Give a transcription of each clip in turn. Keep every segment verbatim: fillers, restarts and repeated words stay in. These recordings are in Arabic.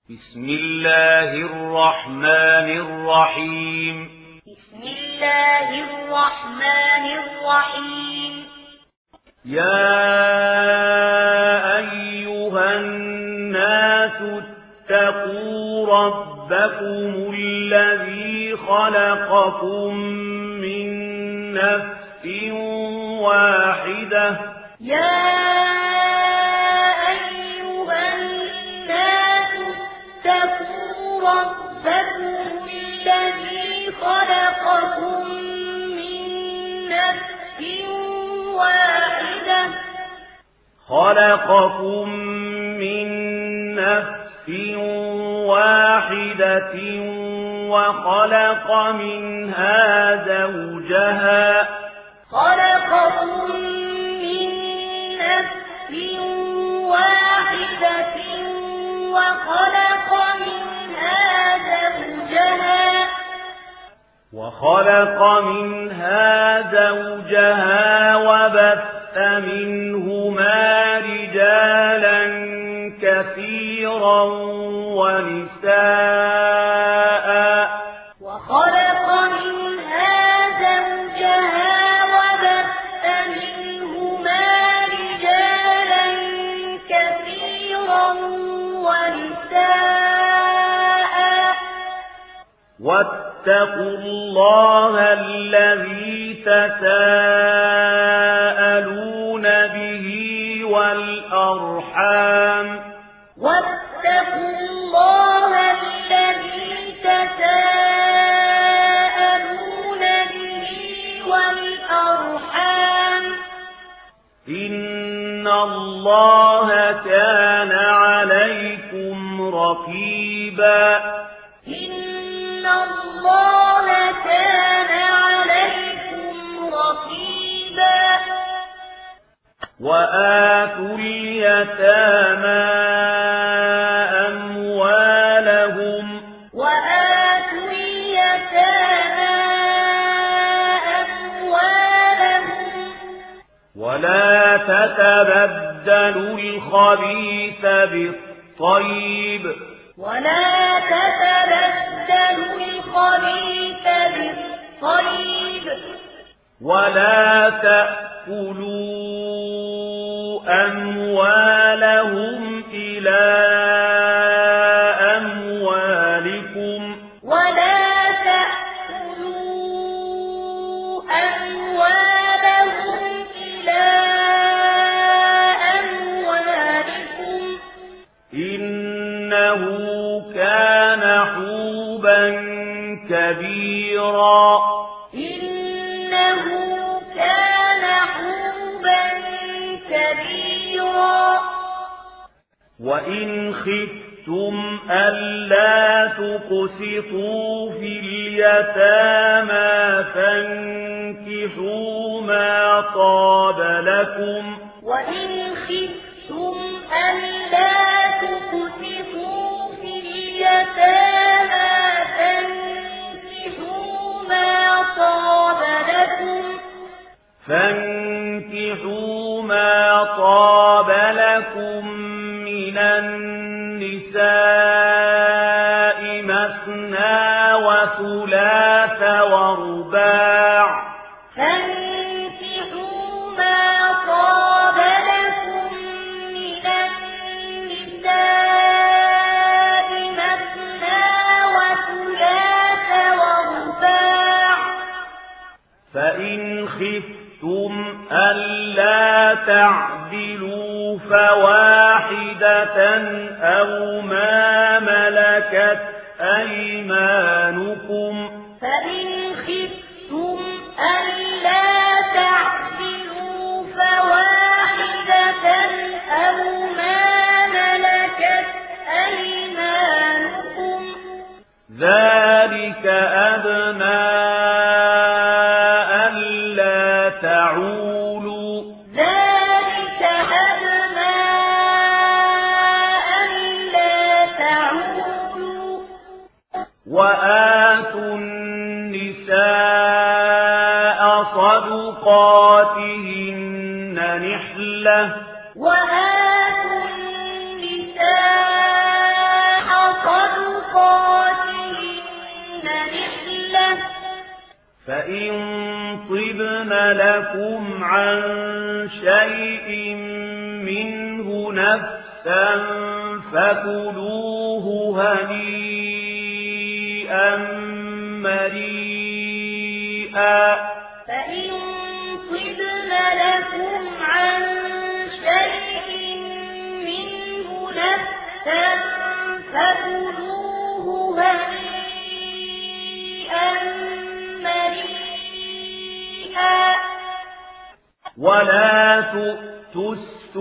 بسم الله الرحمن الرحيم بسم الله الرحمن الرحيم يا أيها الناس اتقوا ربكم الذي خلقكم من نفس واحدة يا أيها الناس اتقوا ربكم الذي خلقكم من نفس واحدة خلقكم من نفس واحدة وخلق منها زوجها خلقكم من نفس واحدة وخلق منها زوجها وخلق منها زوجها وبث منهما رجالا كثيرا ونساء وخلق منها زوجها وبث منهما رجالا كثيرا ونساء واتقوا الله الذي تساءلون به والأرحام واتقوا الله الذي تساءلون به والأرحام إن الله كان عليكم رقيبا إن الله كان عليكم رقيبا وآتوا اليتامى أموالهم وآتوا اليتامى أموالهم ولا تتبدلوا الخبيث بالطيب ولا تتبدلوا الخبيث بالطيب ولا تأكلوا أموالهم إلى أموالكم ولا تأكلوا أموالهم إلى أموالكم إنه كان حوبا كبيرا إنه كان حوبا كبيرا وإن خفتم ألا تقسطوا في اليتامى فانكحوا ما طاب لكم وإن خفتم ألا تقسطوا في اليتامى فانكحوا ما طاب لكم فانكحوا ما طاب لكم من النساء مثنى وثلاث ورباع فانكحوا ما طاب لكم من النساء مثنى وثلاث ورباع فإن خفتم ألا تعدلوا فواحدة أو ما ملكت أيمانكم فإن خفتم ألا تعدلوا فواحدة أو ما ملكت أيمانكم ذلك أدنى ألا تعولوا ذلك أدنى ألا تعولوا وآتوا النساء صدقاتهن نحلة وآتوا النساء فإن طبن لكم عن شيء منه نفسا فكلوه هنيئا مريئا فإن طبن لكم عن شيء منه نفسا فكلوه هنيئا مريئا ولا تؤتوا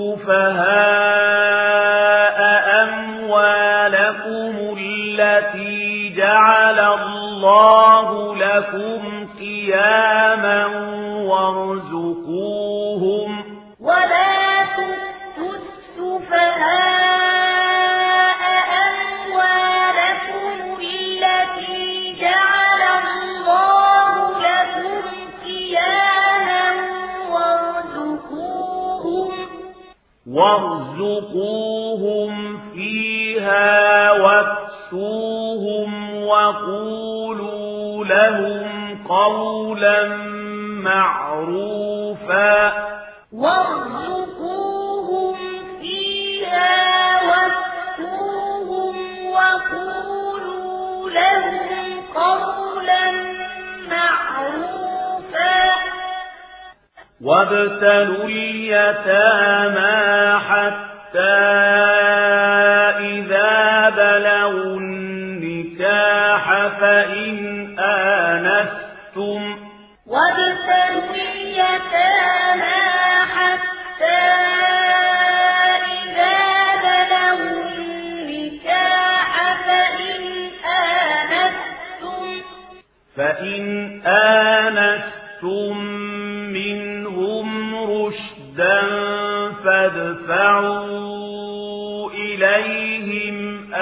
السفهاء أموالكم التي جعل الله لكم قياما وارزقوهم ولا تؤتوا السفهاء أموالكم التي جعل الله لكم قياما وارزقوهم وارزقوهم فيها واكسوهم وقولوا لهم قولا معروفا وارزقوهم فيها واكسوهم وقولوا لهم قولا معروفا وابتلوا اليتامى حتى إذا بلغوا النكاح فإن آنستم وابتلوا اليتامى حتى إذا بلغوا النكاح فإن آنستم فإن آنستم منهم رشدا فادفعوا إليهم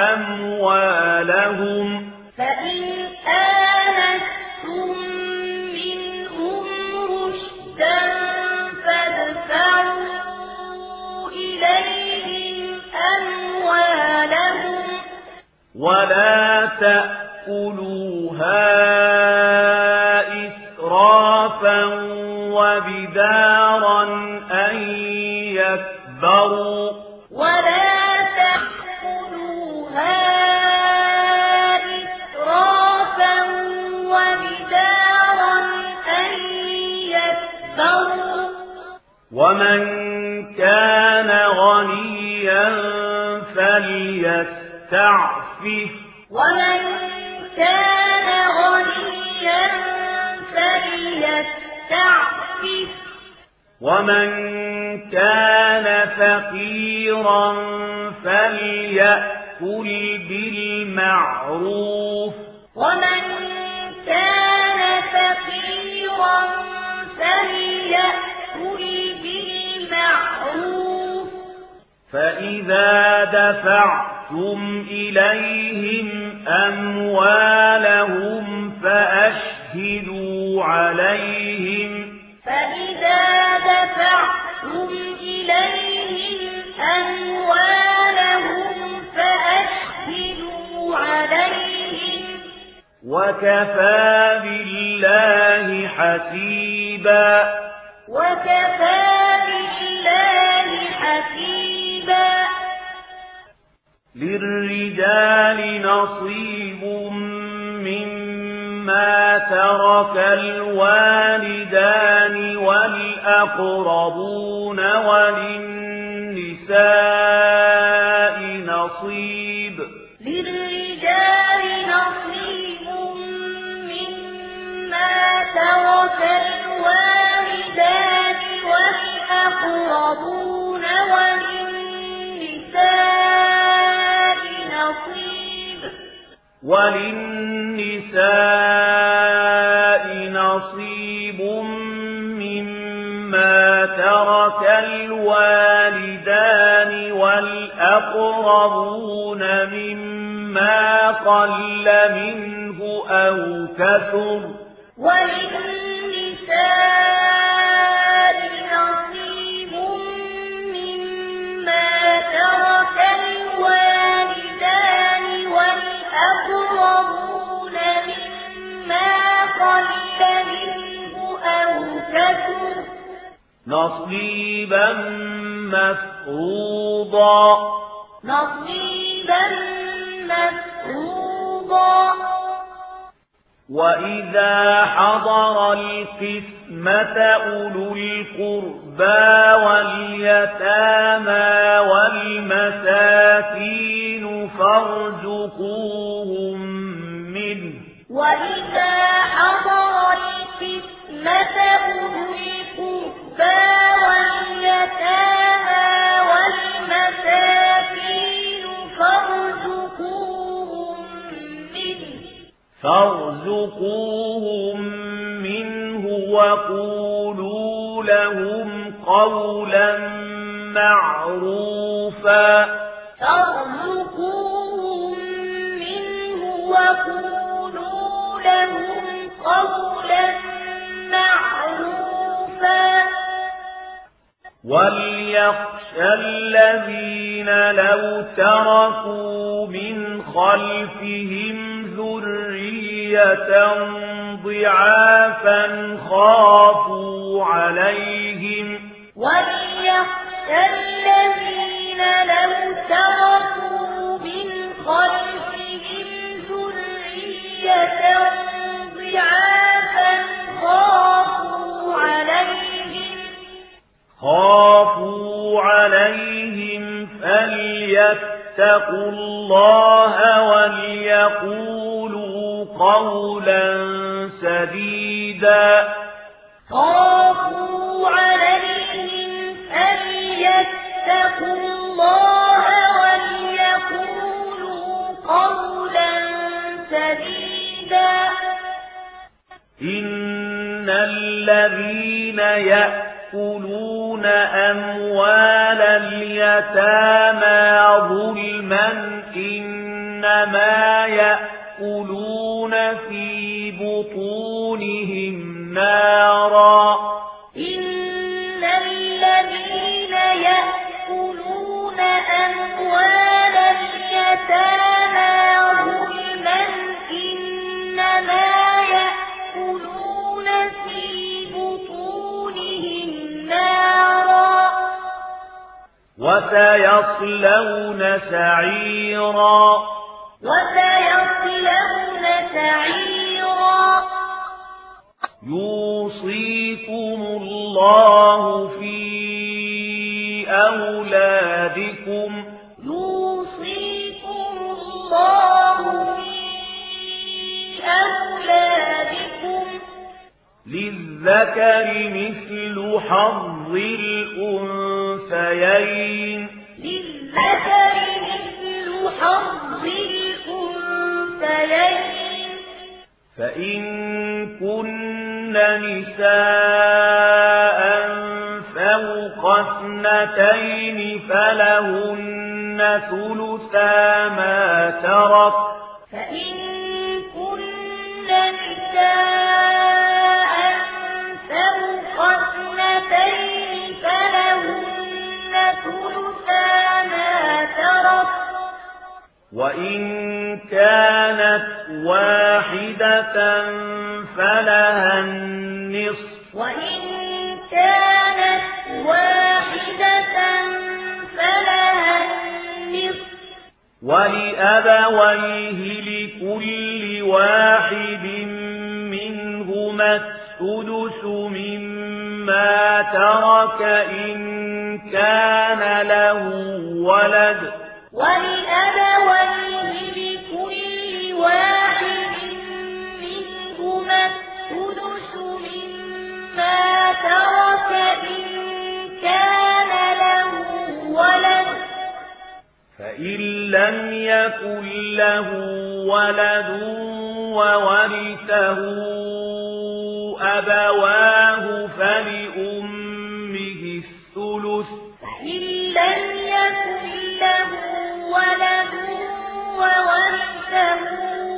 أموالهم فإن آنستم منهم رشدا فادفعوا إليهم أموالهم ولا تأكلوها إسرافا وبدارا أن يكبروا ولا تأكلوها إسرافا وبدارا أن يكبروا ومن كان غنيا فليستعفف ومن كان غنيا فليستعفف ومن كان فقيرا فليأكل بالمعروف ومن كان فقيرا فليأكل بالمعروف فإذا دفعتم إليهم أموالهم فأشهدوا عليهم فإذا دفعتم إليهم أموالهم فأشهدوا عليهم وكفى بالله حسيبا وكفى بالله حسيبا للرجال نصيب مما ترك الوالدان والأقربون وللنساء نصيب للرجال نصيب مما ترك الوالدان والأقربون وللنساء نصيب وللنساء نصيب مما ترك الوالدان والأقربون مما قل منه أو كثر وللنساء نصيب مما ترك الوالدان والأقربون مما قل منه نصيبا مفروضا نصيبا مفروضا وإذا حضر القسمة أولو القربى واليتامى والمساكين فارزقوهم منه وإذا حضر القسمة أولو القربى واليتامى والمساكين فارزقوهم منه فارزقوهم منه وقولوا لهم قولا معروفا فارزقوهم منه وقولوا لهم قولا معروفا وليخشى الذين لو تركوا من خلفهم ذرية ضعافا خافوا عليهم وليخشى الذين لو تركوا من خلفهم ذرية ضعافا خافوا عليهم خافوا عليهم فليتقوا الله وليقولوا قولا سديدا خافوا عليهم فليتقوا الله وليقولوا قولا سديدا إن الذين يأكلون أموال اليتامى ظلما إنما يأكلون في بطونهم نارا إن الذين يأكلون أموال اليتامى ظلما إنما يأكلون في بطونهم نارا وسيصلون سعيرا وسيصلون سعيرا يوصيكم الله في أولادكم يوصيكم الله في أولادكم للذكر مثل حظ الأنثيين للذكر مثل حظ الأنثيين فإن كن نساء فوق اثنتين فلهن ثلثا ما ترك فإن كن نساء فوق اثنتين فلهن ثلثا ما ترك وإن كانت واحدة فلها النصف وإن كانت واحدة فلها النصف ولأبويه لكل واحد منهما السدس مما ترك إن كان له ولد ولأبويه لكل واحد منهما السدس مما ترك إن كان له ولد فإن لم يكن له ولد وورثه أبواه فلأمه الثلث فإن لم يكن له ولد وورثه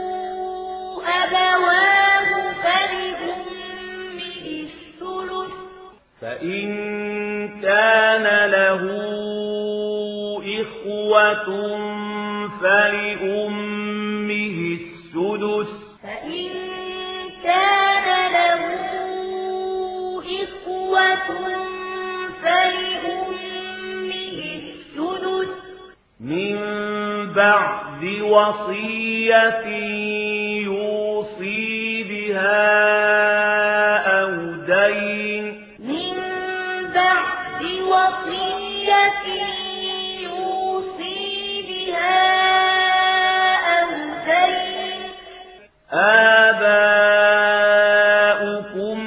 أبواه فلأمه الثلث فإن كان له إخوة فلأمه السدس فإن كان له إخوة بعد وصية يوصي بها أو دين من بعد وصية يوصي بها أو دين آباؤكم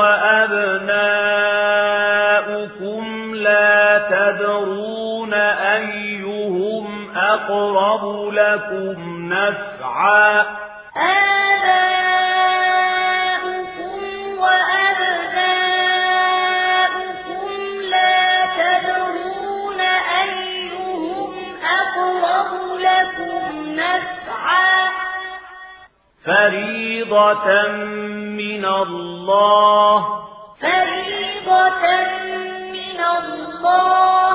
وأبناؤكم لا تدرون أيهم أقرب لكم نفعا آباؤكم وأبناؤكم لا تدرون أيهم أقرب لكم نفعا فريضة من الله فريضة من الله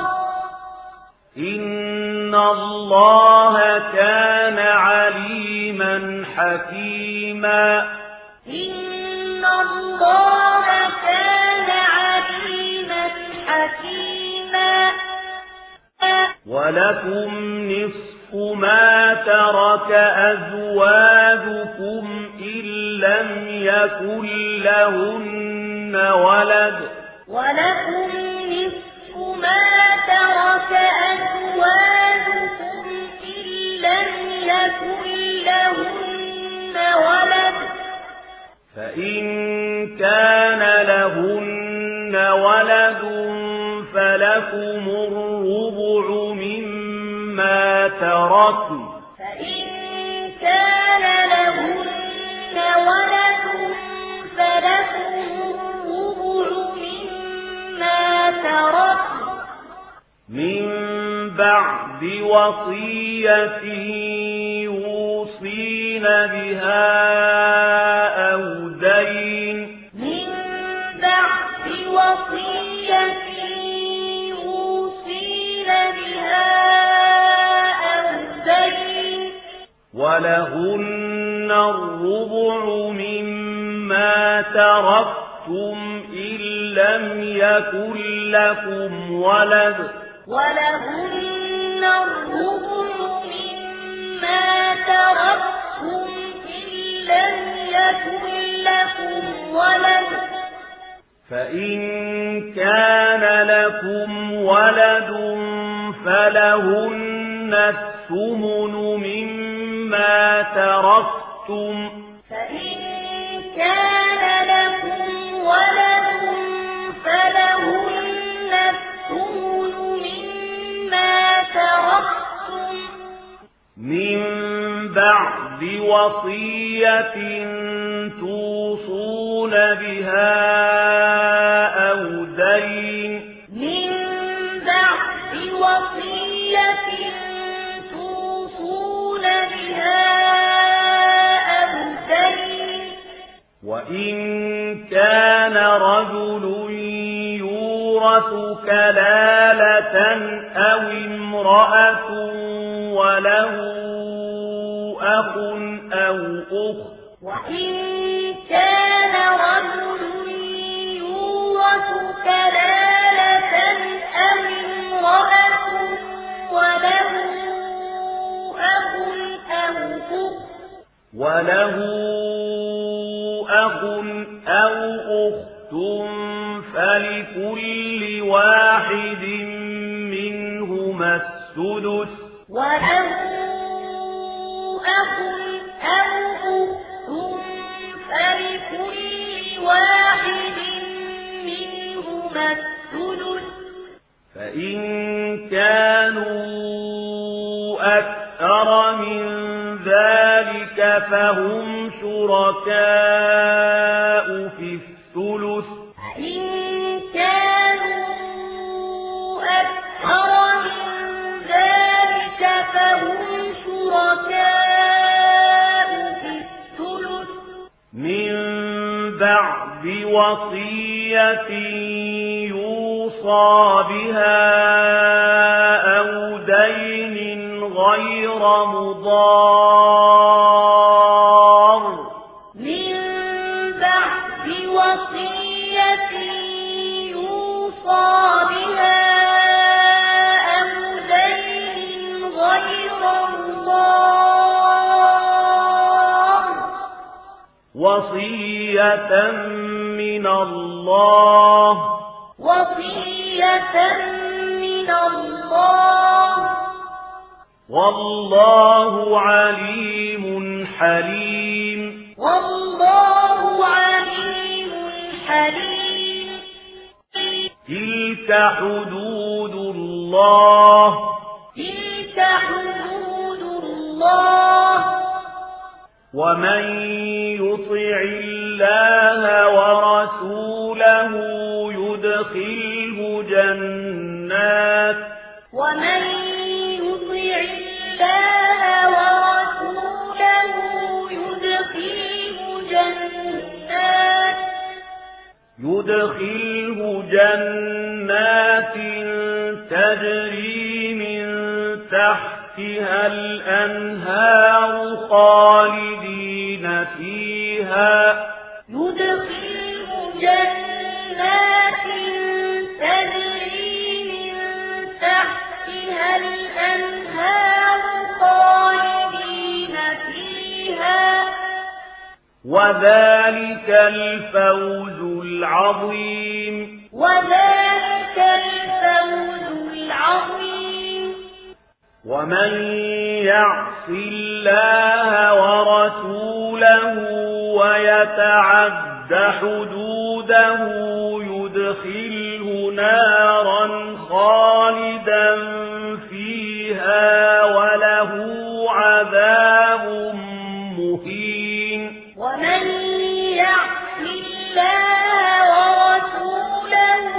إن الله كان عليما حكيما إن الله كان عليما حكيما ولكم نصف ما ترك أزواجكم إن لم يكن لهن ولد ولكم نصف ما ترك أزواجكم إن لم يكن لهن ولد فإن كان لهن ولد فلكم الربع مما تركن فإن كان لهن ولد فلكم الربع مما تركن من بعد وصية يوصين بها أو دين من بعد وصية يوصين بها أو دين ولهن الربع مما تركتم إن لم يكن لكم ولد ولهن الربع مما تركتم إن لم يكن لكم ولد فإن كان لكم ولد فلهن الثمن مما تركتم فإن كان لكم ولد فلهن الثمن مما تركتم من بعد وصية توصون بها أو دين من بعد وصية توصون بها أو دين وإن كان رجل يورث كلالة أو امرأة وله أخ أو أخت وإن كان رجل يورث كلالة أو امرأة وله أخ أو أخت وله أخ أو أخت فلكل واحد منهما السدس وله أخ أو أخت فلكل واحد منهما السدس فإن كانوا أكثر من ذلك فهم شركاء في الثلث فإن كانوا أكثر من ذلك فهم شركاء في الثلث من بعد وصية يوصى بها أو دين غير مضار من بعد وصية يوصى بها أو دين غير مضار وصية من الله وصية من الله والله عليم حليم والله عليم حليم تلك حدود الله تلك حدود الله ومن يطع الله ورسوله يدخله جنات ومن يطع الله ورسوله يدخله جنات يدخله جنات تجري من تحتها الأنهار خالدين فيها يدخله جنات تجري من تحتها الأنهار خالدين فيها وذلك الفوز العظيم وذلك الفوز العظيم ومن يعص الله ورسوله ويتعد حدوده يدخله نارا خالدا فيها وله عذاب مهين ومن يعص الله ورسوله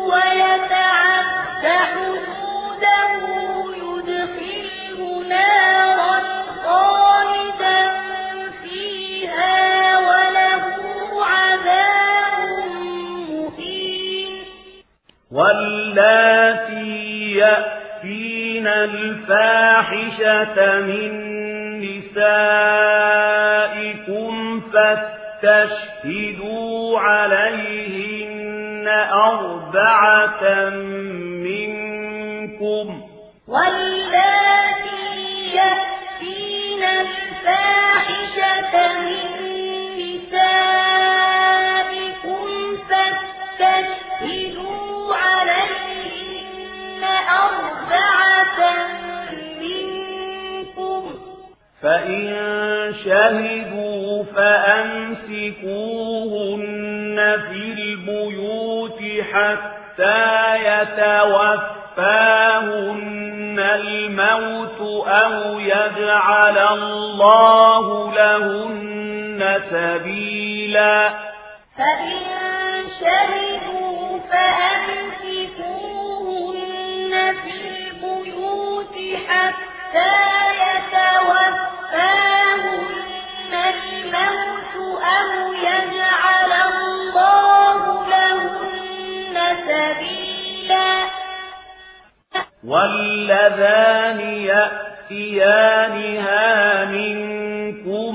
ويتعد حدوده يدخله نارا خالدا فيها وله عذاب مهين واللاتي يأتين الفاحشة من نسائكم فاستشهدوا عليهن أربعة منكم واللاتي يأتين الفاحشة من نسائكم فاستشهدوا عليهن أربعة منكم فإن شهدوا فأمسكوهن في البيوت حتى يتوفاهن الموت أو يجعل الله لهن سبيلا فإن شهدوا فأمسكوهن في البيوت حتى يتوفاهن الموت أو يجعل الله لهن سبيلا واللذان يأتيانها منكم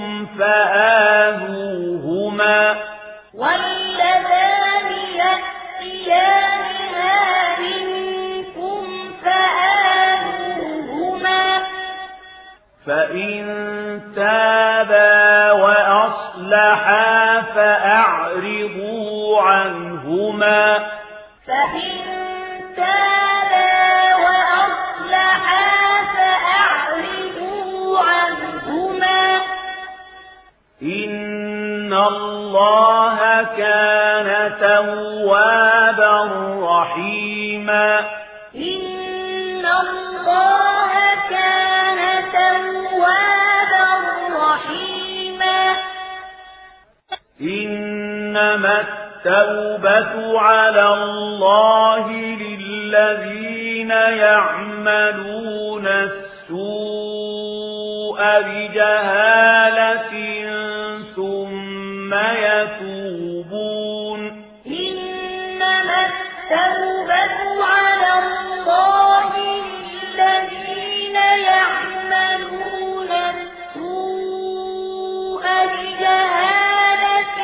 فآذوهما واللذان يأتيانها منكم فآذوهما فإن تابا وأصلحا فأعرضوا عنهما فإن تابا وأصلحا فأعرضوا عنهما إن الله كان توابا رحيما إن الله كان توابا رحيما إنما التوبة على الله للذين يعملون السوء بجهالة ثم يتوبون إنما التوبة على الله للذين يعملون السوء بجهالة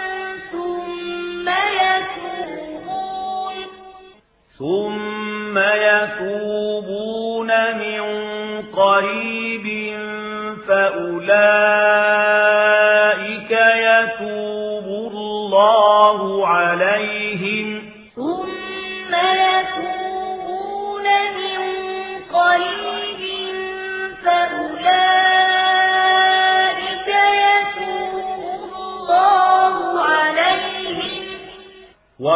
ثم يتوبون ثم يتوبون من قريب فأولئك يتوبون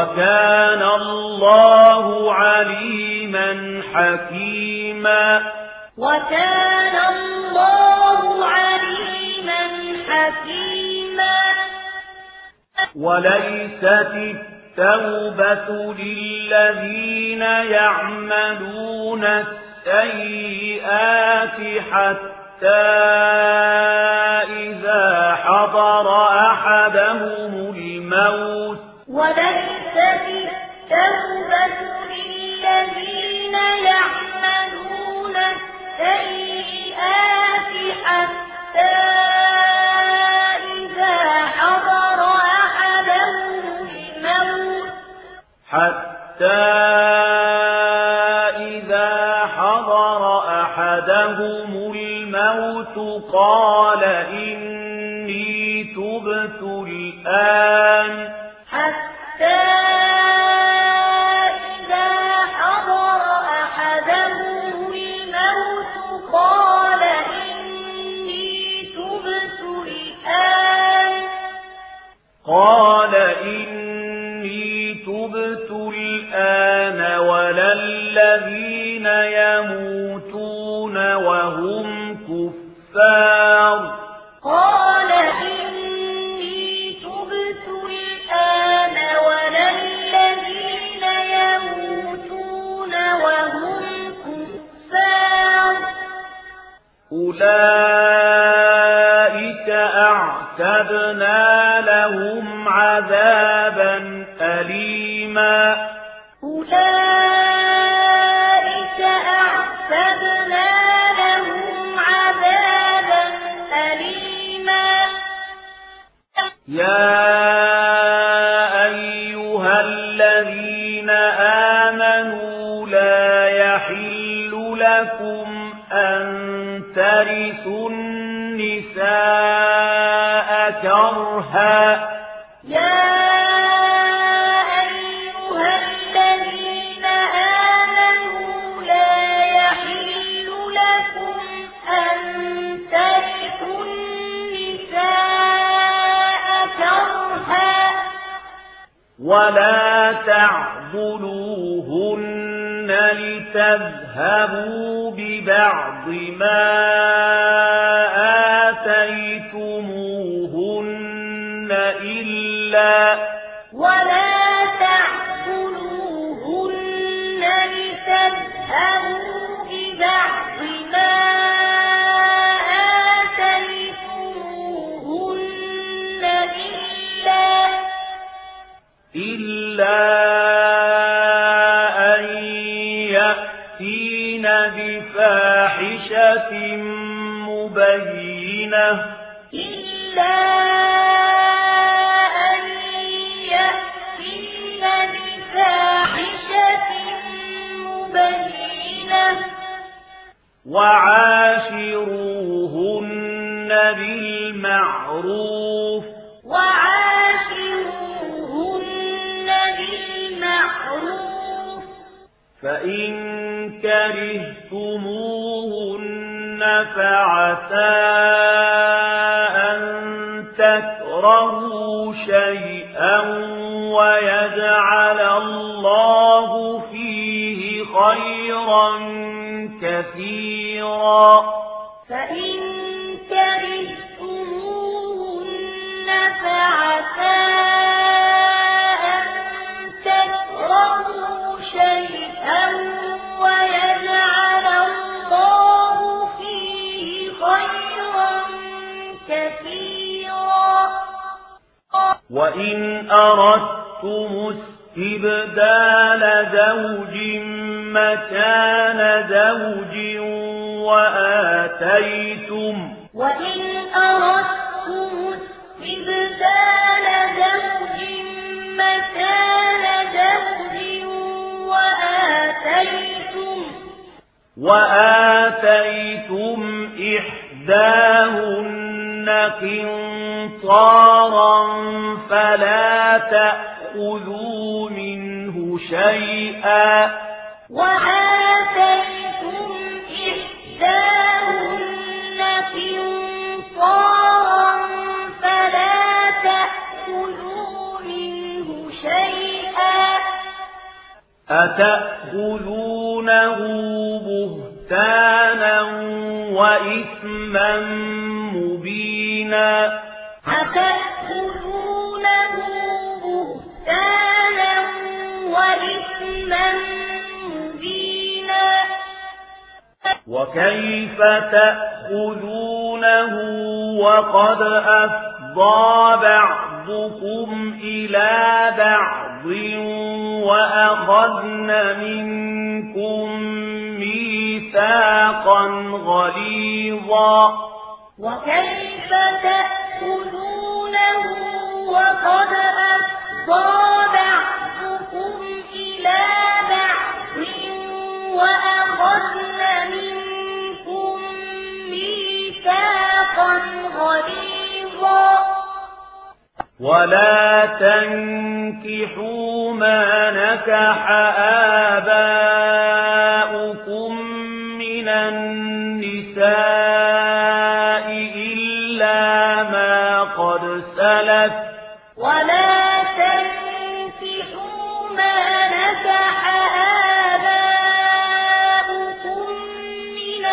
وكان الله عليما حكيما وكان الله عليما حكيما وليست التوبة للذين يعملون السيئات حتى إذا حضر أحدهم الموت وليست التوبة للذين يعملون السيئات حتى إذا حضر أحدهم الموت حتى إذا حضر أحدهم الموت قال إني تبت الآن حتى إذا حضر أحدهم الموت قال إني تبت الآن قال إني تبت الآن ولا الذين يموتون وهم كفار قال إني تبت الآن ولا الذين يموتون وهم كفار أولئك أعتدنا لهم عذابا أليما أولئك أعتدنا لهم عذابا أليما يا أيها الذين آمنوا لا يحل لكم أن ترثوا النساء كرها يا أيها الذين آمنوا لا يحل لكم أن ترثوا النساء كرها ولا تعضلوهن لتذهبوا ببعض ما آتيتموهن إلا ولا تعضلوهن لتذهبوا ببعض ما آتيتموهن إلا إلا أن يأتين بفاحشة مبينة إلا أن يأتين بفاحشة مبينة وعاشروهن بالمعروف وعاشروهن بالمعروف فإن كرهتموهن فعسى أن تكرهوا شيئا ويجعل الله فيه خيرا كثيرا فإن كرهتموهن فعسى أن تكرهوا شيئا ويجعل الله فيه خيرا كثيرا وإن أردتم استبدال زوج مكان زوج وآتيتم وإن أردتم استبدال زوج مكان زوج وآتيتم وآتيتم إحداهن قنطارا فلا تأخذوا منه شيئا وآتيتم إحداهن قنطارا فلا تأخذوا منه شيئا أتأخذونه بهتانا وإثما مبينا أتأخذونه بهتانا وإثما مبينا وكيف تأخذونه وقد أفضى بعضكم إلى بعض وأخذن منكم ميثاقا غليظا وكيف تأخذونه وقد أفضى بعضكم إلى بعض وأخذن منكم ميثاقا غليظا ولا تنكحوا ما نكح آباؤكم من النساء إلا ما قد سلف ولا تنكحوا ما نكح آباؤكم من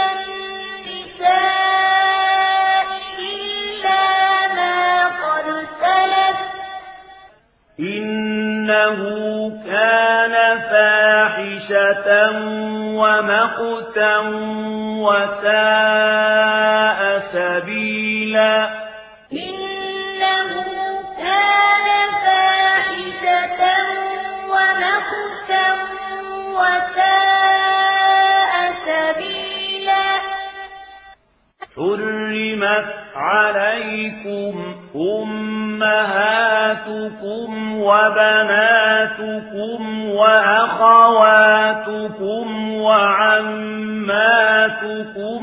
النساء إلا ما قد سلف إنه كان فاحشة ومقتا وساء سبيلا إنه كان فاحشة ومقتا وساء سبيلا حرمت عليكم أمهاتكم وبناتكم وأخواتكم وعماتكم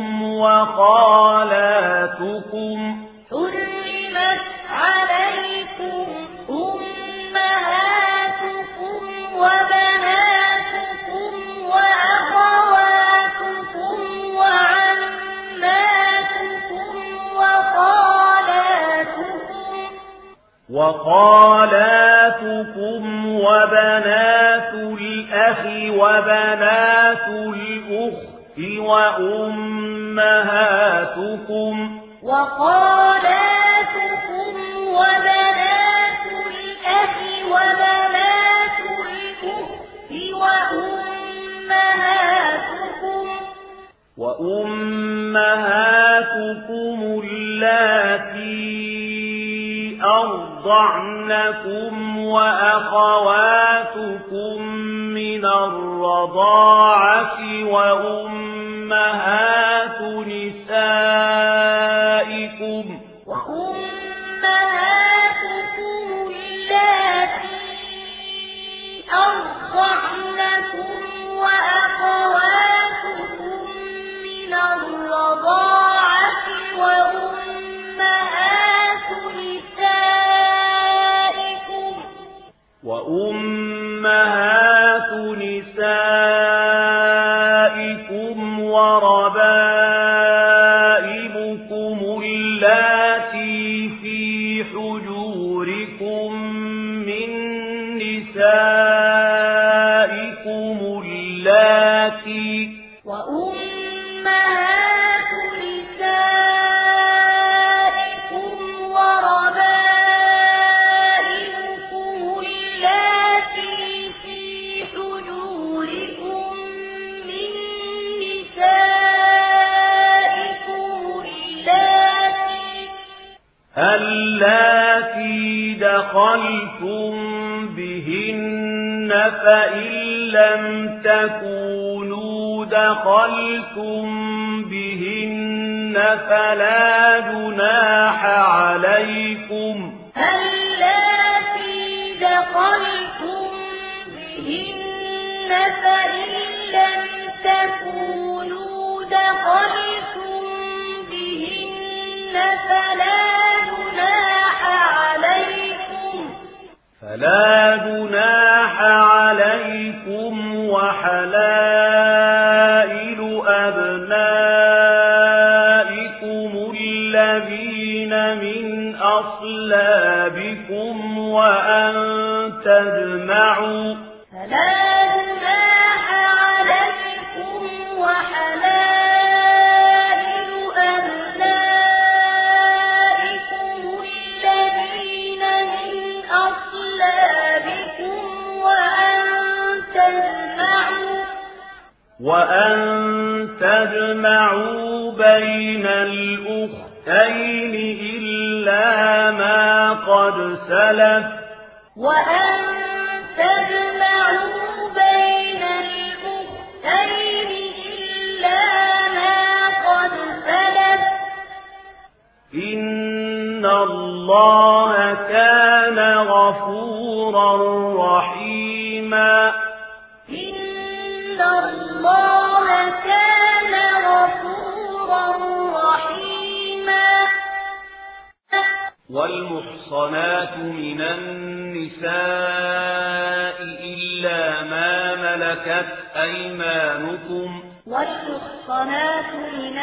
وخالاتكم حرمت عليكم أمهاتكم وبناتكم وأخواتكم وعماتكم وخالاتكم وخالاتكم وبنات الأخ وبنات الأخت وأمهاتكم وخالاتكم وبنات الأخ وبنات الأخت وأمهاتكم وأمهاتكم اللاتي أرضعنكم وأخواتكم من الرضاعة وأمهات نسائكم وأمهاتكم اللاتي أرضعنكم وأخواتكم من الرضاعة وأمهات نسائكم وأمهات نسائكم وربائبكم اللاتي في حجوركم من نسائكم اللاتي وأمهات نسائكم وربائبكم اللاتي في حجوركم من نسائكم اللاتي اللاتي دخلتم بهن فإن لم تكونوا دخلتم بهن فلا جناح عليكم اللاتي دخلتم بهن فإن لم تكونوا دخلتم بهن فلا جناح عليكم فلا جناح عليكم وحلائل أبنائكم الذين من أصلابكم وأن تجمعوا فلا جناح وحلائل أبنائكم الذين من أصلابكم وأن تجمعوا وأن تجمعوا بين الأختين إلا ما قد سلف وأن تجمعوا بين الأختين إلا ما قد سلف إن الله كان غفورا رحيما إن الله كان غفورا رحيما والمحصنات من النساء إلا ما ملكت أيمانكم والمحصنات من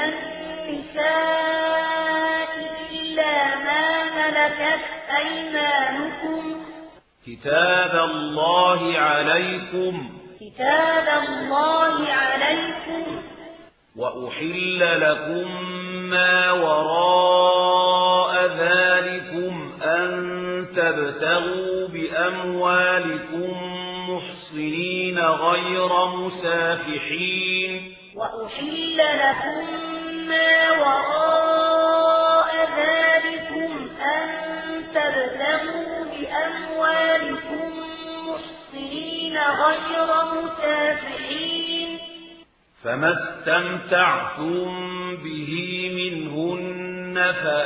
النساء إلا ما ملكت أيمانكم كتاب الله عليكم كتاب الله عليكم وأحل لكم ما وراء ذلكم أن تبتغوا بأموالكم محصنين غير مسافحين وأحل لكم ما وراء ذلكم أن تبتغوا بأموالكم محصنين غير مسافحين فما استمتعتم به منهن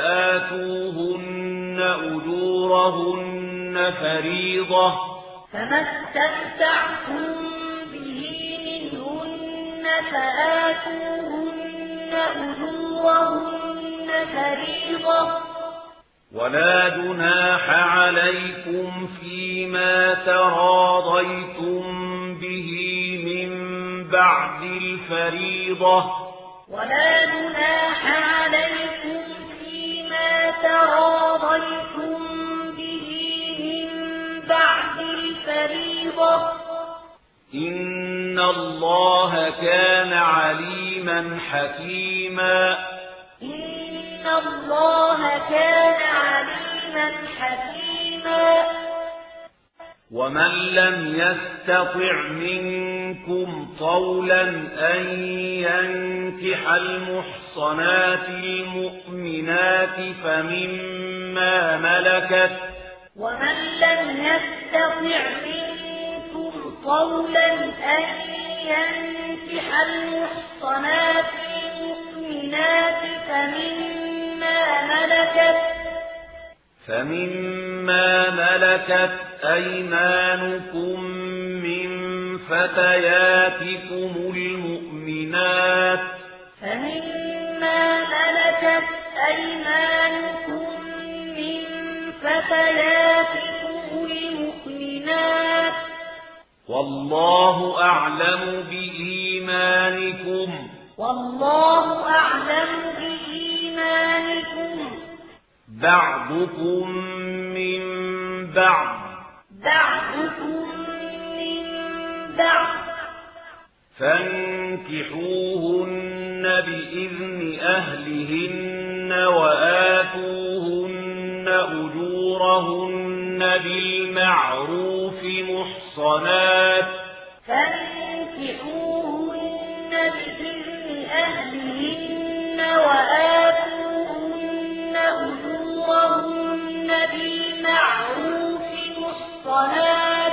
فآتوهن أجورهن فريضة فما استمتعتم به منهن فآتوهن أجورهن فريضة ولا جناح عليكم فيما تراضيتم به من بعد الفريضة ولا جناح عليكم فيما تراضيتم به من بعد الفريضة إن الله كان عليما حكيما إن الله كان عليما حكيما ومن لم يستطع منكم طولا أن ينكح المحصنات المؤمنات فمما ملكت ومن لم يستطع منكم طولا أن ينكح المحصنات المؤمنات فمما ملكت فمما ملكت أيمانكم من فتياتكم المؤمنات فمما ملكت أيمانكم من فتياتكم المؤمنات والله أعلم بإيمانكم والله أعلم بإيمانكم بعضكم من بعض بعضكم من بعض فانكحوهن بإذن أهلهن وآتوهن أجورهن بالمعروف محصنات فانكحوهن بإذن أهلهن وآتوهن أجورهن بالمعروف محصنات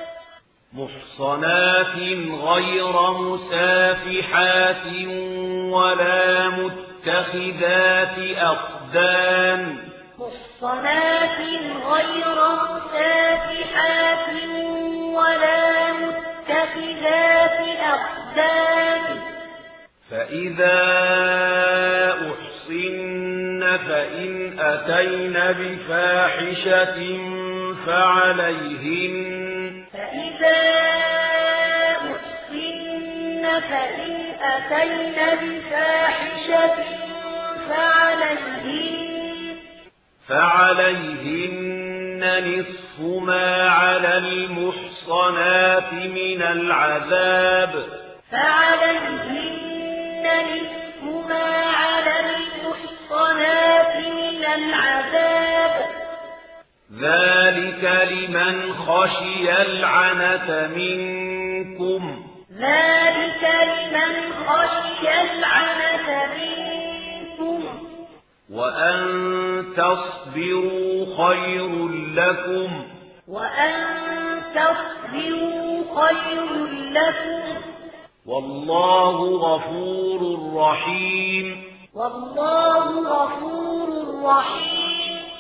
محصنات غير مسافحات ولا متخذات أقدان محصنات غير مسافحات ولا متخذات أقدان فإذا أحصن فإن أتين بفاحشة فعليهن فإذا أحصن فإن أتين بفاحشة فعليهن فعليهن نصف ما على المحصنات من العذاب فعليهن نصف ما على المحصنات من العذاب ذلك لمن خشي العنة منكم ذلك لمن خشي العنة منكم وأن تصبروا خير لكم وأن تصبروا خير لكم والله غفور رحيم والله غفور رحيم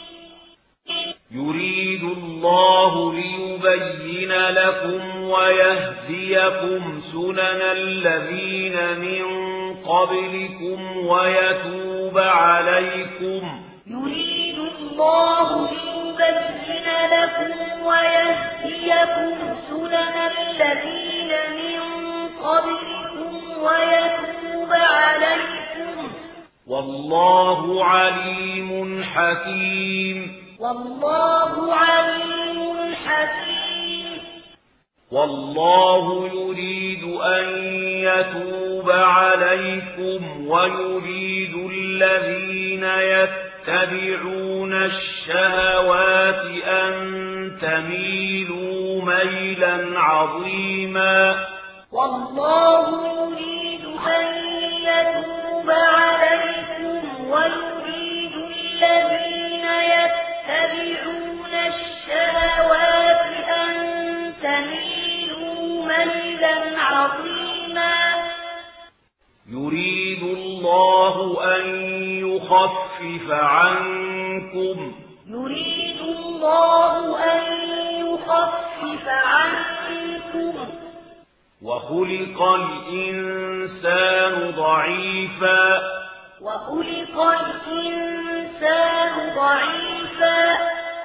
يريد الله ليبين لكم ويهديكم سنن الذين من قبلكم ويتوب عليكم يريد الله ليبين لكم ويهديكم سنن الذين من قبلكم ويتوب عليكم والله عليم حكيم والله عليم حكيم والله يريد أن يتوب عليكم ويريد الذين يتبعون الشهوات أن تميلوا ميلا عظيما والله يريد أن يتوب عليكم ويريد الذين يتبعون الشهوات أن تميلوا ميلا عظيما يريد الله أن يخفف عنكم يريد الله أن يخفف عنكم وخلق الإنسان ضعيفا وخلق الإنسان ضعيفا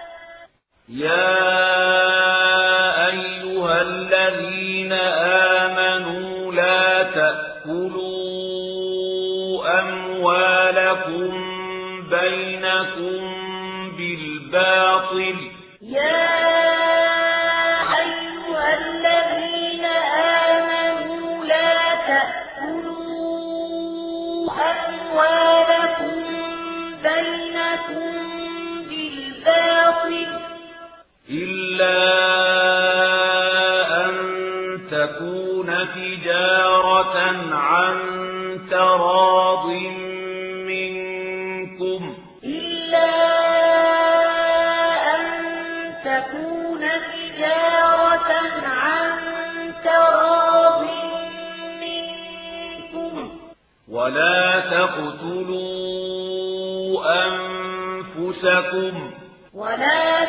يا أيها الذين آمنوا لا تأكلوا أموالكم بينكم بالباطل يا أيها الذين آمنوا لا تأكلوا أموالكم بينكم بالباطل إلا أن تكون تجارة عن تراض منكم إلا أن تكون تجارة عن تراض منكم ولا تقتلوا أنفسكم ولا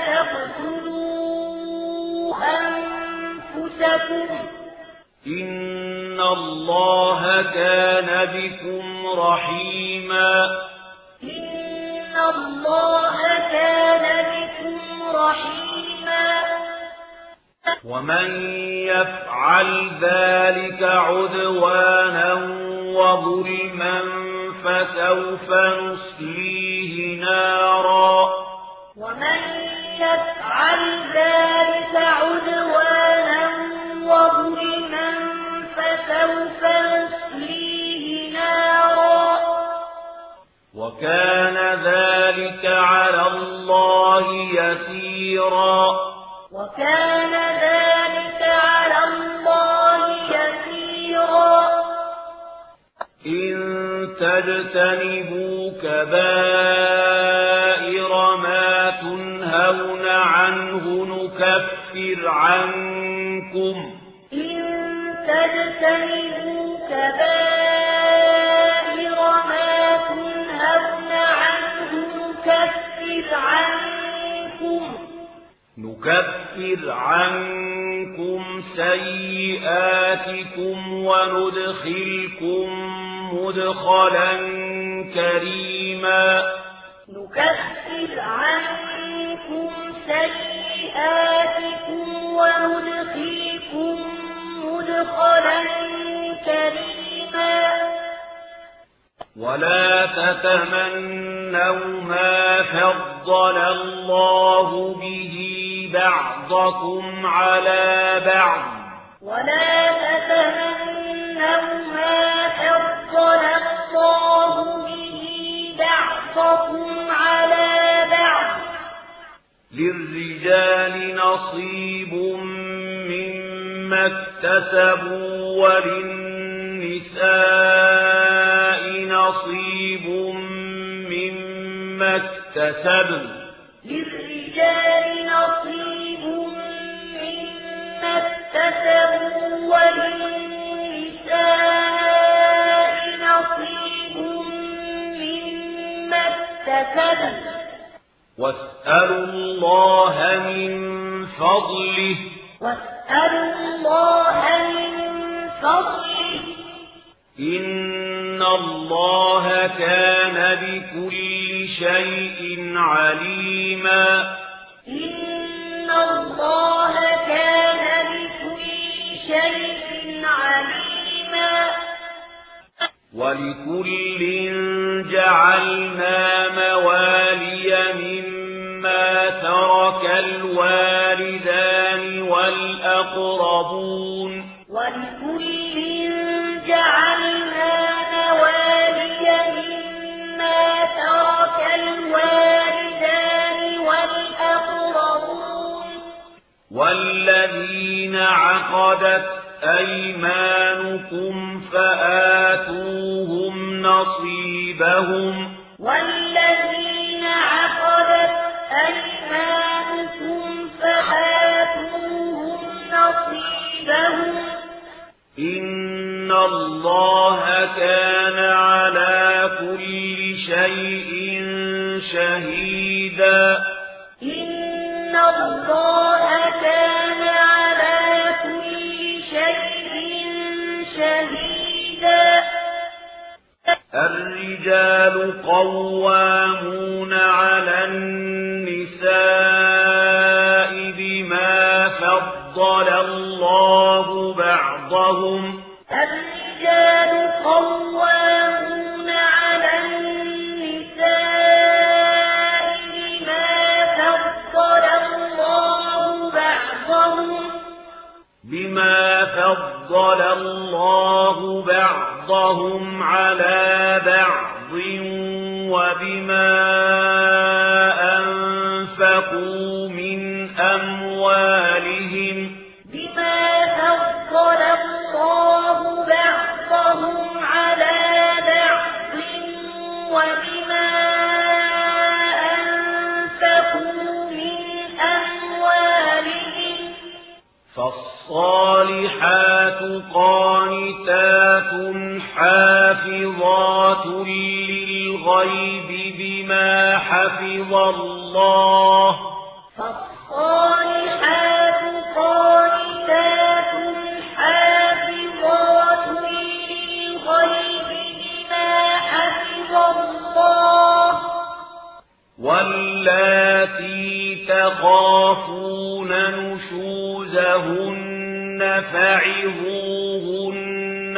تقتلوا أنفسكم إن الله كان بكم رحيما إن الله كان بكم رحيما ومن يفعل ذلك عدوانا وظلما فسوف نصليه نارا ومن يفعل ذلك عدوانا وظلما فسوف نصليه نارا وكان ذلك على الله يسيرا وكان ذلك على الله يسيرا إن تجتنبوا كبائر ما تنهون عنه نكفر عنكم إن تجتنبوا كبائر ما تنهون عنه نكفر عنكم نكفر عنكم سيئاتكم وندخلكم مدخلا كريما نكفر عنكم سيئاتكم وندخلكم مدخلا كريما ولا تتمنوا ما فضل الله به بعضكم على بعض ولا تتمنوا ما فضل فضل الله به بعضكم على بعض للرجال نصيب مما اكتسبوا وللنساء نصيب مما اكتسبن للرجال نصيب مما اكتسبوا وللنساء نصيب مما اكتسبن واسألوا الله من فضله واسألوا الله من فضله إن الله كان بكل شيء عليما إن الله كان بكل شيء عليما ولكل جعلنا موالي مما ترك الوالدان والأقربون ولكل جعلنا موالي مما ترك الوالدان والأقربون والذين عقدت أيمانكم فآتوهم نصيبهم والذين عقدت أيمانكم فآتوهم نصيبهم إن الله كان على كل شيء شهيدا إن الله كان على كل شيء شهيدا الرجال قوامون على النساء بما فضل الله بعضهم الرجال قوامون على النساء بما فضل الله بعضهم بما فضل الله بعضهم على بعض وبما أنفقوا من أموالهم بما فضل الله بعضهم على بعض وبما أنفقوا من أموالهم فالصالحات قانتات حافظات للغيب بما حفظ الله فالصالحات قانتات حافظات للغيب بما حفظ الله واللاتي تخافون نشوزهن فعظوهن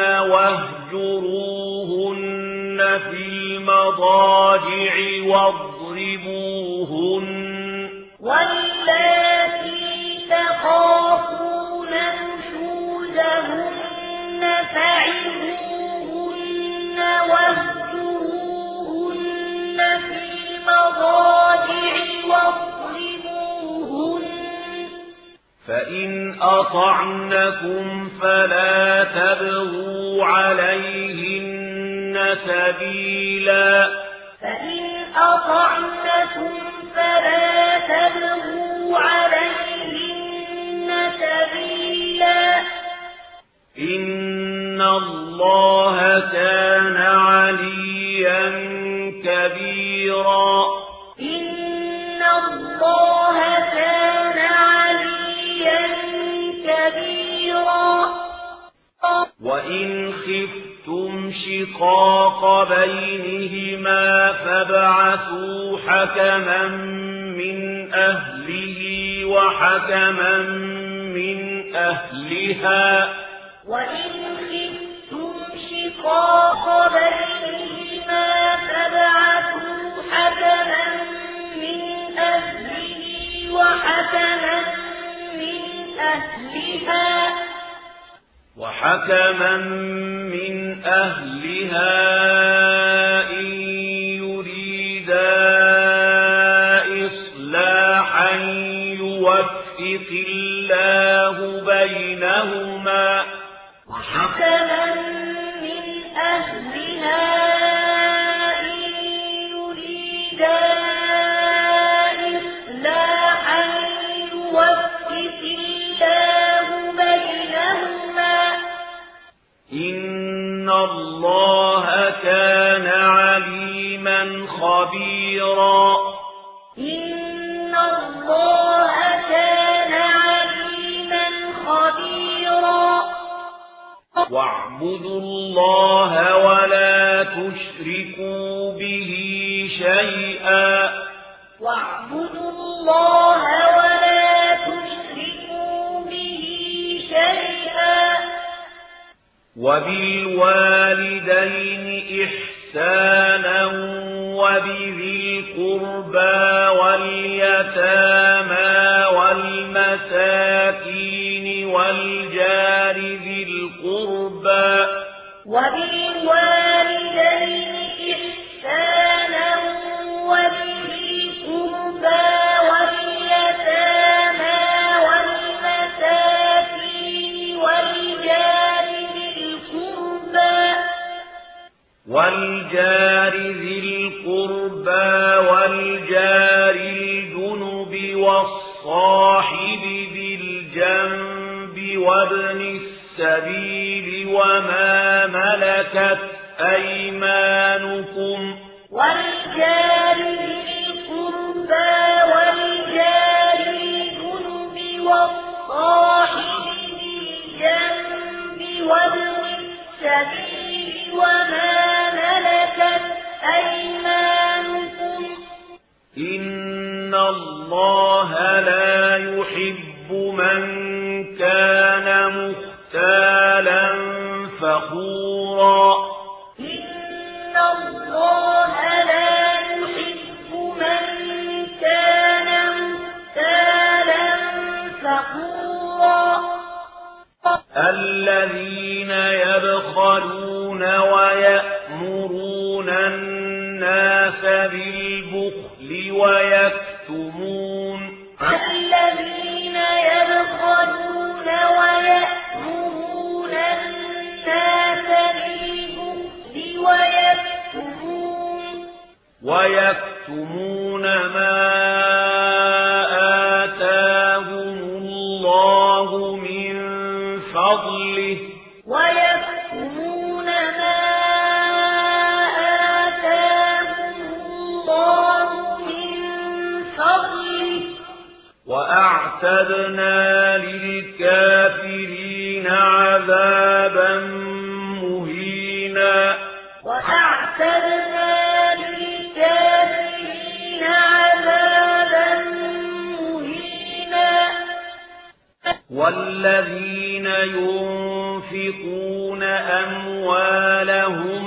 واهجروهن في المضاجع واضربوهن واللاتي تخافون نشوزهن فعظوهن واهجروهن في المضاجع واضربوهن فإن أطعنكم فلا تبغوا عليهن سبيلا فإن أطعنكم فلا تبغوا عليهن سبيلا إن الله كان عليا كبيرا إن الله كان عليا كبيرا وإن خفتم شقاق بينهما فابعثوا حكما من أهله وحكما من أهلها وإن خفتم شقاق بينهما فابعثوا حكما من أهله وحكما من أهلها حكما من أهلها إن يريدا إصلاحا يوفق الله بينهما وحكما من أهلها إن يريدا إصلاحا يوفق الله بينهما إن الله كان عليما خبيرا إن الله كان عليما خبيرا واعبدوا الله ولا تشركوا به شيئا واعبدوا الله ولا تشركوا به شيئا وبالوالدين إحسانا وبذي القربى واليتامى والمساكين والجار ذي القربى وبالوالدين إحسانا وبذي القربى واليتامى والمساكين والجار ذي القربى والجار ذي القربى والجار الجنب والصاحب بالجنب وابن السبيل وما ملكت أيمانكم والجار ذي القربى والجار الجنب والصاحب بالجنب وابن السبيل وما ملكت أيمانكم إن الله لا يحب من كان مختالا فخورا إن الله لا يحب من كان مختالا فخورا الذين يبخلون ويأمرون الناس بالبخل ويكتمون الذين يبخلون ويأمرون الناس بالبخل ويكتمون ويكتمون ما آتاهم الله من فضله ويكتمون ما آتاهم الله من فضله وأعتدنا للكافرين عذابا مهينا وأعتدنا للكافرين عذابا مهينا والذين ينفقون أموالهم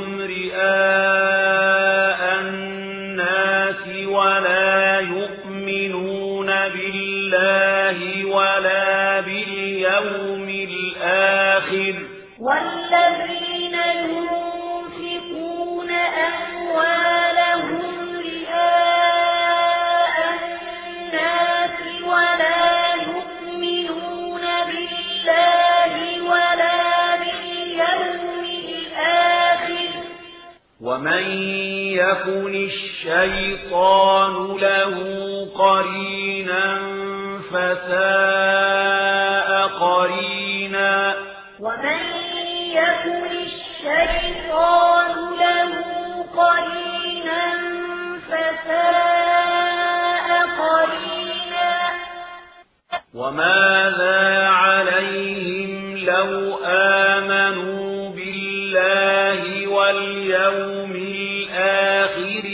رئاء الناس ولا يؤمنون بالله ولا باليوم الآخر والذين ينفقون أموالهم رئاء الناس ولا يؤمنون بالله ولا باليوم الآخر ومن يكن الشيطان له قرينا فساء قرينا ومن يكن الشيطان له قرينا فساء قرينا وماذا عليهم لو آمنوا بالله واليوم الآخر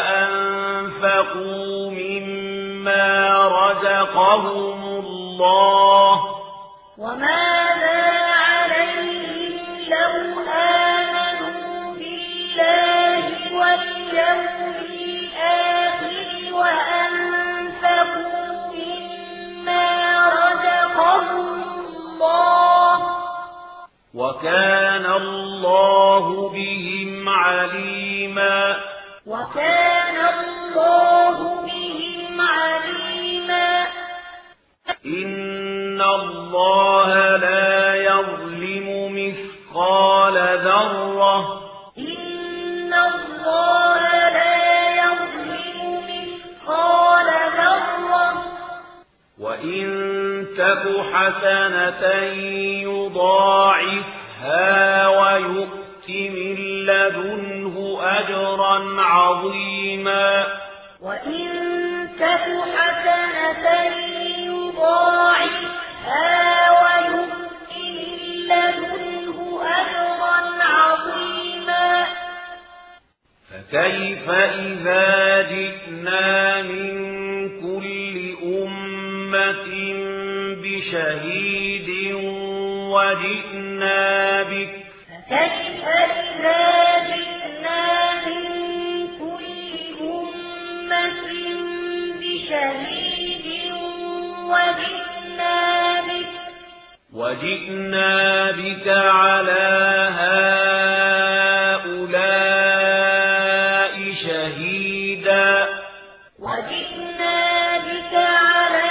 وأنفقوا مما رزقهم الله وماذا عليهم لو آمنوا بالله واليوم الآخر وأنفقوا مما رزقهم الله وكان الله بهم عليما وكان الله بهم عليما إن الله لا يظلم مثقال ذرة إن الله لا يظلم مثقال ذرة وإن تك حسنة يضاعفها ويؤت من لدنه أجرا عظيما وإن تك حسنة يضاعفها ويؤت من لدنه أجرا عظيما فكيف إذا جئنا من كل أمة بشهيد وجئنا بك فكيف إذا جئنا من كل أمة بشهيد وجئنا بك وجئنا بك على هؤلاء شهيدا وجئنا بك على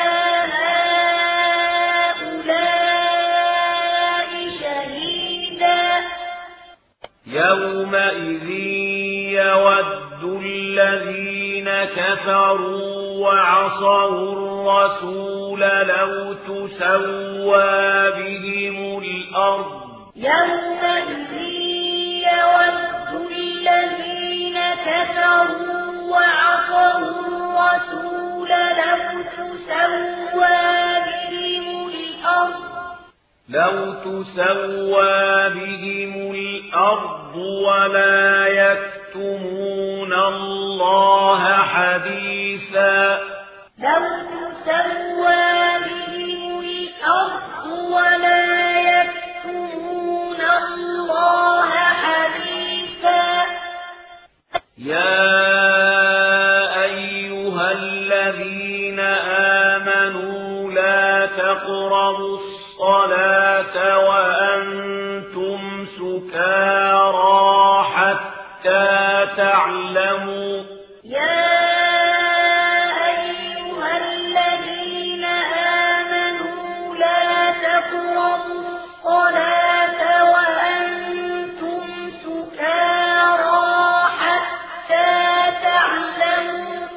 يومئذ يود الذين كفروا وعصوا الرسول لو تسوى بهم الأرض يومئذ يود الذين كفروا وعصوا الرسول لو تسوى بهم الأرض لو تسوى بهم الأرض ولا يكتمون الله حديثا لو تسوى بهم الأرض ولا يكتمون الله حديثا يا أيها الذين آمنوا لا تقربوا الصلاة وأنتم سكارى حتى تعلموا يا أيها الذين آمنوا لا تقربوا الصلاة وأنتم سكارى حتى تعلموا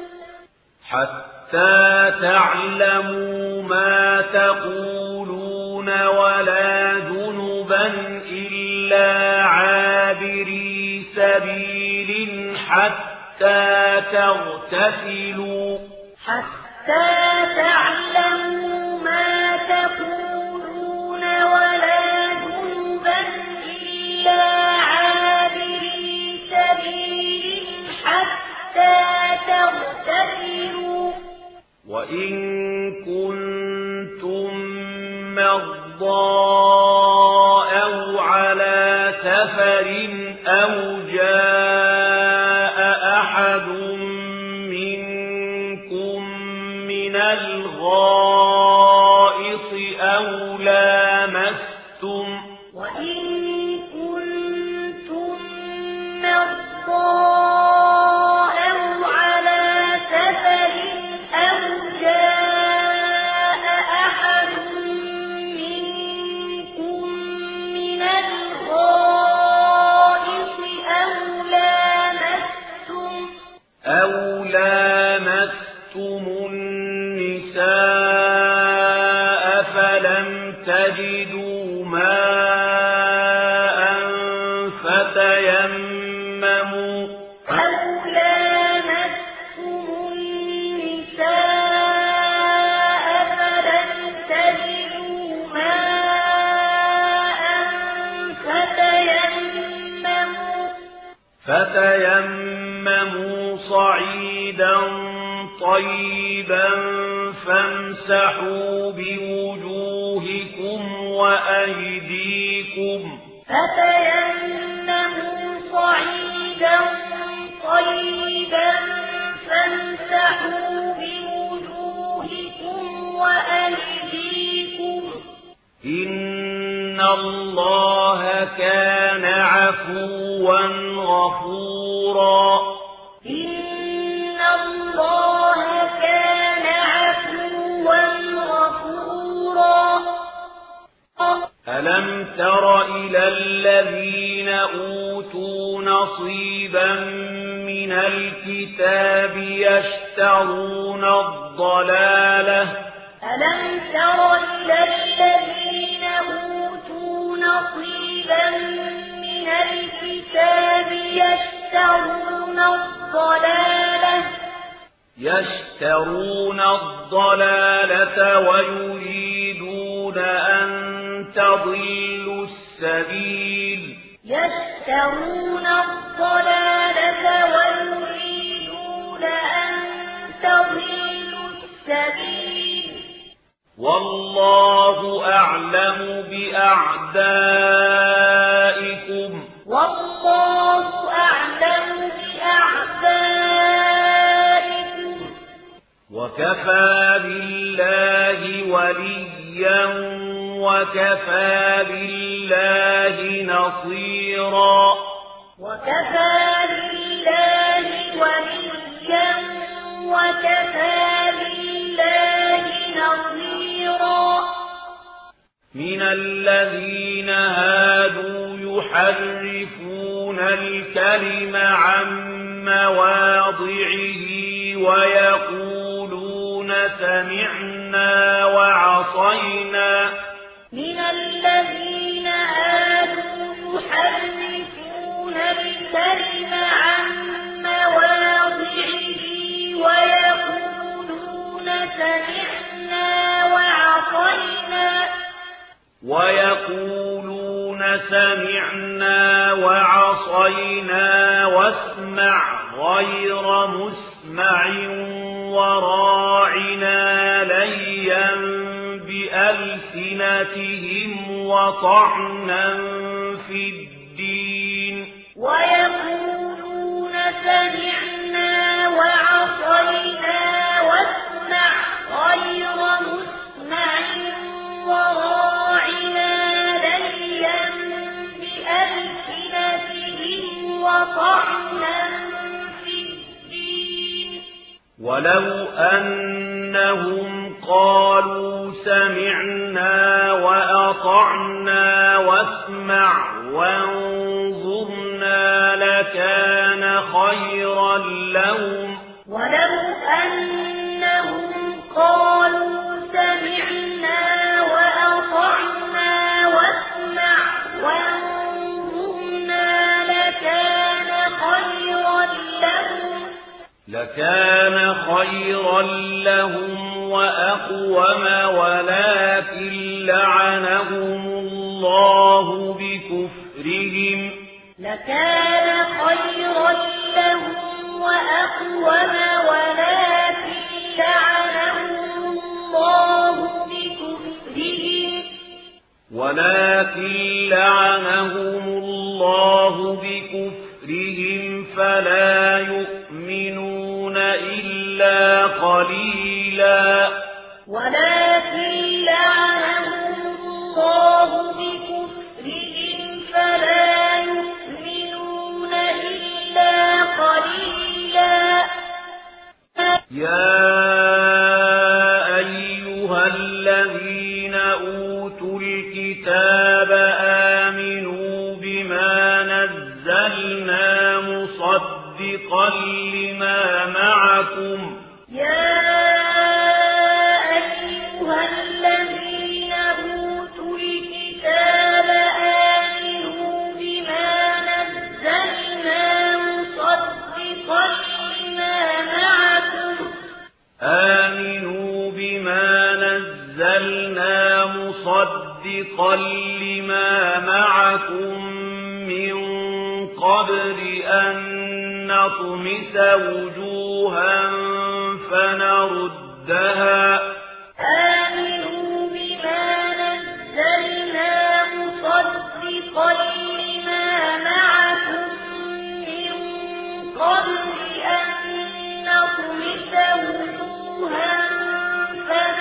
حتى تعلموا ما تقولون ولا جنبا إلا عابري سبيل حتى تغتسلوا حتى تعلموا ما تقولون ولا جنبا إلا عابري سبيل حتى تغتسلوا وإن كنتم مرضى أو على سفر أو جاء أحد منكم من الغائط أو لامستم وإن كنتم مرضى أو على سفر أو جاء أحد منكم من الغائط أو لامستم أو لامستم النساء فلم تجدوا ماء فتيمموا أو لامستم النساء فلم تجدوا ماء فتيمموا فتيمموا صعيدا طيبا فامسحوا بوجوهكم وأيديكم فتيمموا صعيدا طيبا فامسحوا بوجوهكم وأيديكم إن الله كان عفوا غفورا إن الله كان عفوا غفورا ألم تر إلى الذين أوتوا نصيبا من الكتاب يشترون الضلالة ألم تر إلى الذين أوتوا نصيبا من الكتاب يشترون الضلالة يشترون الضلالة ويريدون أن تضلوا السبيل يشترون الضلالة ويريدون أن تضلوا السبيل والله أعلم بأعدائكم والله أعلم بأعدائكم وكفى بالله وليا وكفى بالله نصيرا وكفى بالله وليا وكفى بالله نصيرا من الذين هادوا يحرفون الكلم عن مواضعه ويقولون سمعنا وعصينا من الذين هادوا يحرفون الكلم عن مواضعه ويقولون سمعنا وعصينا ويقولون سمعنا وعصينا واسمع غير مسمع وراعنا ليا بألسنتهم وطعنا في الدين ويقولون سمعنا وعصينا واسمع غير مسمع وراعنا ليا بألسنتهم وطعنا في الدين ولو أنهم قالوا سمعنا وأطعنا واسمع وانظرنا لكان خيرا لهم ولو أنهم قالوا سمعنا وأطعنا واسمع وانظرنا لكان خيرا لهم لكان خيرا لهم وأقوم ولكن لعنهم الله بكفرهم لكان خيرا لهم وأقوم ولكن لعنهم الله بكفرهم ولكن لعنهم الله بكفرهم فلا يؤمنون إلا قليلا ولكن لعنهم الله بكفرهم فلا يؤمنون إلا قليلا يا أيها الذين أوتوا الكتاب آمنوا بما نزلنا مصدقا لما معكم يا أيها الذين أوتوا الكتاب آمنوا بما نزلنا مصدقا لما معكم آمنوا بما نزلنا مصدقا لما معكم من قبل أن نطمس وجوها فنردها آمنوا بما نزلنا مصدقا لما معكم من قبل أن نطمس وجوها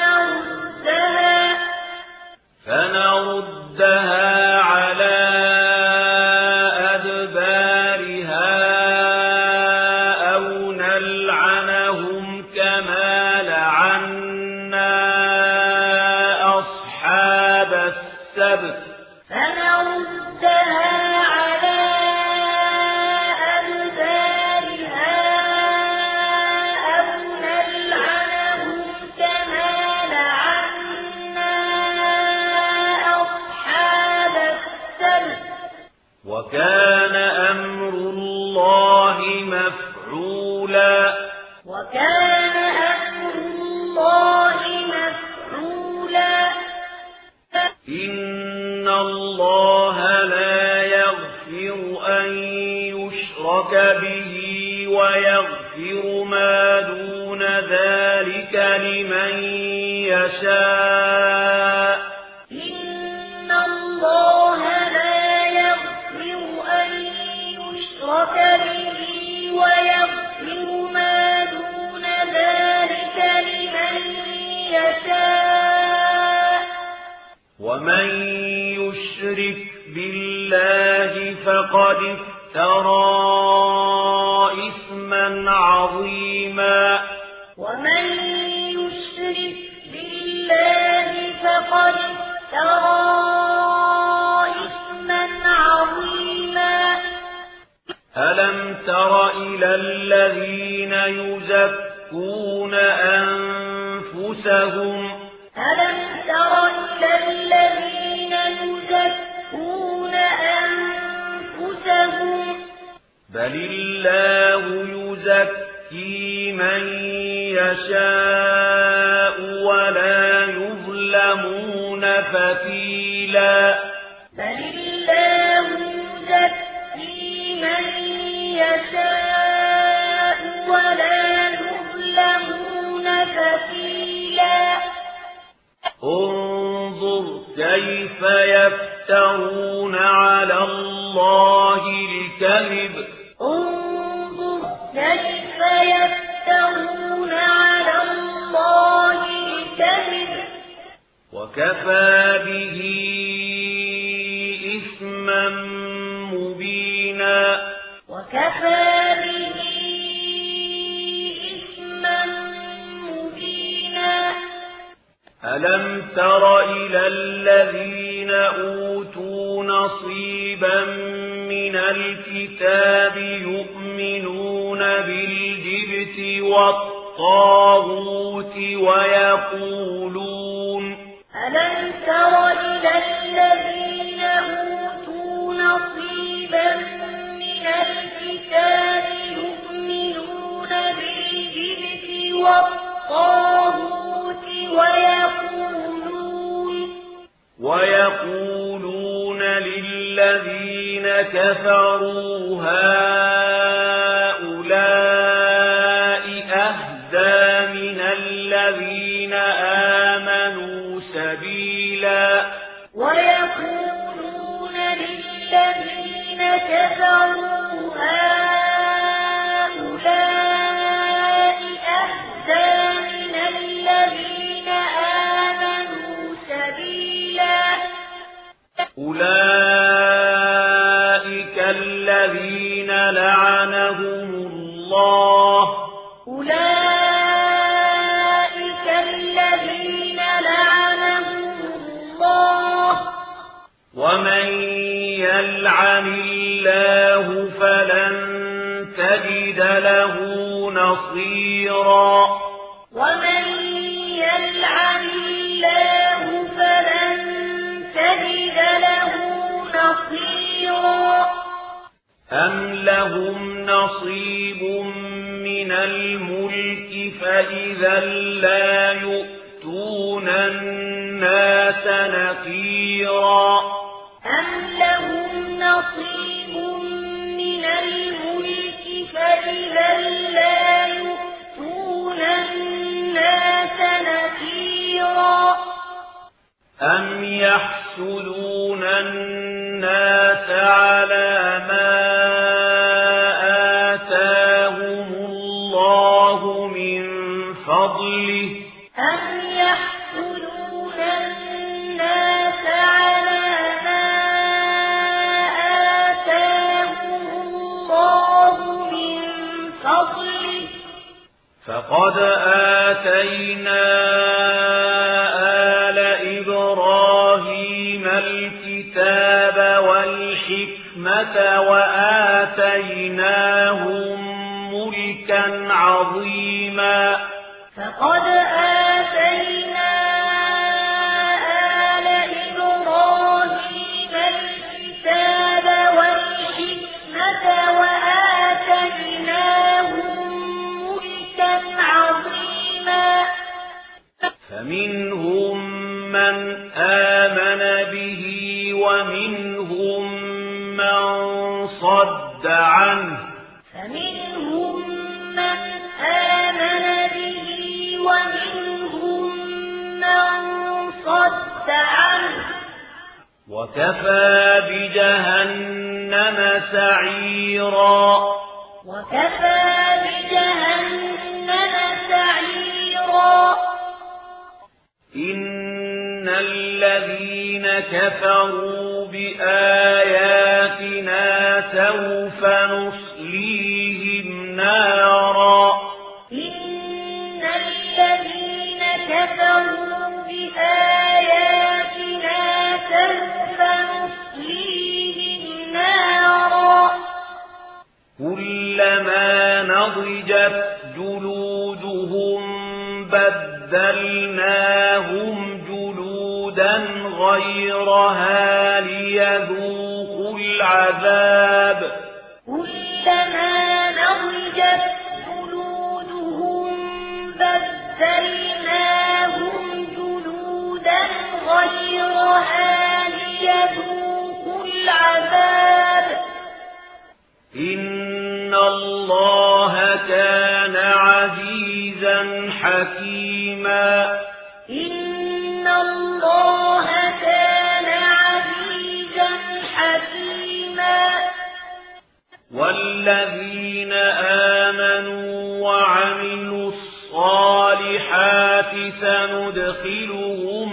فنردها فنردها على السبت فنردها على أدبارها أو نلعنهم كما لعنا أصحاب السبت وكان أمر الله مفعولا وكان أمر الله مفعولا إن الله لا يغفر أن يشرك به ويغفر ما دون ذلك لمن يشاء إن الله لا يغفر أن يشرك به ويغفر ما دون ذلك لمن يشاء ومن يشرك بالله فقد افترى إثما عظيما ومن يشرك بالله فقد افترى إثما عظيما ألم تر إلى الذين يزكون أنفسهم ألم تر إلى الذين يزكون أنفسهم بل الله يزكي من يشاء ولا يظلمون فتيلا بل الله يزكي من يشاء ولا يظلمون فتيلا انظر كيف يفترون على الله الكذب انظر كيف يفترون على الله الكذب وكفى به إثما مبينا وكفى به إثما مبينا ألم تر إلى الذين أوتوا نصيبا من الكتاب يؤمنون بالجبت والطاغوت ويقولون ألم تر إلى الذين أوتوا نصيبا من الكتاب يؤمنون بالجبت والطاغوت ويقولون ويقولون للذين كفروا هؤلاء أهدى من الذين آمنوا سبيلا ويقولون للذين كفروا هؤلاء أهدى من الذين آمنوا سبيلا أولئك الذين لعنهم الله أولئك الذين لعنهم الله ومن يلعن الله فلن تجد له نصيرا ومن يلعن الله فلن تجد له نصيرا أم لهم نصيب من الملك فإذا لا يؤتون الناس نقيرا أم لهم نصيب من الملك فإذا لا يؤتون الناس نقيرا أم يحسدون الناس على ما آتاهم الله من فضله أم يحسدون الناس على ما آتاهم الله من فضله فقد آتينا آل إبراهيم فمنهم من آمن به ومنهم من صد عنه فمنهم من آمن به ومنهم من صد عنه وكفى بجهنم سعيرا وكفى بجهنم سعيرا إن الذين كفروا بآياتنا سوف نصليهم نارا إن الذين كفروا بآياتنا سوف نصليهم نارا كلما نضجت جلودهم بدلناهم جلودا غيرها ليذوقوا العذاب كلما نضجت جلودهم بدلناهم جلودا غيرها ليذوقوا العذاب إن الله كان عزيزا حكيما إن الله كان عزيزا حكيما والذين آمنوا وعملوا الصالحات سندخلهم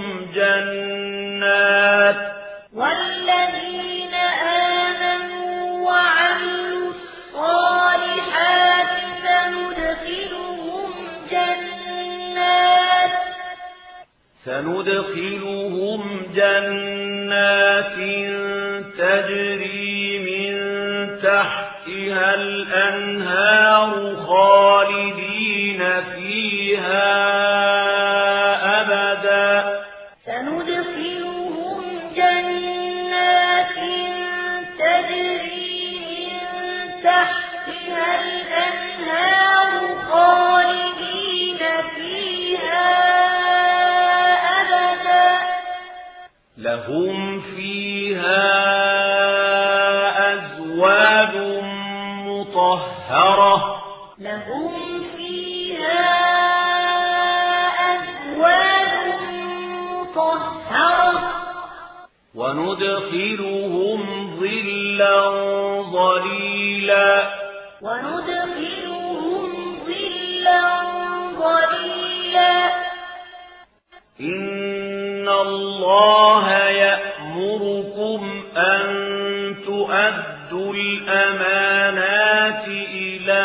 جنات والذين آمنوا وعملوا الصالحات سندخلهم جنات سندخلهم جنات تجري من تحتها الأنهار خالدين فيها أبدا سندخلهم جنات تجري من تحتها الأنهار خالدين فيها أبدا لهم فيها أزواج مطهرة لهم فيها أزواج مطهرة وندخلهم ظلا ظليلا وندخلهم ظلا ظليلا إن الله يأمركم أن تؤدوا الأمانات إلى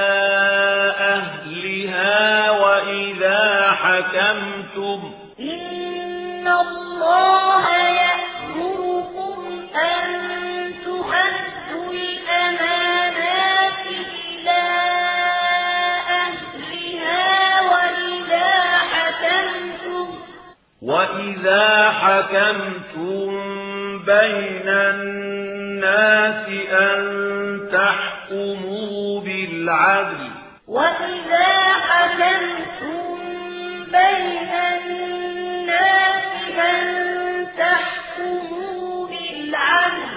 أهلها وإذا حكمتم إن الله يأمركم أن تؤدوا الأمانات إلى أهلها وإذا حكمتم وإذا حكمتم بين الناس أن تحكموا بالعدل وإذا حكمتم بين الناس أن تحكموا بالعدل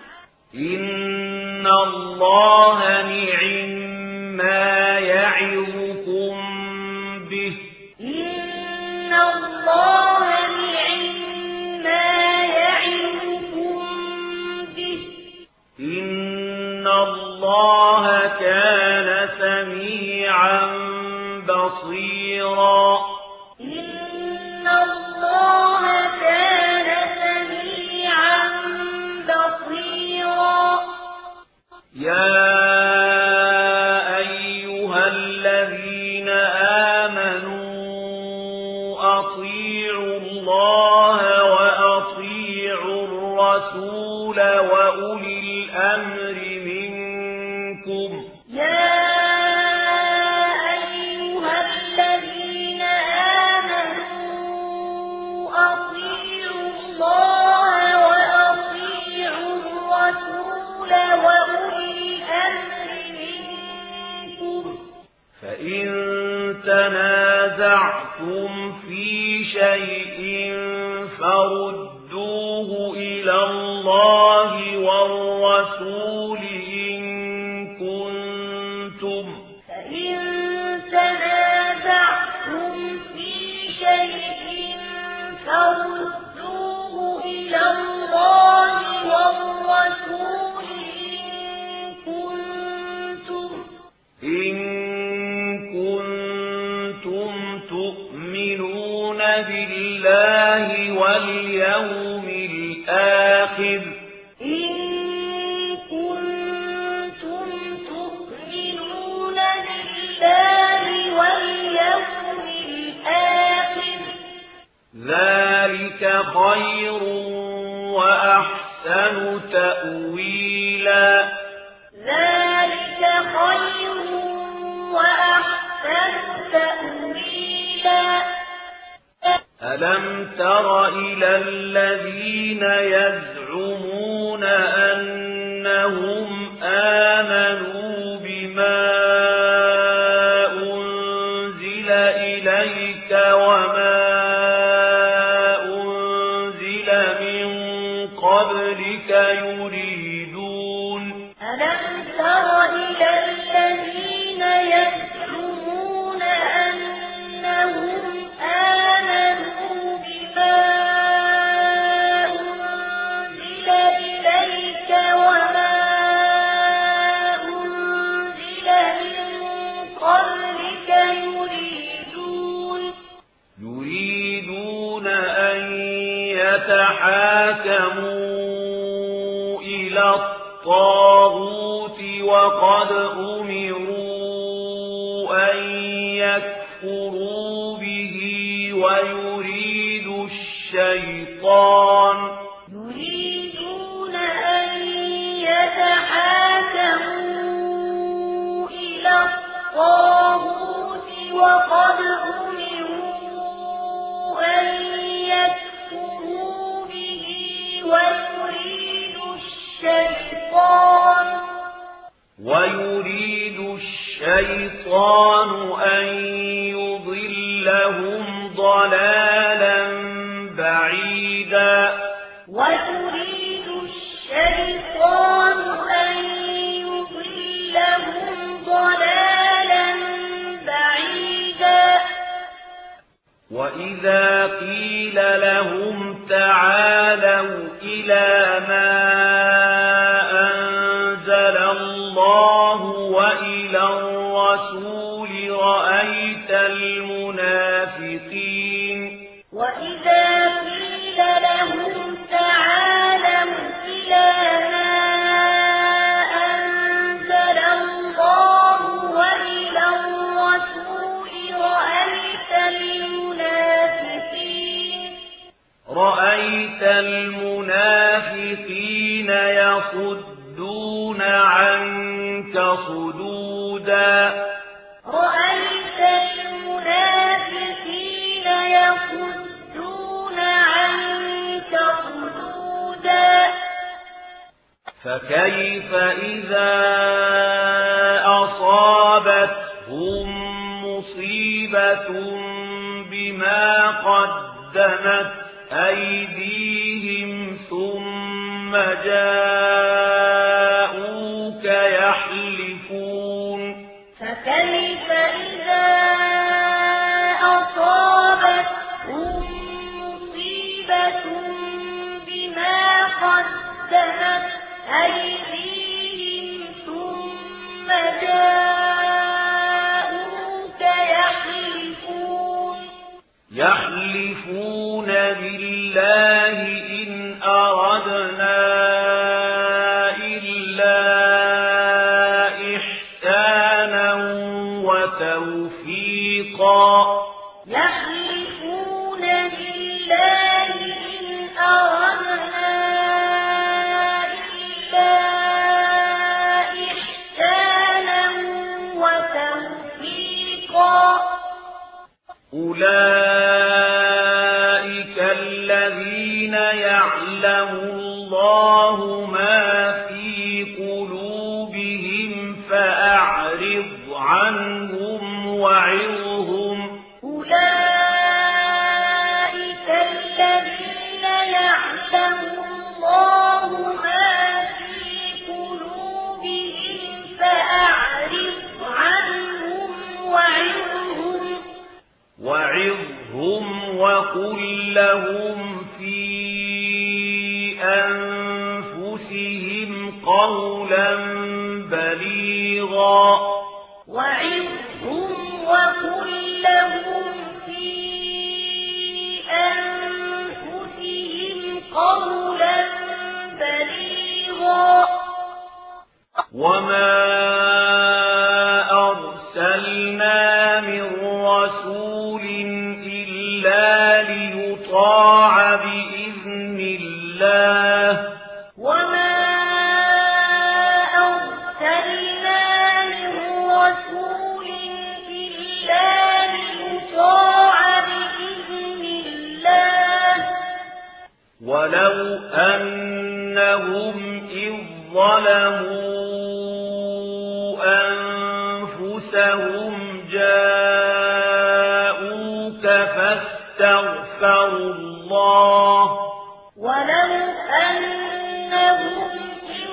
إن الله نعم ما يعظكم به إن الله نعم ما يعظكم به إن الله كان سميعا بصيرا إن الله كان سميعا بصيرا يا أيها الذين آمنوا أطيعوا الله وأطيعوا الرسول وأولي الأمر منكم يا أيها الذين آمنوا أطيعوا الله وأطيعوا الرسول وأولي الأمر منكم فإن تنازعتم تنازعتم في شيء فردوه إلى الله والرسول إن كنتم فإن تنازعتم في شيء فردوه إلى الله والرسول إن كنتم تؤمنون بالله واليوم الآخر إن كنتم تؤمنون بالله واليوم الآخر ذلك خير وأحسن تأويلا ذلك خير وأحسن تأويلا ألم تر إلى الذين يزعمون أنهم آمنوا بما أنزل إليك وما أنزل من قبلك يريدون ألم تر إلى الذين يزعمون أنهم آمنوا بما أنزل إليك وما أنزل من قبلك يريدون يريدون أن يتحاكموا إلى الطاغوت وقد أمروا أن يكفروا به ويريد الشيطان يريدون أن يتحاكموا إلى الطاغوت وقد أمروا أن يكفروا به ويريد الشيطان ويريد الشيطان أن يضلهم ضلالا بعيدا ويريد الشيطان أن يضلهم ضلالا بعيدا وإذا قيل لهم تعالوا إلى ما أنزل الله وإلى الرسول رأيت المنافقين وإذا قيل لهم تعالوا إلى ما أنزل الله وإلى الرسول رأيت المنافقين رأيت المنافقين يصدون عنك صدودا رأيت المنافقين يصدون عنك صدودا فكيف إذا أصابتهم مصيبة بما قدمت أيديهم ثم جاءوك يحلفون فكيف إذا أصابتهم مصيبة بما قدمت أيديهم ثم جاءوك يحلفون يحلفون بالله إن أردنا إلا إحسانا وتوفيقا يحلفون بالله إن أردنا إلا إحسانا وتوفيقا أولئك الذين يعلم الله ما في قلوبهم فأعرض عنهم وعظهم أولئك وعظهم وقل لهم في أنفسهم قولا بليغا وعظهم وقل لهم في أنفسهم قولا بليغا وما أرسلنا من رسول إلا ليطاع بإذن الله وما أرسلنا من رسول إلا ليطاع بإذن الله ولو أنهم إذ ظلموا أنفسهم جاءوك فاستغفروا الله ولو أنهم إذ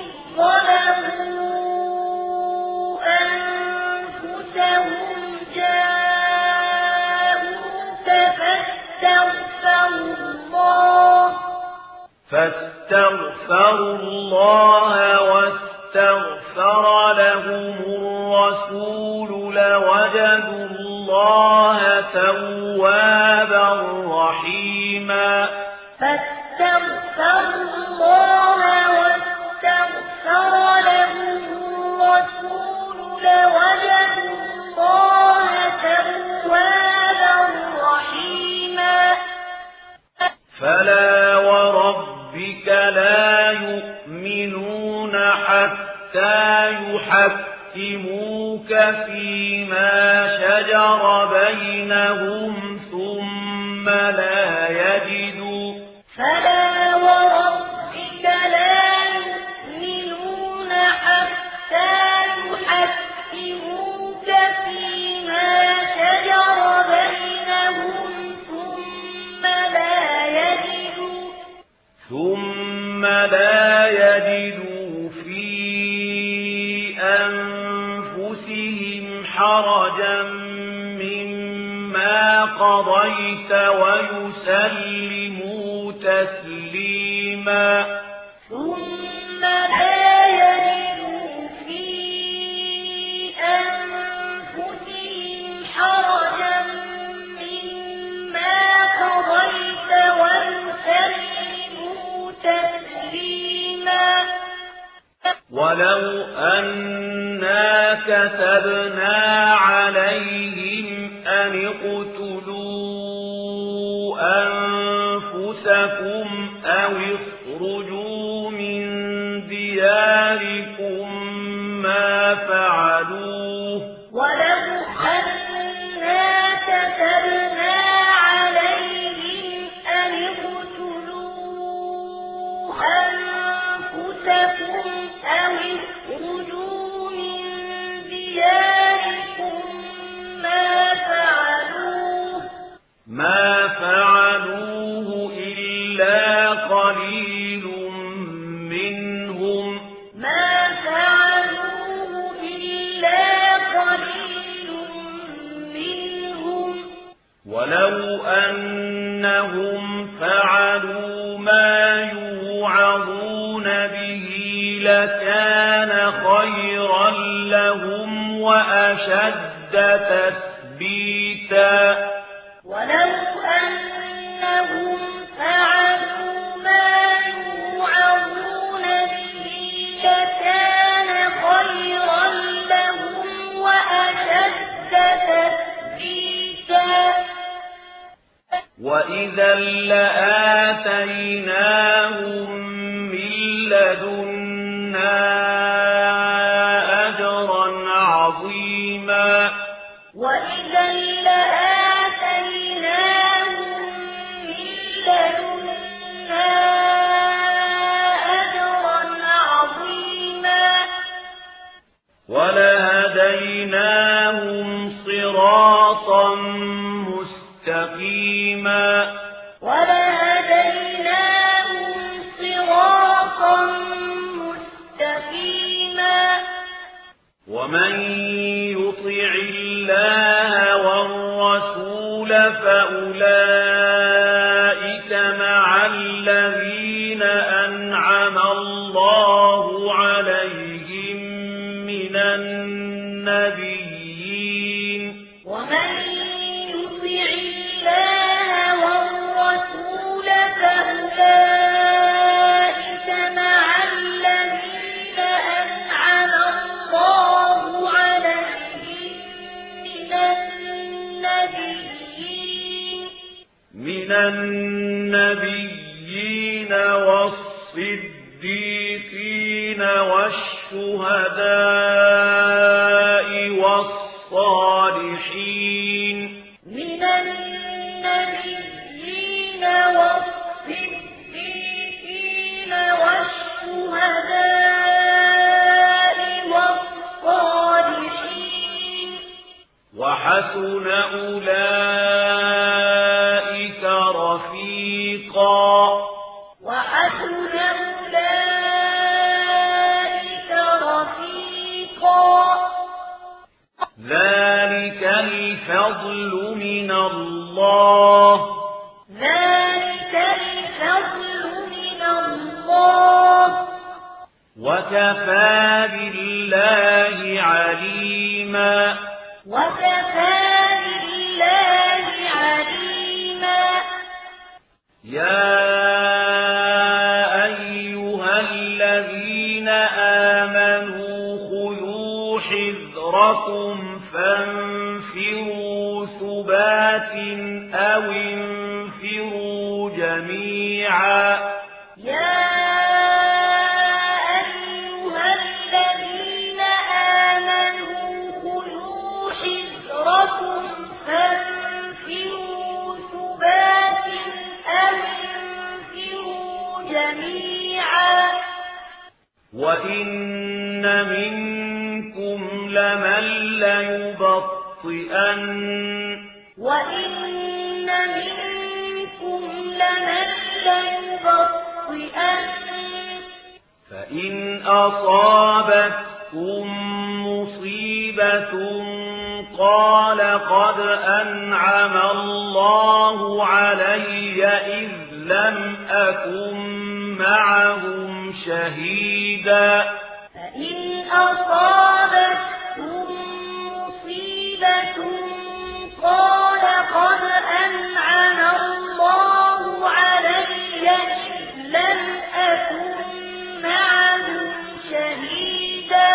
ظلموا أنفسهم جاءوك فاستغفروا الله فاستغفروا الله واستغفر لهم الرسول لوجدوا الله توابا رحيما فاستغفروا الله واستغفر لهم الرسول لوجدوا الله توابا رحيما فلا وربك لا يؤمنون حتى يحكموك فيما شجر بينهم ثم لا يجدوا فلا وربك لا يؤمنون حتى يحكموك فيما شجر بينهم ثم لا يجدوا ثم لا يجدوا في أنفسهم حرجا مما قضيت ويسلموا تسليما ثم لا يجدوا في أنفسهم حرجا مما قضيت ويسلموا تسليما ولو أنا كتبنا عليهم أن اقتلوا أنفسكم أو اخرجوا من دياركم ما فعلوه ولو أنا كتبنا عليهم أن اقتلوا أنفسكم أو اخرجوا من دياركم ما فعلوه ما فعلوه إلا قليل منهم ما فعلوه إلا قليل منهم ولو أنهم فعلوا ما يوعظون به لكان خيرا لهم وأشد تثبيتا ولو أنهم فعلوا ما يوعظون به لكان خيرا لهم وأشد تثبيتا وإذا لآتيناهم من لدنا أجرا عظيما وإذا لآتيناهم من لدنا أجرا عظيما ولهديناهم صراطا مستقيما ولهديناهم صراطا مستقيما ومن يطع الله والرسول فأولئك مع الذين أنعم الله عليهم من النبيين ومن يطع الله والرسول فأولئك مع الذين أنعم الله عليهم من النبيين من النبيين والصديقين والشهداء والصالحين من النبيين والصديقين والشهداء والصالحين وحسن أولئك رفيقا وحسن أولئك رفيقا ذلك الفضل من الله ذلك الفضل من الله وكفى بالله عليما وكفى بالله عليما يا أيها الذين آمنوا خذوا حذركم فانفروا ثبات أو انفروا جميعا يا أيها الذين آمنوا خذوا حذركم فانفروا ثبات أو انفروا جميعا وإن منكم لمن ليبطئن وإن منكم لمن ليبطئن فإن أصابتكم مصيبة قال قد أنعم الله علي إذ لم أكن معهم شهيدا فإن أصابتكم مصيبة قال قد أنعم الله علي إذ لم أكن معهم شهيدا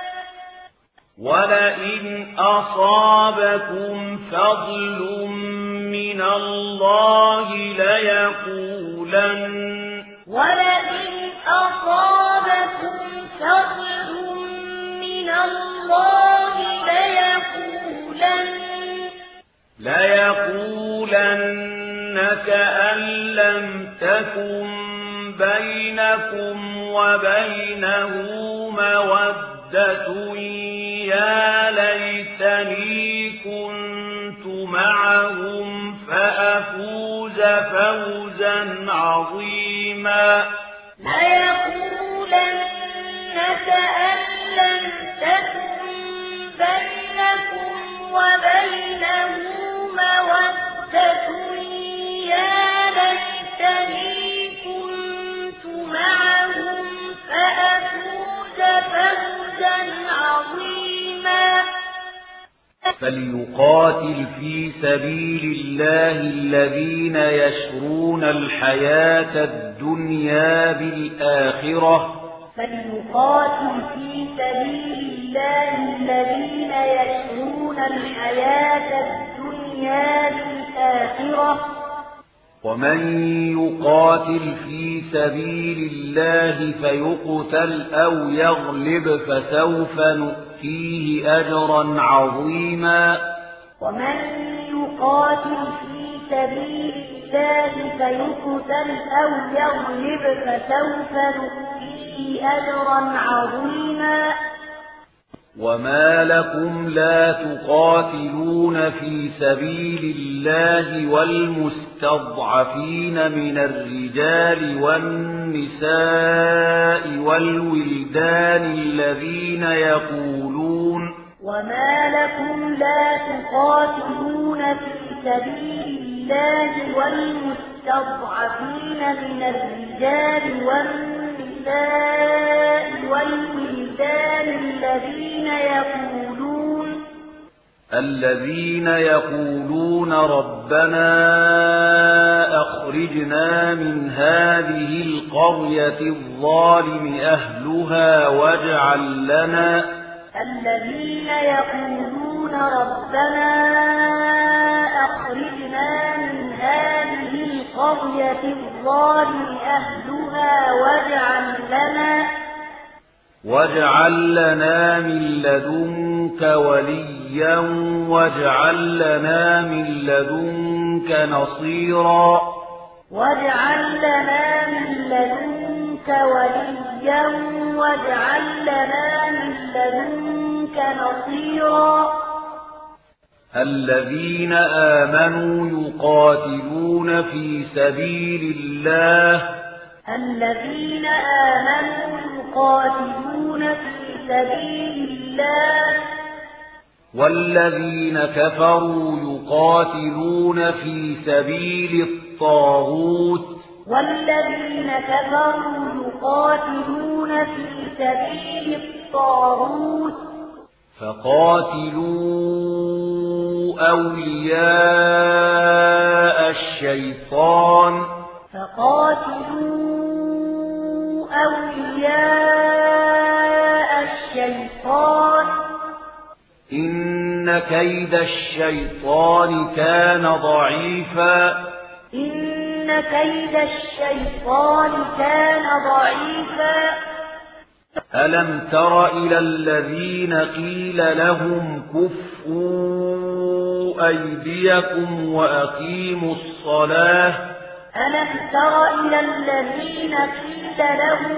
ولئن أصابكم فضل من الله ليقولن ولئن أصابكم فضل من الله ليقولن ليقولن كأن لم تكن بينكم وبينه مودة يا ليتني كنت معهم فأفوز فوزا عظيما ليقولن كأن لم تكن بينكم وبينه مودة يا ليتني كنت معهم فأفوز فوزا عظيما فليقاتل في سبيل الله الذين يشرون الحياة الدنيا بالآخرة فليقاتل في سبيل الله الذين يشرون الحياة الدنيا بالآخرة ومن يقاتل في سبيل الله فيقتل أو يغلب فسوف نؤتيه أجرا عظيما ومن يقاتل في سبيل الله فيقتل أو يغلب فسوف نؤتيه أجرا عظيما وما لكم لا تقاتلون في سبيل الله والمستضعفين من الرجال والنساء والولدان الذين يقولون وما لكم لا تقاتلون في سبيل الله والمستضعفين من الرجال والنساء والولدان الذين يقولون الذين يقولون ربنا أخرجنا من هذه القرية الظالم أهلها واجعل لنا الذين يقولون ربنا أخرجنا من هذه القرية الظالم أهلها واجعل لنا واجعل لنا من لدنك وليا واجعل لنا من لدنك نصيرا واجعل لنا من لدنك وليا واجعل لنا من لدنك نصيرا الذين آمنوا يقاتلون في سبيل الله الذين آمنوا يقاتلون في سبيل الله والذين كفروا يقاتلون في سبيل الطاغوت والذين كفروا يقاتلون في سبيل الطاغوت فقاتلوا أولياء الشيطان فقاتلوا أولياء الشيطان إن كيد الشيطان كان ضعيفا إن كيد الشيطان كان ضعيفا ألم تر إلى الذين قيل لهم كفوا أيديكم وأقيموا الصلاة ألم تر إلى الذين قيل لهم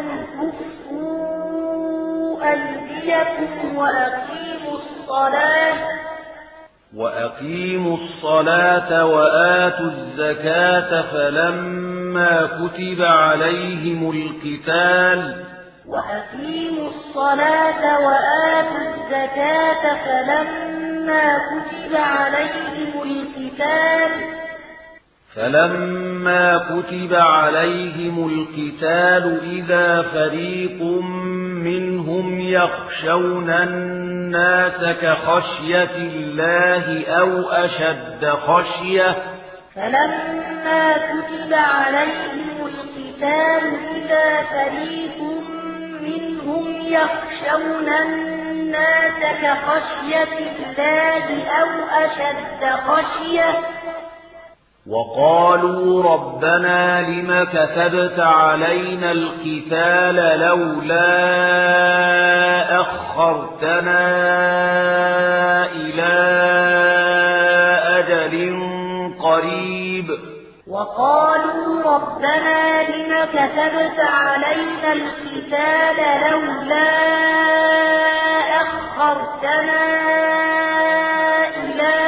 كفوا أيديكم وأقيموا الصلاة وأقيموا الصلاة وآتوا الزكاة فلما كتب عليهم القتال وأقيموا الصلاة وآتوا الزكاة فلما كتب عليهم القتال فلما كتب عليهم القتال إذا فريق منهم يخشون الناس كخشية الله أو أشد خشية فلما كتب عليهم القتال إذا فريق منهم يخشون الناس كخشية الله أو أشد خشية وقالوا ربنا لم كتبت علينا القتال لولا أخرتنا إلى أجل قريب وقالوا ربنا لم كتبت علينا القتال لولا أخرتنا إلى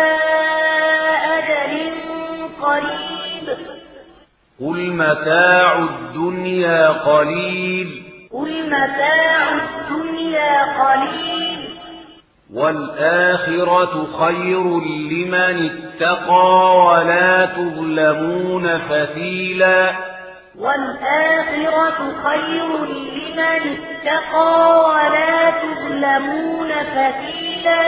أجل قريب قل متاع الدنيا قليل قل متاع الدنيا قليل والآخرة خير لمن اتقى ولا تظلمون فتيلا والآخرة خير لمن اتقى ولا تظلمون فتيلا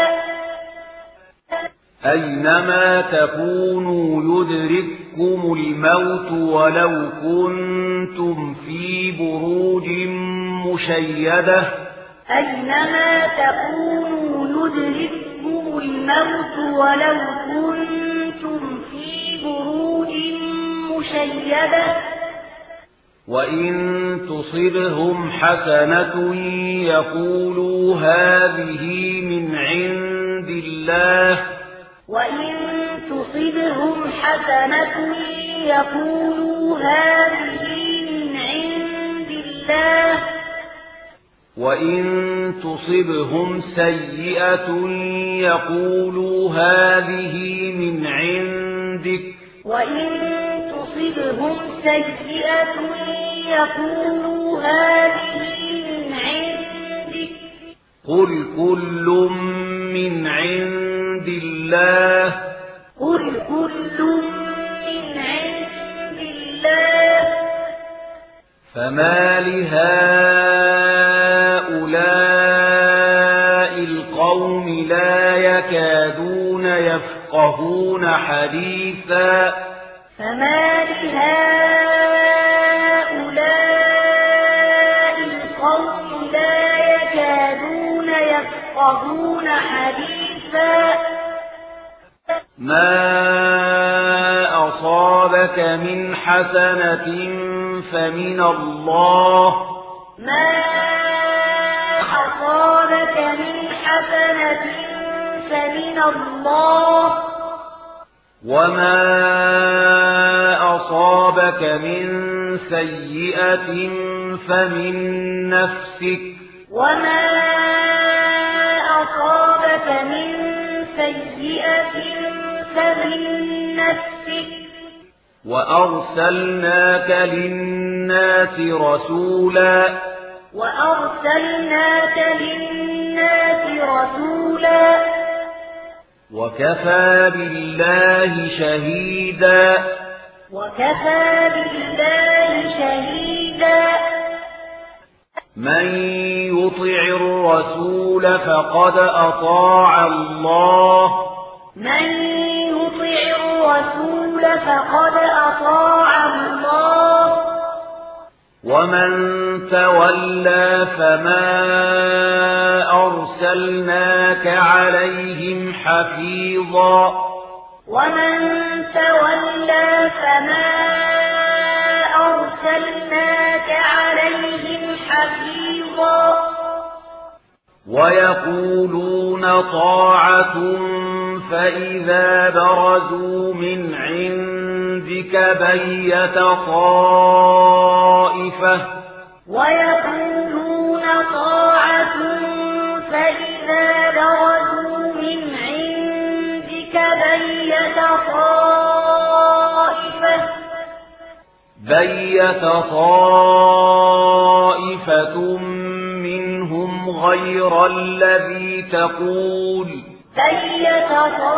أينما تكونوا يدرككم الموت ولو كنتم في بروج مشيدة أينما تكونوا يدرككم الموت ولو كنتم في بروج مشيدة وإن تصبهم حسنة يقولوا هذه من عند الله وإن تصبهم حسنة يقولوا هذه من عند الله وإن تصبهم سيئة يقولوا هذه من عندك وإن تصبهم سيئة يقولوا هذه من عندك قل كل من عند الله قل كل فما لهؤلاء القوم لا يكادون يفقهون حديثا فما لهؤلاء القوم لا يكادون يفقهون حديثا ما أصابك من حسنة فمن الله ما أصابك من حسنة فمن الله وما أصابك من سيئة فمن نفسك وما أصابك من سيئة فمن نفسك وأرسلناك للناس رسولا وأرسلناك للناس رسولا وكفى بالله شهيدا وكفى بالله شهيدا من يطع الرسول فقد أطاع الله من يطع الرسول فقد أطاع الله ومن تولى فما أرسلناك عليهم حفيظا ومن تولى فما أرسلناك عليهم حفيظا ويقولون طاعة فإذا برزوا من عندك بيت طائفة ويقولون طاعة فإذا برزوا من عندك بيت طائفة بيت طائفة منهم غير الذي تقول بيت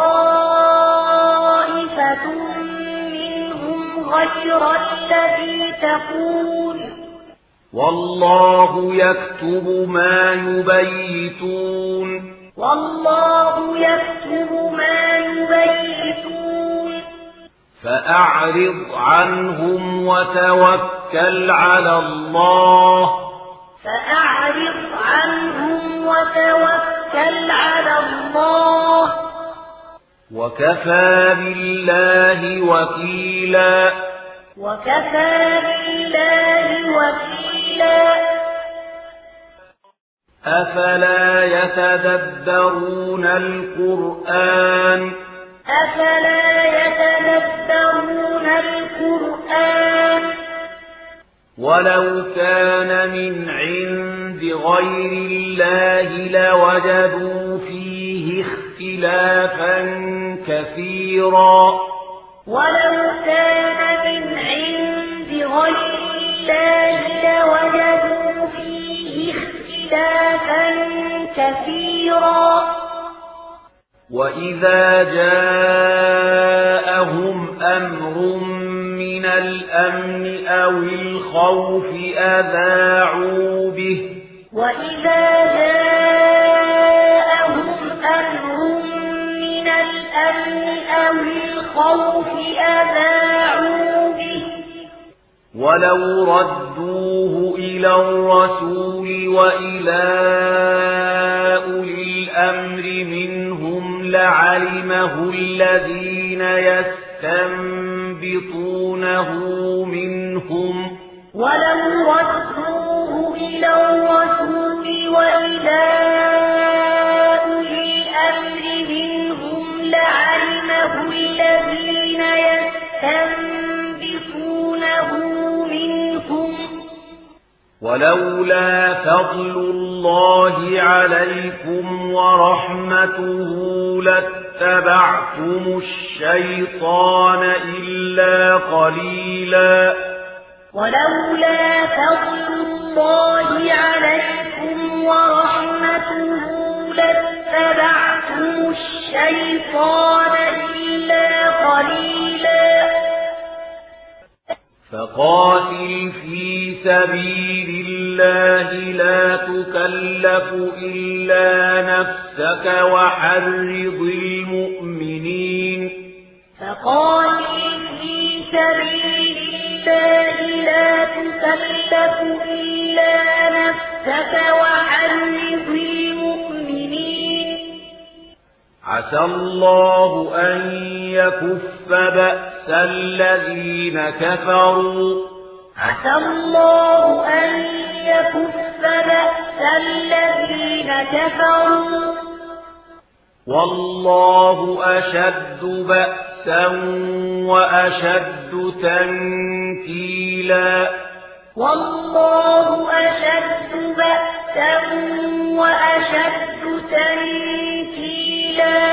طائفة منهم غير الذي تقول والله يكتب ما يبيتون والله يكتب ما يبيتون فأعرض عنهم وتوكل على الله فأعرض عنهم وتوكل على الله وكفى بالله وكيلا وكفى بالله وكيلا أفلا يتدبرون القرآن أفلا يتدبرون القرآن ولو كان من عند غير الله لوجدوا فيه اختلافا كثيرا ولو كان من عند غير الله لوجدوا فيه اختلافا كثيرا وإذا جاءهم أمر من الأمن أو الخوف أذاعوا به وإذا جاءهم أمر من الأمن أو الخوف أذاعوا به ولو ردوه إلى الرسول وإلى أولي الأمر منهم لعلمه الذين يستنبطونه منهم ولو ردوه إلى الرسول وإلى أولي الأمر منهم لعلمه الذين يستنبطونه منهم ولولا فضل الله عليكم ورحمته لاتبعتم الشيطان إلا قليلا ولولا فضل الله عليكم ورحمته لاتبعتم الشيطان إلا قليلا فقاتل في سبيل الله لا تكلف إلا نفسك وحرض المؤمنين فقاتل في سبيل الله لا تكلف إلا نفسك وحرض المؤمنين عسى الله أن يكف بأس الذين كفروا عسى الله أن يكف بأس الذين كفروا والله أشد بأسا وأشد تنكيلا والله أشد بأسا وأشد تنكيلا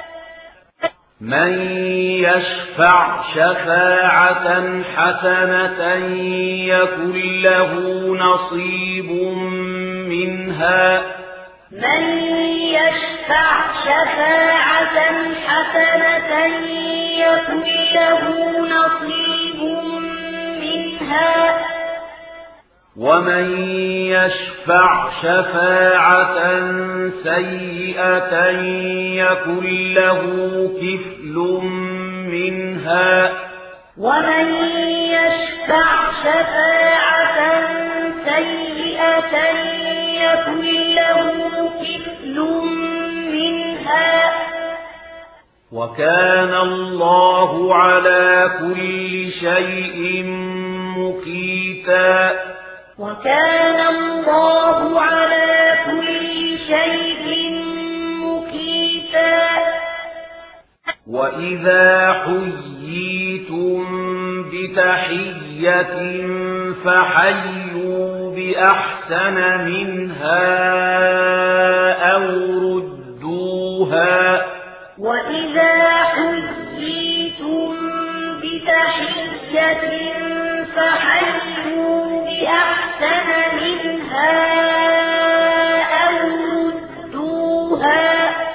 من يشفع شفاعة حسنة يكن له نصيب منها من يشفع شفاعة حسنة يكن له نصيب منها ومن يشفع شفاعة سيئة يكن له كفل منها ومن يشفع شفاعة سيئة يكن له كفل منها وكان الله على كل شيء مقيتا وكان الله على كل شيء مقيتا وإذا حييتم بتحية فحيوا بأحسن منها أو ردوها وإذا حييتم بتحية فحيوا بأحسن منها أو ردوها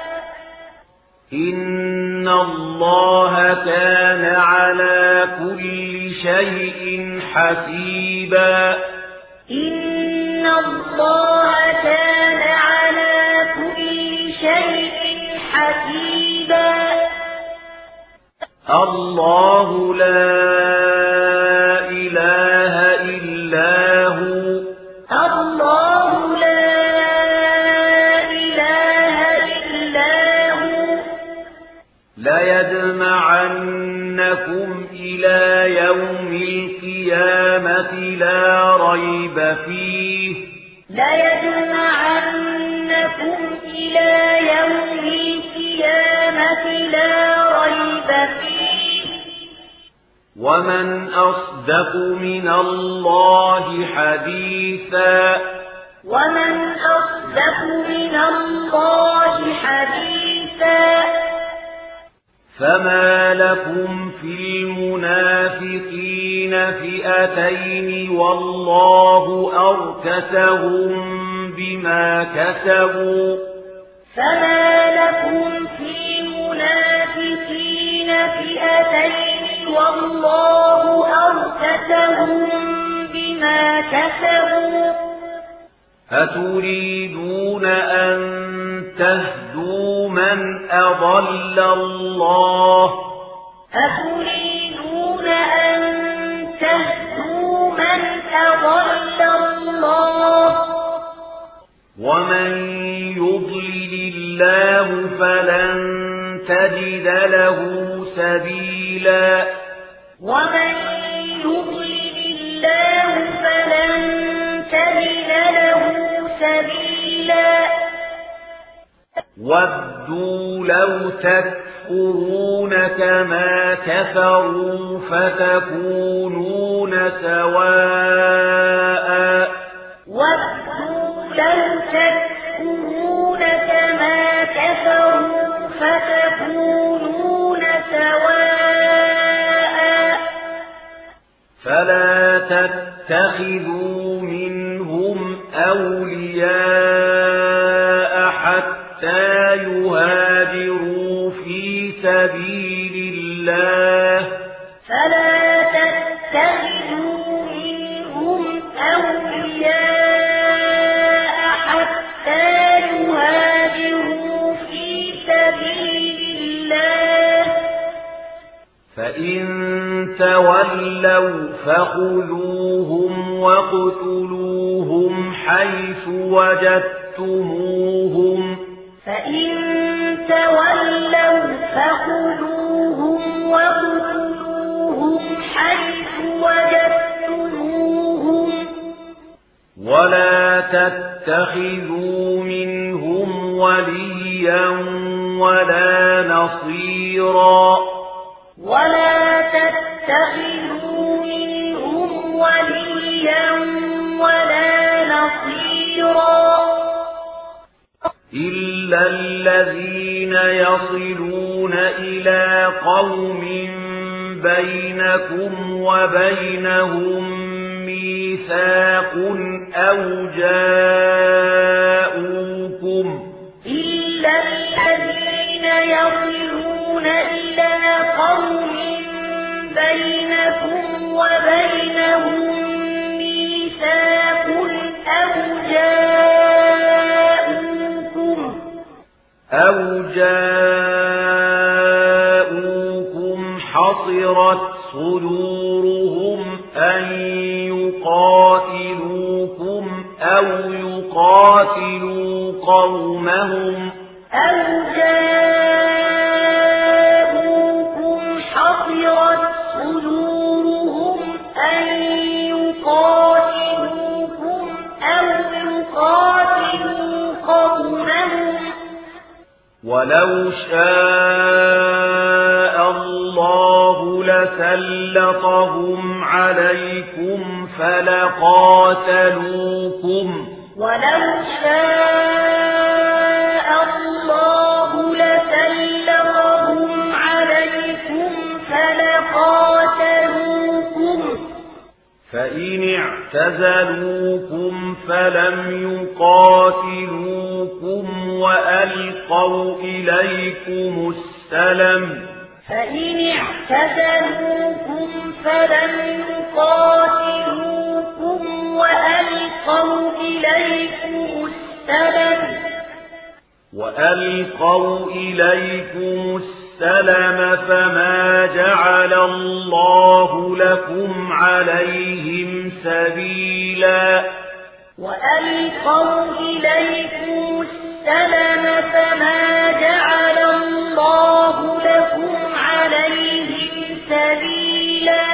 إن الله كان على كل شيء حسيبا إن الله كان على كل شيء حسيبا الله لا إله إلا هو الله لا إله إلا هو ليجمعنكم إلى يوم القيامة لا ريب فيه ليجمعنكم إلى يوم القيامة لا ريب فيه ومن أصدق من الله حديثا ومن أصدق من الله حديثا فما لكم في المنافقين فئتين والله أركسهم بما كسبوا فما لكم في المنافقين فئتين والله أركسهم بما كسبوا أتريدون أن تهدوا من أضل الله أتريدون أن تهدوا من أضل الله ومن يضلل الله فلن تجد له سبيلا ومن يضلل الله فلن تجد له سبيلا ودوا لو تكفرون كما كفروا فتكونون سواء ودوا لو تكفرون كما كفروا فتكونون سواء فلا تتخذوا منهم أولياء حتى يهاجروا في سبيل الله فلا تتخذوا تتخذوا منهم أولياء حتى يهاجروا في سبيل الله فإن تولوا فخذوهم واقتلوهم حيث وجدتموهم فإن تولوا فخذوهم واقتلوهم حيث وجدتموهم ولا تتخذوا منهم وليا ولا نصيرا ولا تتخذوا منهم وليا ولا نصيرا إلا الذين يصلون إلى قوم بينكم وبينهم ميثاق أو جاءوكم إلا الذين يصلون إلى قوم بينكم وبينهم ميثاق أو جاءوكم أو جاءوكم حصرت صدورهم أن يقاتلوكم أو يقاتلوا قومهم أو جاءوكم حصرت صدورهم أن يقاتلوكم أو يقاتلوا قومهم ولو شاء الله لسلطهم عليكم فلقاتلوكم ولو شاء الله لسلطهم عليكم فلقاتلوكم فإن اعتزلوكم فلم يقاتلوكم وألقوا إليكم السلم فإن اعتزلوكم فلم يقاتلوكم وألقوا إليكم السلم وألقوا إليكم السلم فما جعل الله لكم عليهم سبيلا وألقوا إليكم السلم فما جعل الله لكم عليهم سبيلا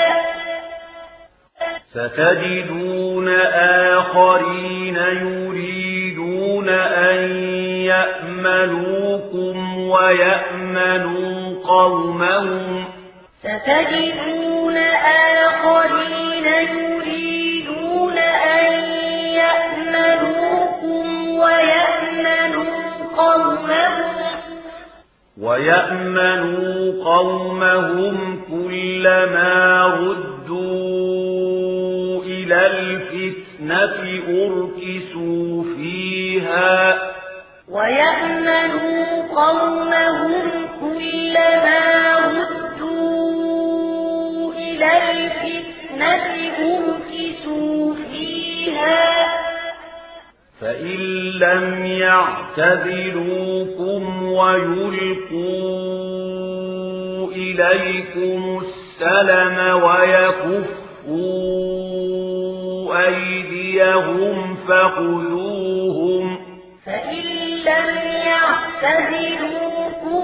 ستجدون آخرين يريدون أن يأمنوكم ويأمنوا قومهم ستجدون آخرين يريدون أن يأمنوكم ويأمنوا قومهم ويأمنوا قومهم كلما ردوا إلى الفتنة أركسوا فيها ويأمنوا قومهم كلما ردوا إلى الفتنة أركسوا فيها فإن لم يعتزلوكم ويلقوا إليكم السلم ويكفوا أيديهم فخذوهم فإن لم يعتزلوكم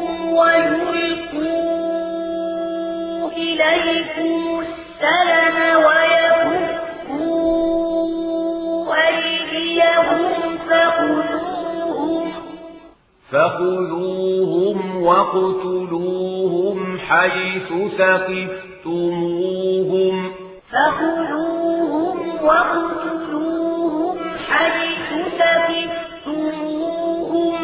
ويلقوا إليكم السلم ويكفوا أيديهم فخذوهم فخذوهم واقتلوهم حيث ثقفتموهم فخذوهم واقتلوهم حيث ثقفتموهم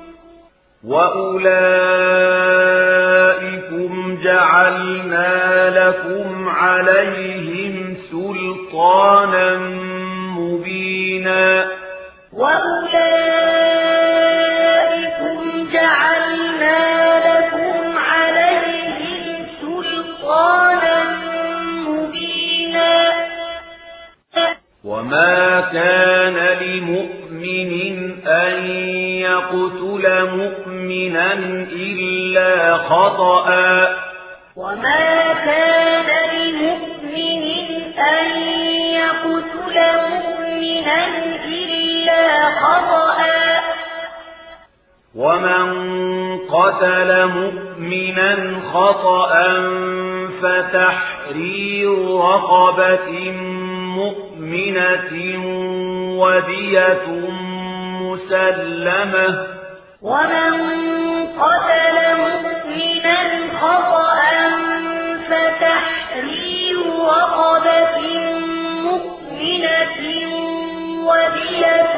وأولئكم جعلنا لكم عليهم سلطانا مبينا وأولئكم جعلنا لكم عليهم سلطانا مبينا وما كان لمؤمن أن يقتل مؤمنا إلا خطأ وما كان لمؤمن أن يقتل مؤمنا إلا خطأ ومن قتل مؤمنا خطأ فتحرير رقبة مؤمنة ودية مسلمة ومن قتل مؤمنا خطأ فتحرير رقبة مؤمنة ودية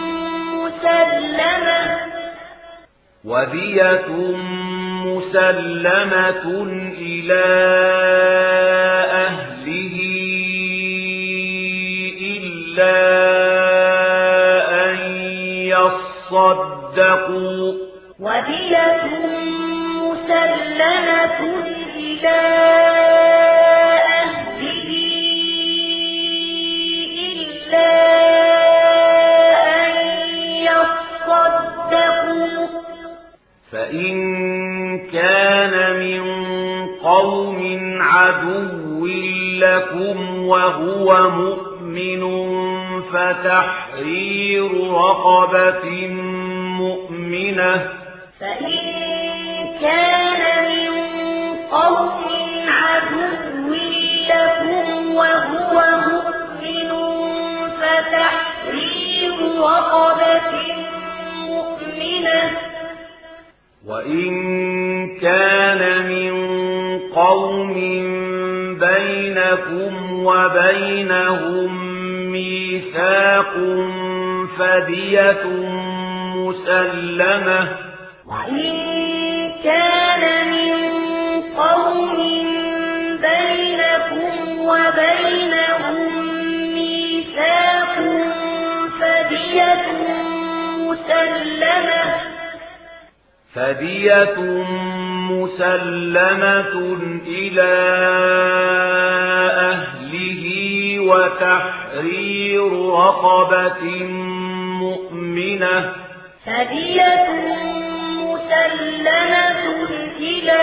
مسلمة ودية مسلمة إلى أهله إلا أن يصدقوا ودية مسلمة إلى أهله إلا أن يصدقوا فإن كان من قوم عدو لكم وهو مؤمن فتحرير رقبة مؤمنة فإن كان من قوم عدو لكم وهو مؤمن فتحرير رقبة مؤمنة وإن كان من قوم بينكم وبينهم ميثاق فدية مسلمة وإن كان من قوم بينكم وبينهم ميثاق فدية مسلمة فدية مسلمة إلى أهله وتحرير رقبة مؤمنة فدية مسلمة إلى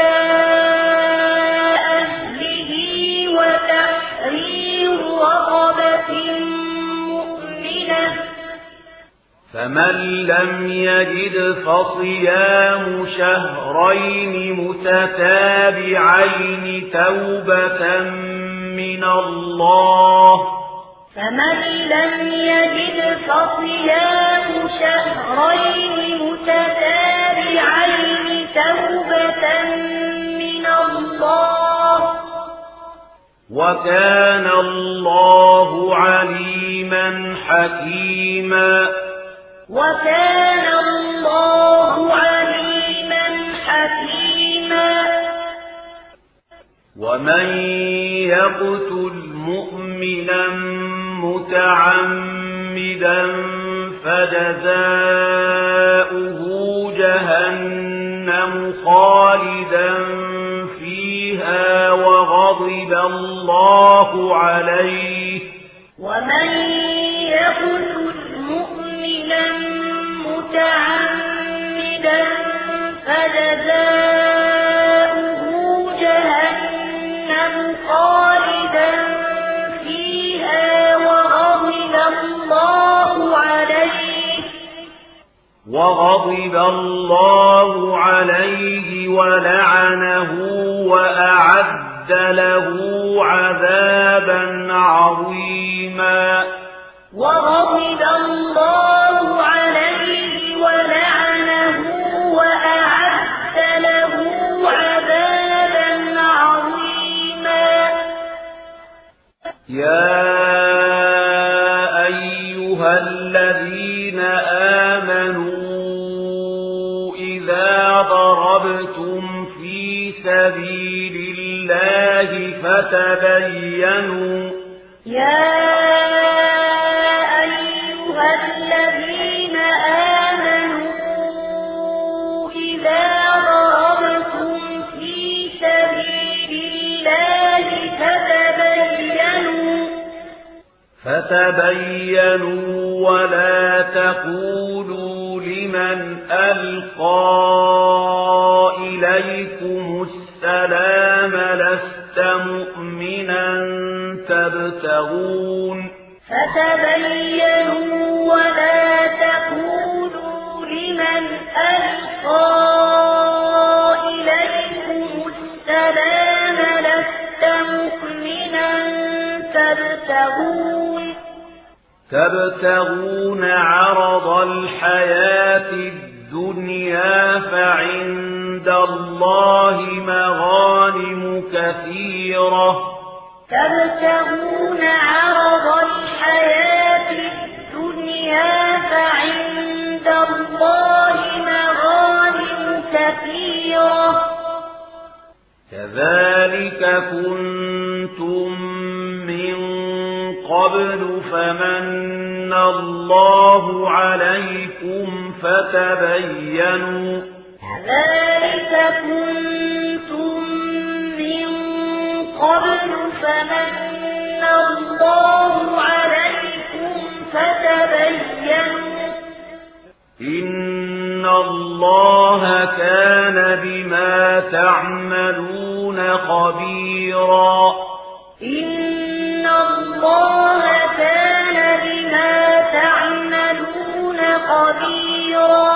أهله وتحرير رقبة مؤمنة فمن لم يجد فصيام شهرين متتابعين توبة من الله فمن لم يجد فصيام شهرين متتابعين توبة من الله وكان الله عليما حكيما وكان الله عليما حكيما ومن يقتل مؤمنا متعمدا فجزاؤه جهنم خالدا فيها وغضب الله عليه ومن يقتل مؤمنا متعمدا فجزاؤه جهنم خالدا فيها وغضب الله عليه وغضب الله عليه ولعنه وأعد له عذابا عظيما وغضب الله عليه ولعنه وأعد له عذابا عظيما يا أيها الذين آمنوا إذا ضربتم في سبيل الله فتبينوا يا أيها الذين آمنوا إذا ضربتم في سبيل الله فتبينوا فتبينوا ولا تقولوا لمن ألقى إليكم السلام لست مؤمنا تبتغون فتبينوا ولا تقولوا لمن ألقى إليكم السلام لست مؤمنا تبتغون تبتغون عرض الحياة الدنيا فعند الله مغانم كثيرة تبتغون عرض الحياة الدنيا فعند الله مغانم كثيرة كذلك كنتم من قبل فمن الله عليكم فتبينوا كذلك كنتم من قبل فمن الله عليكم فتبينوا إن الله كان بما تعملون خبيرا إن الله كان بما تعملون خبيرا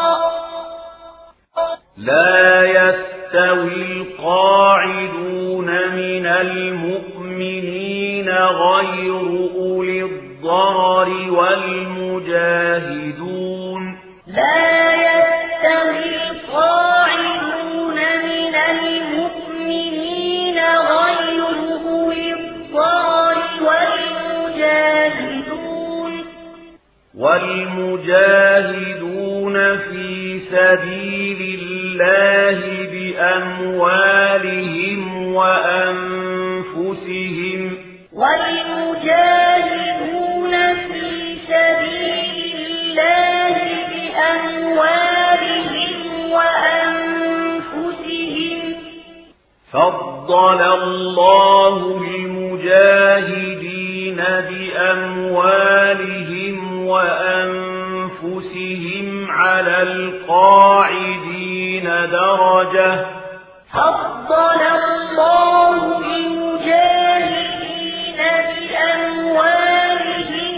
لا يستوي القاعدون من المؤمنين غير أولي الضرر والمجاهدون لا يستوي القاعدون من المؤمنين غير أولي الضرر والمجاهدون والمجاهدون في سبيل الله بأموالهم وأنفسهم والمجاهدون في سبيل الله بأموالهم وأنفسهم فضل الله المجاهدين بأموالهم وأنفسهم على القاعدين درجة فضل الله المجاهدين بأموالهم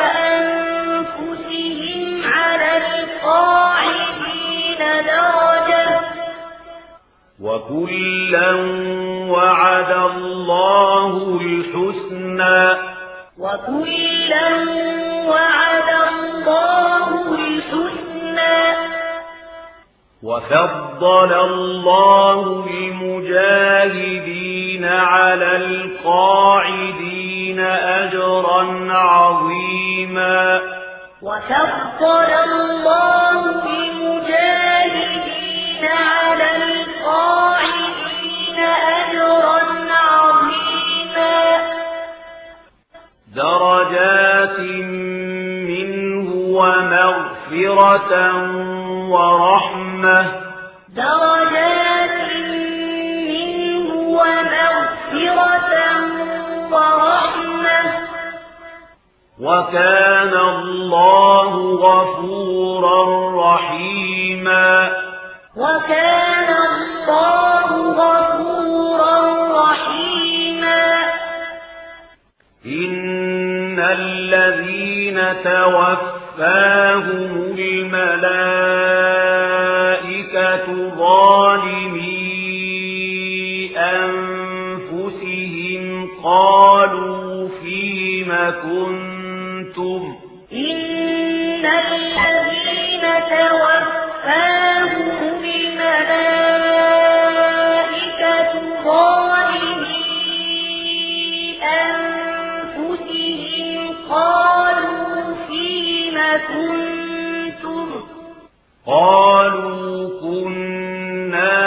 وأنفسهم على القاعدين درجة وكلا وعد الله الحسنى وكلا وعد الله الحسنى وفضل الله المجاهدين على القاعدين أجرا عظيما وفضل الله المجاهدين على القاعدين أجرا عظيما درجات منه ومغفرة ورحمة درجات منه ومغفرة ورحمة وكان الله غفورا رحيما وكان الله غفورا رحيما إن الذين توفاهم الملائكة ظالمي أنفسهم قالوا فيم كنتم إن الذين توفاهم الملائكة ظالمي أنفسهم قالوا فيم كنتم قالوا كنا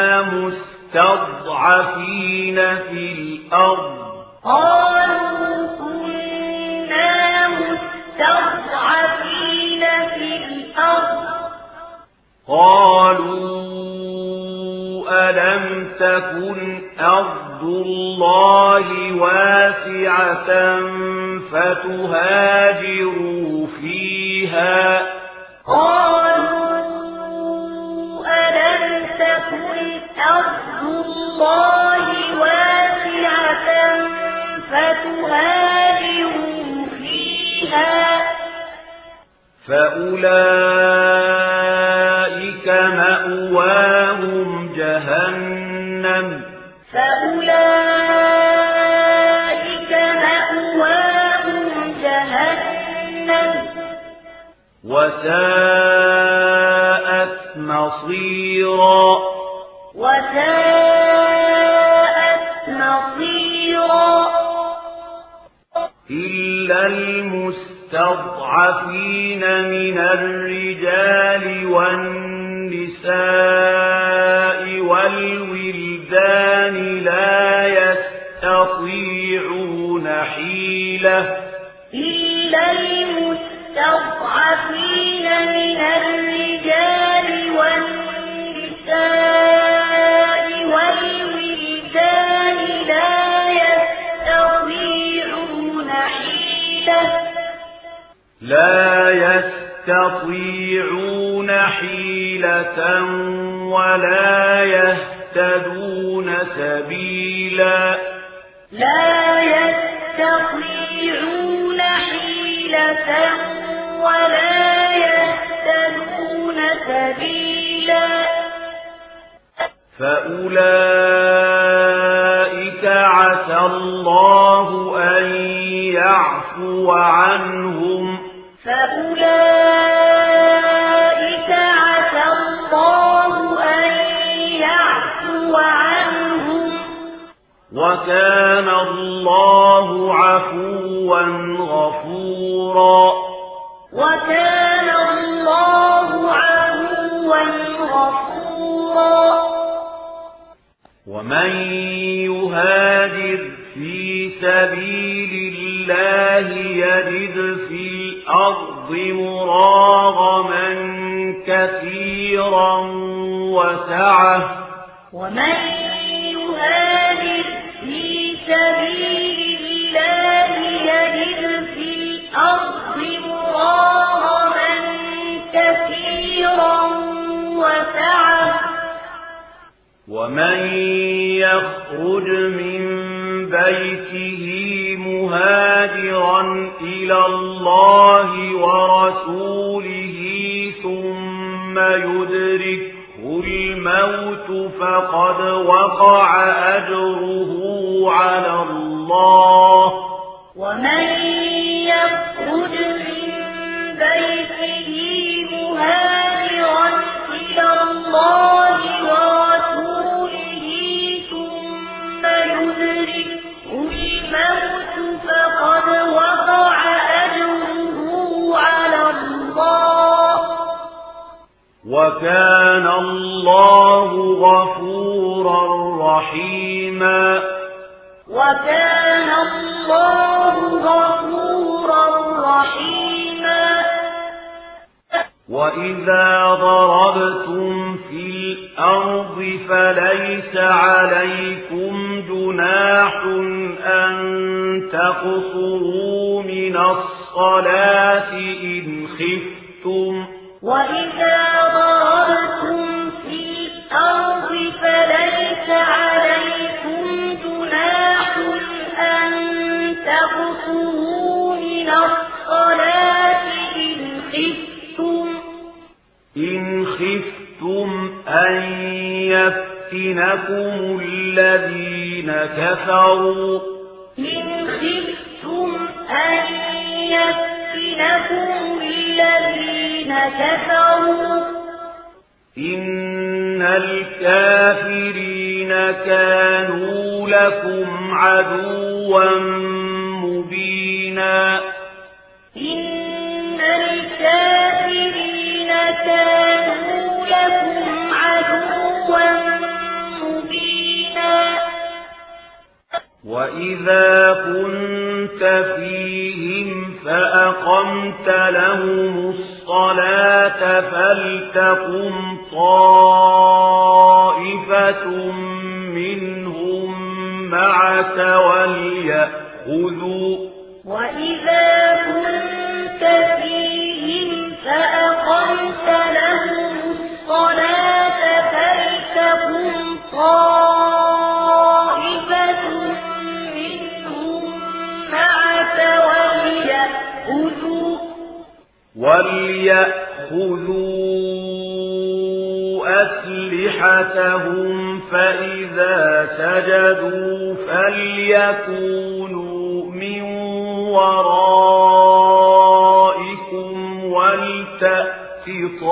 مستضعفين في الأرض قالوا كنا مستضعفين في الأرض قالوا ألم تكن أرض أرض الله واسعة فتهاجروا فيها قالوا ألم تكن أرض الله واسعة فتهاجروا فيها فأولئك مأواهم جهنم فأولئك مأواهم جهنم وساءت مصيرا وساءت مصيرا إلا المستضعفين من الرجال والنساء والولدان لا يستطيعون حيلة إلا المستضعفين من الرجال والنساء والولدان لا يستطيعون حيلة لا يستطيعون حيلة ولا يهتدون سبيلا لا يستطيعون حيلة ولا يهتدون سبيلا فأولئك عسى الله أن يعفو عنهم فأولئك عسى الله أن يعفو عنهم وكان الله عفوا غفورا وكان الله عفوا غفورا ومن يهاجر في سبيل الله يجد في الأرض مراغما كثيرا وسعة ومن يهاجر في سبيل الله يجد في الأرض مراغما كثيرا وسعة ومن يخرج من بيته مهاجرا إلى الله ورسوله ثم يدركه الموت فقد وقع أجره على الله ومن يخرج من بيته مهاجرا إلى الله ورسوله ثم يدركه الموت فقد وقع أجره على الله وكان الله غفورا رحيما وكان الله غفورا رحيما وإذا ضربتم في الأرض فليس عليكم جناح أن تقصروا من الصلاة إن خفتم وإذا ضربتم في الأرض فليس عليكم جناح أن تقصروا من الصلاة إن خفتم إن خفتم أن يفتنكم الذين كفروا إن خفتم أن يفتنكم الذين كفروا إن الكافرين كانوا لكم عدوا مبينا إن الكافرين كانوا لكم عدوا مبينا وإذا كنت فيهم فأقمت لهم الصلاة فلتقم طائفة منهم معك وليأخذوا وإذا كنت فيهم فأقمت لهم الصلاة فلتقم طائفة منهم معك وليأخذوا وليأخذوا أسلحتهم فإذا سجدوا فليكونوا من ورائكم ولتأت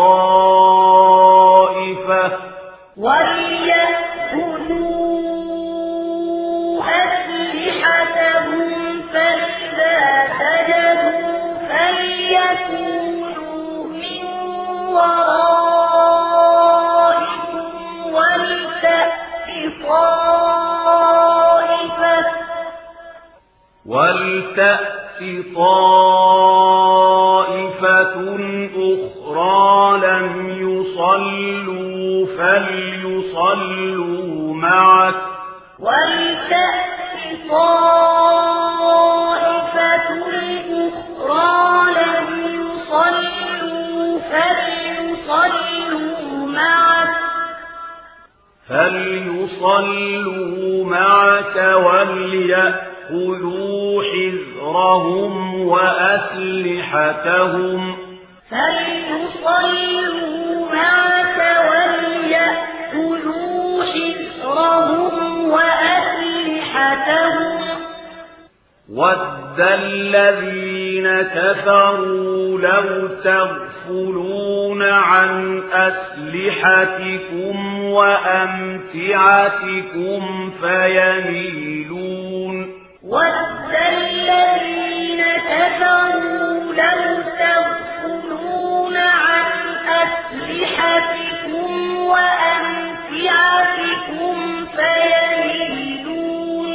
طائفة وليأخذوا أسلحتهم فإذا سجدوا فليكونوا من ورائكم ولتأت طائفة ولتأت طائفة أخرى لم يصلوا فليصلوا معك ولتأت طائفة أخرى لم يصلوا فليصلوا معك فليصلوا معك وليأخذوا حذرهم وأسلحتهم فليصلوا معك وليأخذوا حذرهم وأسلحتهم ود الذين كفروا لو تغفلون عن أسلحتكم وأمتعتكم فيميلون ود الذين كفروا لو تغفلون عن أسلحتكم وأمتعتكم فيميلون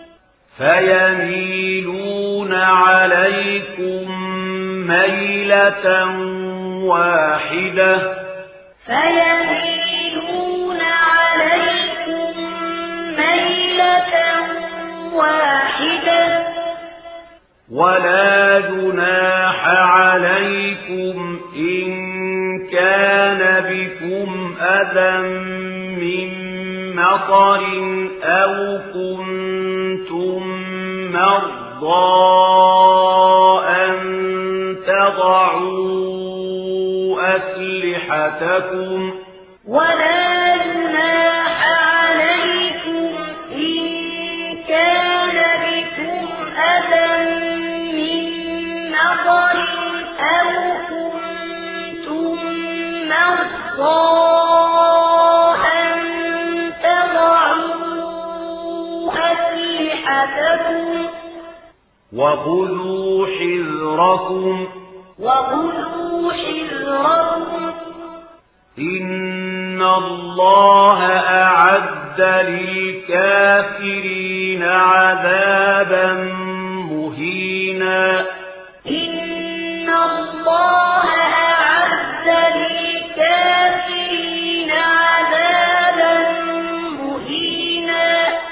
فيميلون عليكم ميلة واحدة فيميلون عليكم ميلة واحدة ولا جناح عليكم إن كان بكم أذى من مطر أو كنتم مرضى أن تضعوا أسلحتكم ولا جناح عليكم إن كان بكم أذى من مطر أو كنتم مرضى أن تضعوا أسلحتكم وخذوا حذركم وخذوا حذركم إن الله أعد للكافرين عذابا مهينا إن الله أعد للكافرين عذابا مهينا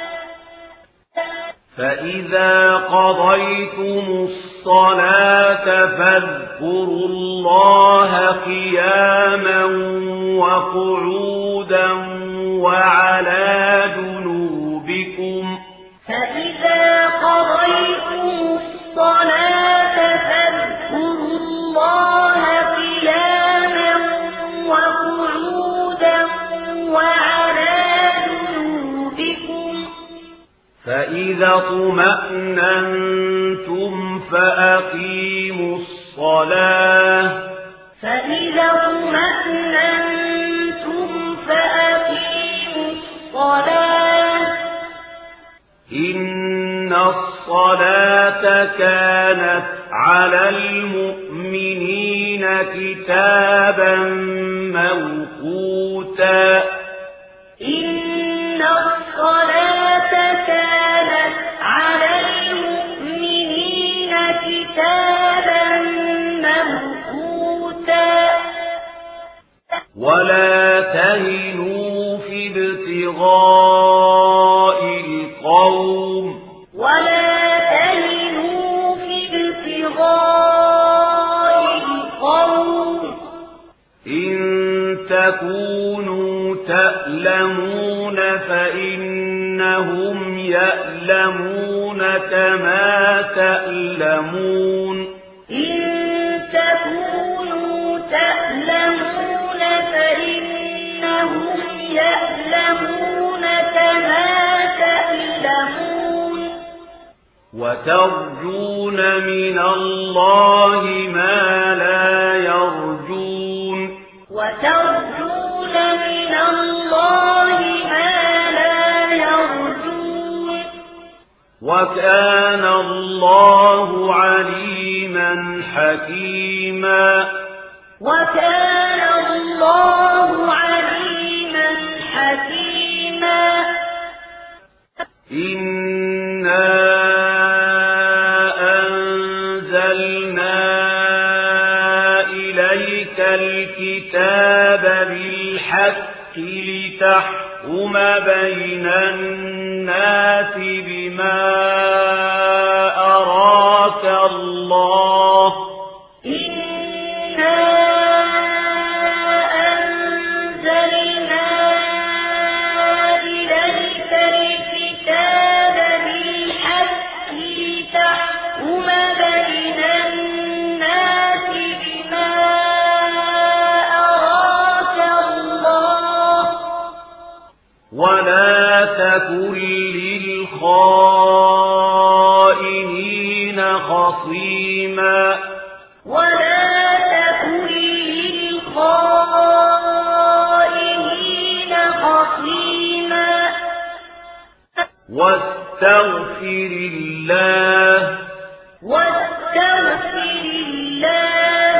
فإذا قضيتم الصلاة فاذكروا الله قياما وقعودا وعلى جنوبكم فإذا قضيتم الصلاة فاذكروا الله قياما وقعودا وعلى جنوبكم فإذا اطمأننتم فأقيموا الصلاة فإذا اطمأننتم فأقيموا الصلاة إن الصلاة كانت على المؤمنين كتابا موقوتا إن الصلاة كانت على المؤمنين كتابا موقوتا ولا تهنوا في ابتغاء القوم تكونوا تألمون فإنهم يألمون كما تألمون إن تكونوا تألمون فإنهم يألمون كما تألمون وترجون من الله ما لا يرجون وترجون من الله ما لا يرجون وكان الله عليما حكيما وكان الله عليما حكيما إنا أنزلنا إليك الكتاب بالحق لتحكم بين الناس بما أراك الله إنا أنزلنا إليك الكتاب بالحق لتحكم بين الناس بما أراك الله ولا تكن للخائنين خصيما ولا تكن للخائنين خصيما واستغفر الله واستغفر الله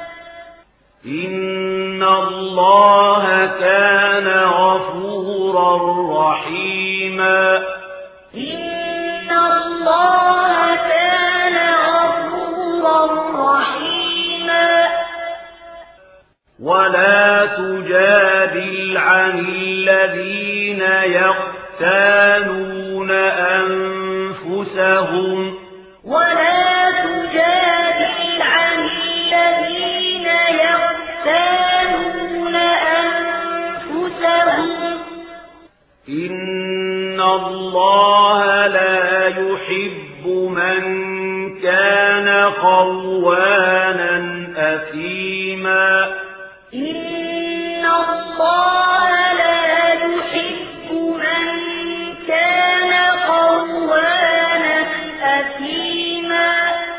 إن الله كان غفورا رحيما إن الله كان غفورا رحيما ولا تجادل عن الذين يختانون أنفسهم ولا تجادل عن الذين يختانون أنفسهم إن الله لا يحب من كان خوانا أثيما إن الله لا يحب من كان خوانا أثيما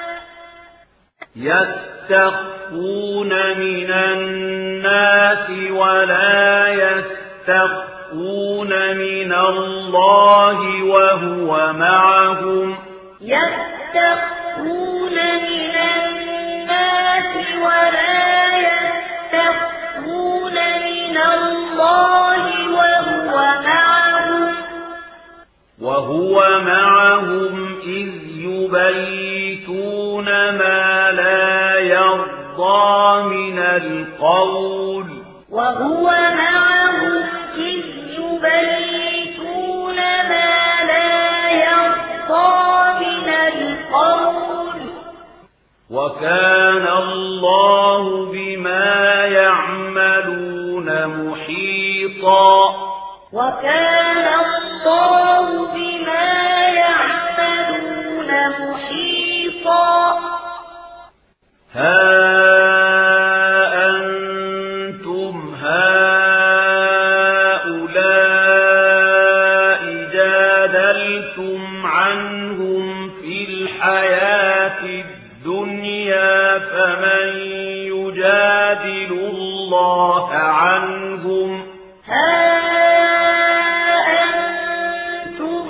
يستخفون من الناس ولا يستخفون من الله وهو معهم يستخفون من الناس ولا يستخفون من الله وهو معهم وهو معهم إذ يبيتون ما لا يرضى من القول وهو معهم إذ يبيتون ما لا يرضى من القول وكان الله بما يعملون محيطا وكان الله بما يعملون محيطا ها أنتم هؤلاء جادلتم عنهم في الحياة الدنيا فمن يجادل الله عنهم ها أنتم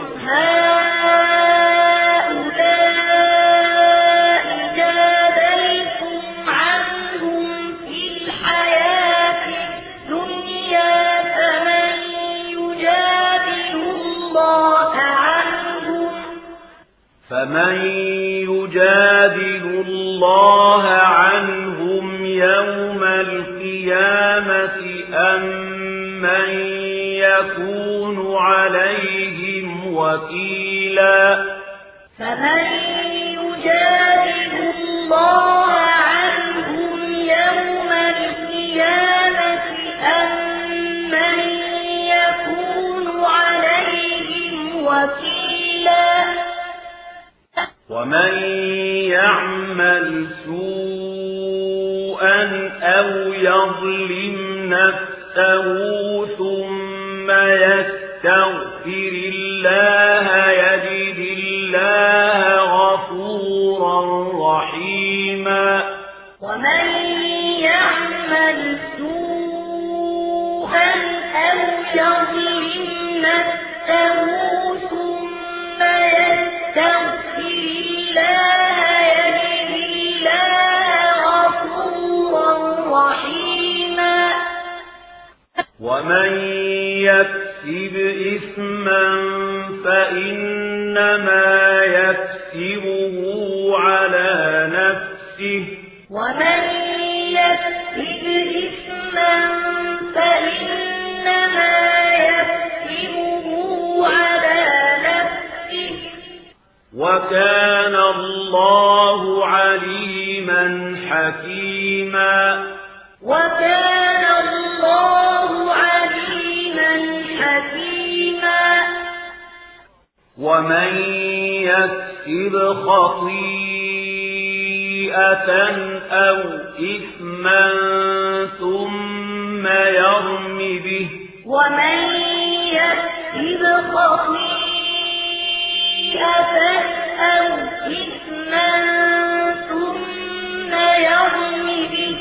هؤلاء جادلتم عنهم في الحياة الدنيا فمن يجادل الله عنهم فمن يجادل الله عنهم يوم القيامة أم من يكون عليهم وكيلا فمن يجادل الله عنهم يوم القيامة أم ومن يعمل سوءا أو يظلم نفسه ثم يستغفر الله يجد الله غفورا رحيما ومن يعمل سوءا أو يظلم نفسه ثم يستغفر الله يجد الله غفورا رحيما ومن يكسب إثما فإنما يكسبه على نفسه ومن يكسب إثما فإنما يكسبه على نفسه وكان الله عليما حكيما وكان الله عليما حكيما ومن يكسب خطيئة أو إثما ثم يرم به ومن يكسب خطيئة أو إثما ثم يرم به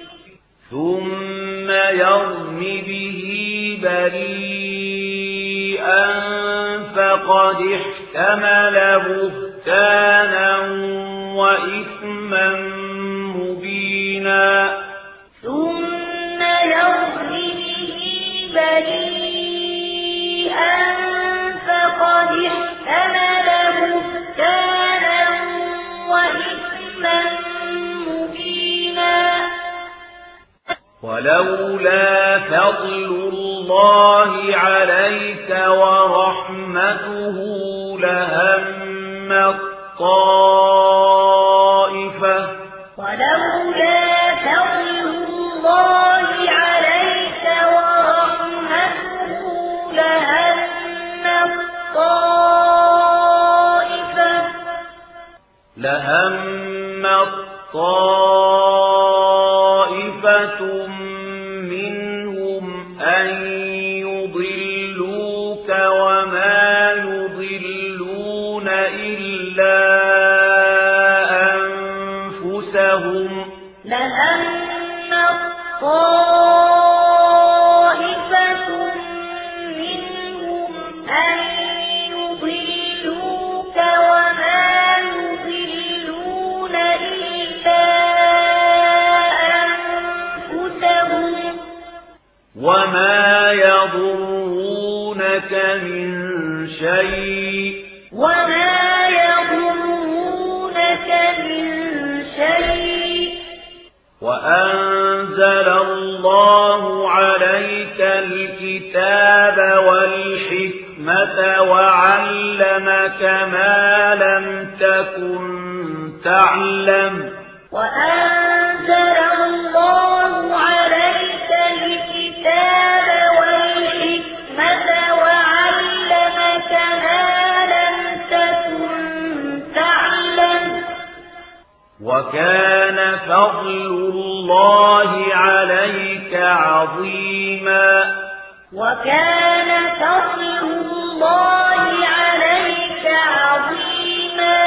ثم يرم به بريئا فقد احتمل بهتانا وإثما مبينا ثم يرم به بريئا فقد احتمل بهتانا وإثما مبينا ولولا فضل الله عليك ورحمته لهم الطائفة ولولا فضل الله عليك ورحمته لهم الطائفة لهم الطائفة منهم أن يضلوك وما يضلون إلا أنفسهم لهم الطائفة منهم أن يضلوك وما يضلون إلا أنفسهم وما يضرونك من شيء وما يضرونك من شيء وأنزل الله عليك الكتاب والحكمة وعلمك ما لم تكن تعلم وأنزل الله عليك الكتاب والحكمة وعلمك ما لم تكن تعلم وكان فضل الله عليك عظيما وكان فضل الله عليك عظيما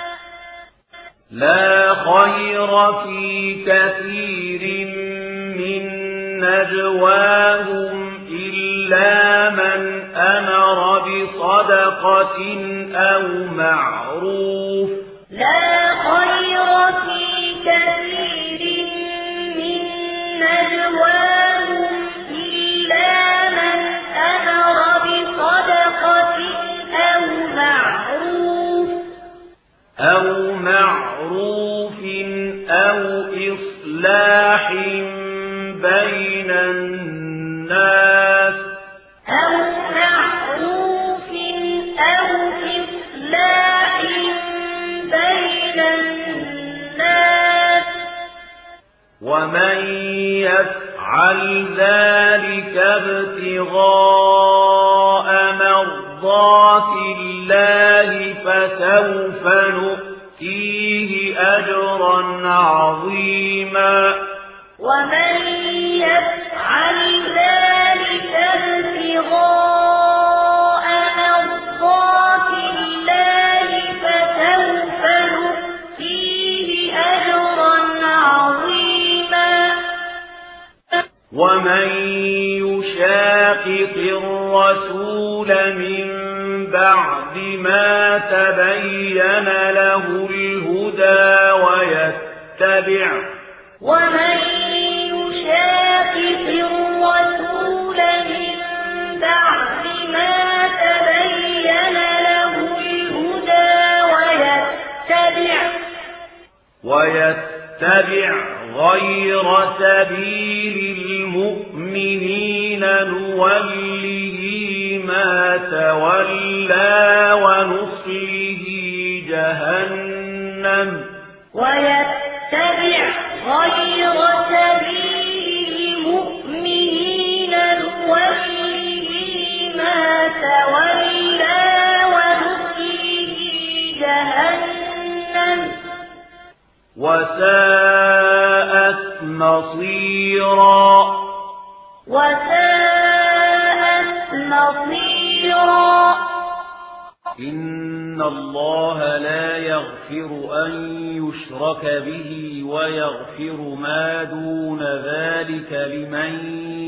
لا خير في كثير من نجواهم إلا من أمر بصدقة أو معروف لا خير في كثير من نجواهم إلا من أمر بصدقة أو معروف أو معروف أو إصلاح بين الناس أو معروف أو إصلاح بين الناس ومن يفعل ذلك ابتغاء مرضات الله فسوف نؤتيه أجرا عظيما ومن يفعل ذلك ابتغاء مرضات الله فسوف نؤتيه أجرا عظيما ومن يشاقق الرسول من بعد ما تبين له الهدى ويتبع ومن يشاقق الرسول من بعد ما تبين له الهدى ويتبع ويتبع غير سبيل المؤمنين نوله ما تولى ونصله جهنم ويتبع غير سبيل المؤمنين نوله ما تولى ونصله جهنم وساءت مصيرا وساءت مصيرا إن الله لا يغفر أن يشرك به ويغفر ما دون ذلك لمن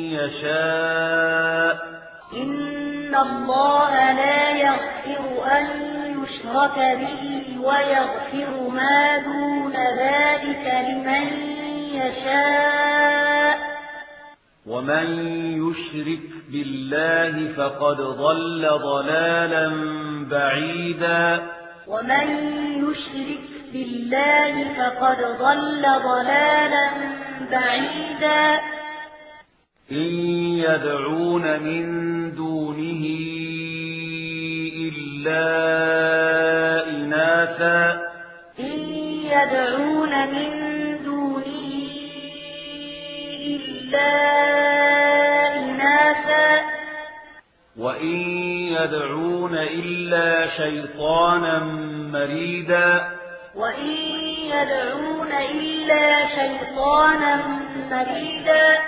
يشاء إن الله لا يغفر أن يشرك به ويغفر ما دون ذلك لمن يشاء ومن يشرك بالله فقد ضل ضلالا بعيدا ومن يشرك بالله فقد ضل ضلالا بعيدا إن يدعون من دونه إلا إناثا إن يدعون من دونه إلا إناثا وإن يدعون إلا شيطانا مريدا وإن يدعون إلا شيطانا مريدا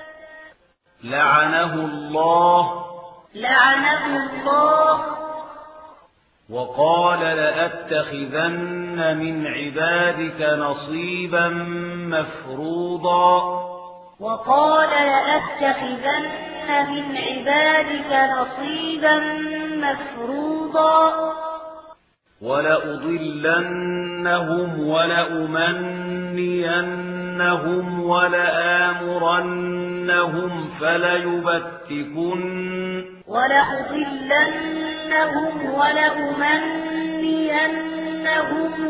لعنه الله لعنه الله وقال لأتخذن من عبادك نصيبا مفروضا وقال لأتخذن من عبادك نصيبا مفروضا ولأضلنهم ولأمنينهم ولآمرنهم فليبتكن ولأضلنهم ولأمنينهم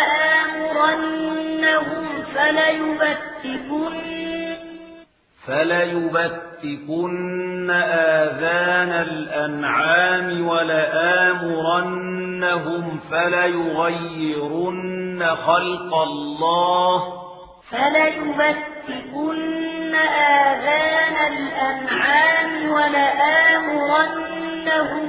ولآمرنهم فليبتكن فليبتكن آذان الأنعام ولآمرنهم فليغيرن خلق الله فليبتكن آذان الأنعام ولآمرنهم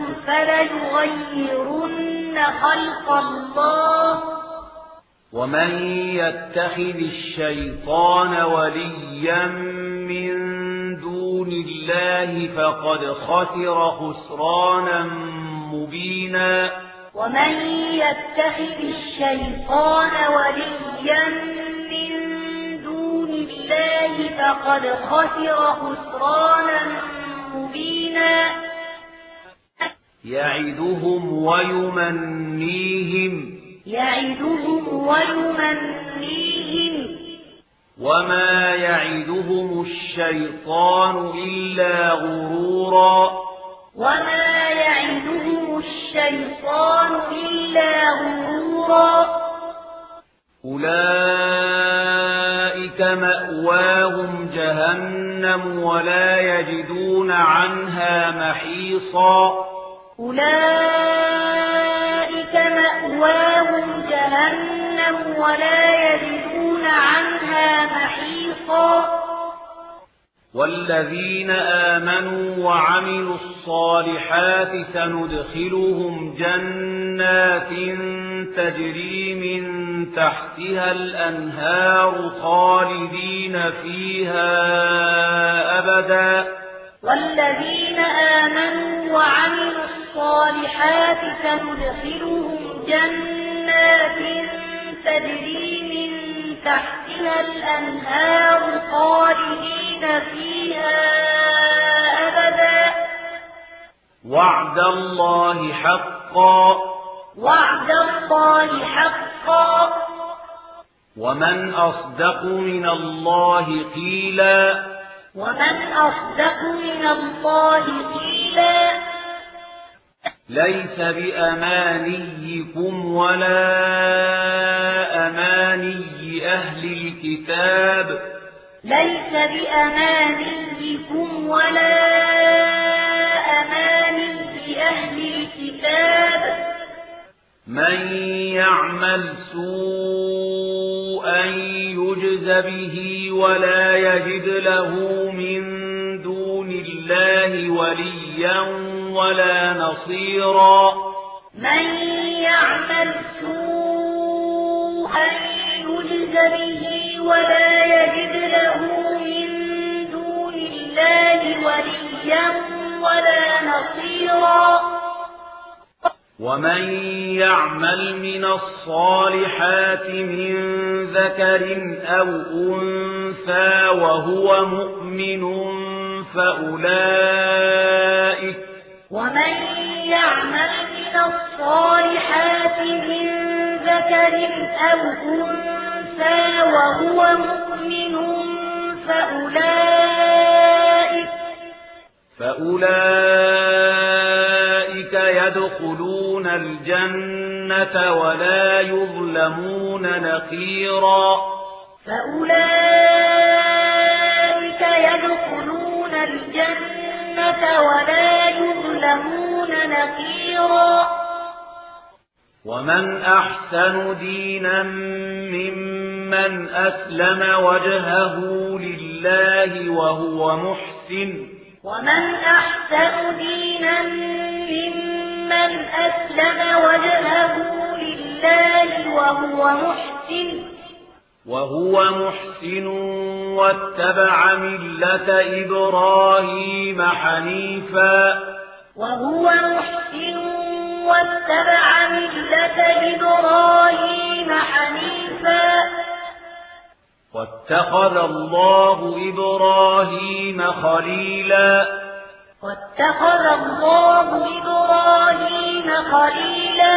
فليغيرن خلق الله ومن يتخذ الشيطان وليا من دون الله فقد خسر خسرانا مبينا ومن يتخذ الشيطان وليا من دون الله فقد خسر خسرانا مبينا يعدهم ويمنيهم يعدهم ويمنيهم وما يعدهم الشيطان إلا غرورا وما يعدهم الشيطان إلا غرورا أولئك مأواهم جهنم ولا يجدون عنها محيصا أولئك مأواهم جهنم ولا يجدون عنها محيصا والذين آمنوا وعملوا الصالحات سندخلهم جنات تجري من تحتها الأنهار خالدين فيها أبدا. والذين آمنوا وعملوا الصالحات سندخلهم جنات تجري من تحتها الأنهار خالدين فيها أبدا. وعد الله حقا. وعد الله حقا. ومن أصدق من الله قيلا. ومن أصدق من الله قيلا. ليس بأمانيكم ولا أماني أهل الكتاب. ليس بأمانيكم ولا أماني أهل الكتاب. من يعمل سوءا يجز به ولا يجد له من دون الله وليا ولا نصيرا. من يعمل سوءا يجز به ولا يجد له من دون الله وليا ولا نصيرا. ومن يعمل من الصالحات من ذكر أو أنثى وهو مؤمن فأولئك ومن يعمل من الصالحات من ذكر أو أنثى وهو مؤمن فأولئك فأولئك يدخلون الجنة ولا يظلمون نقيرا. فأولئك يدخلون الجنة ولا يظلمون نقيرا. ومن أحسن دينا ممن أسلم وجهه لله وهو محسن. ومن أحسن دينا ممن أسلم وجهه لله وهو محسن وهو محسن واتبع ملة إبراهيم حنيفا. وهو محسن واتبع ملة إبراهيم حنيفا. واتخذ الله إبراهيم خليلا. واتخذ الله إبراهيم خليلا.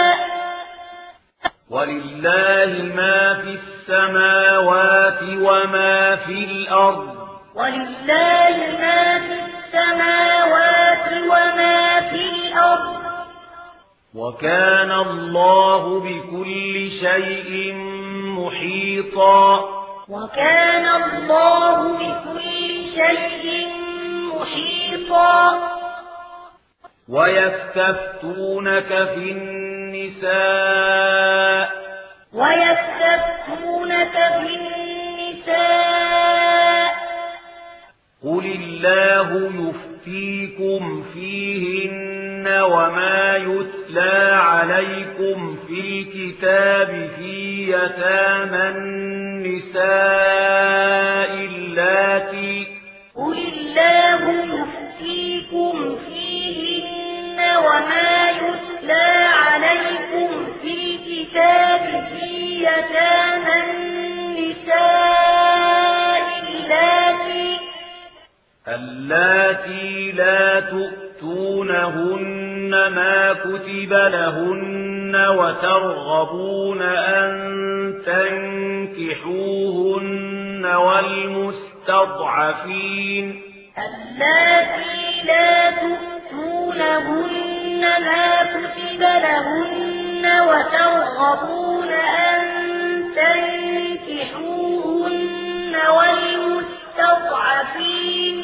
ولله ما في السماوات وما في الأرض. ولله ما في السماوات وما في الأرض. وكان الله بكل شيء محيطا. وكان الله بكل شيء محيطا. ويستفتونك في النساء. ويستفتونك في النساء. قل الله يفتيكم فيهن وما يتلى عليكم في الكتاب في يتامى النساء اللاتي. قل الله يفتيكم فيهن وما يتلى عليكم في الكتاب في يتامى النساء اللاتي اللاتي لا تؤتونهن ما كتب لهن وترغبون أن تنكحوهن والمستضعفين اللاتي لا تؤتونهن ما كتب لهن وترغبون أن تنكحوهن والمستضعفين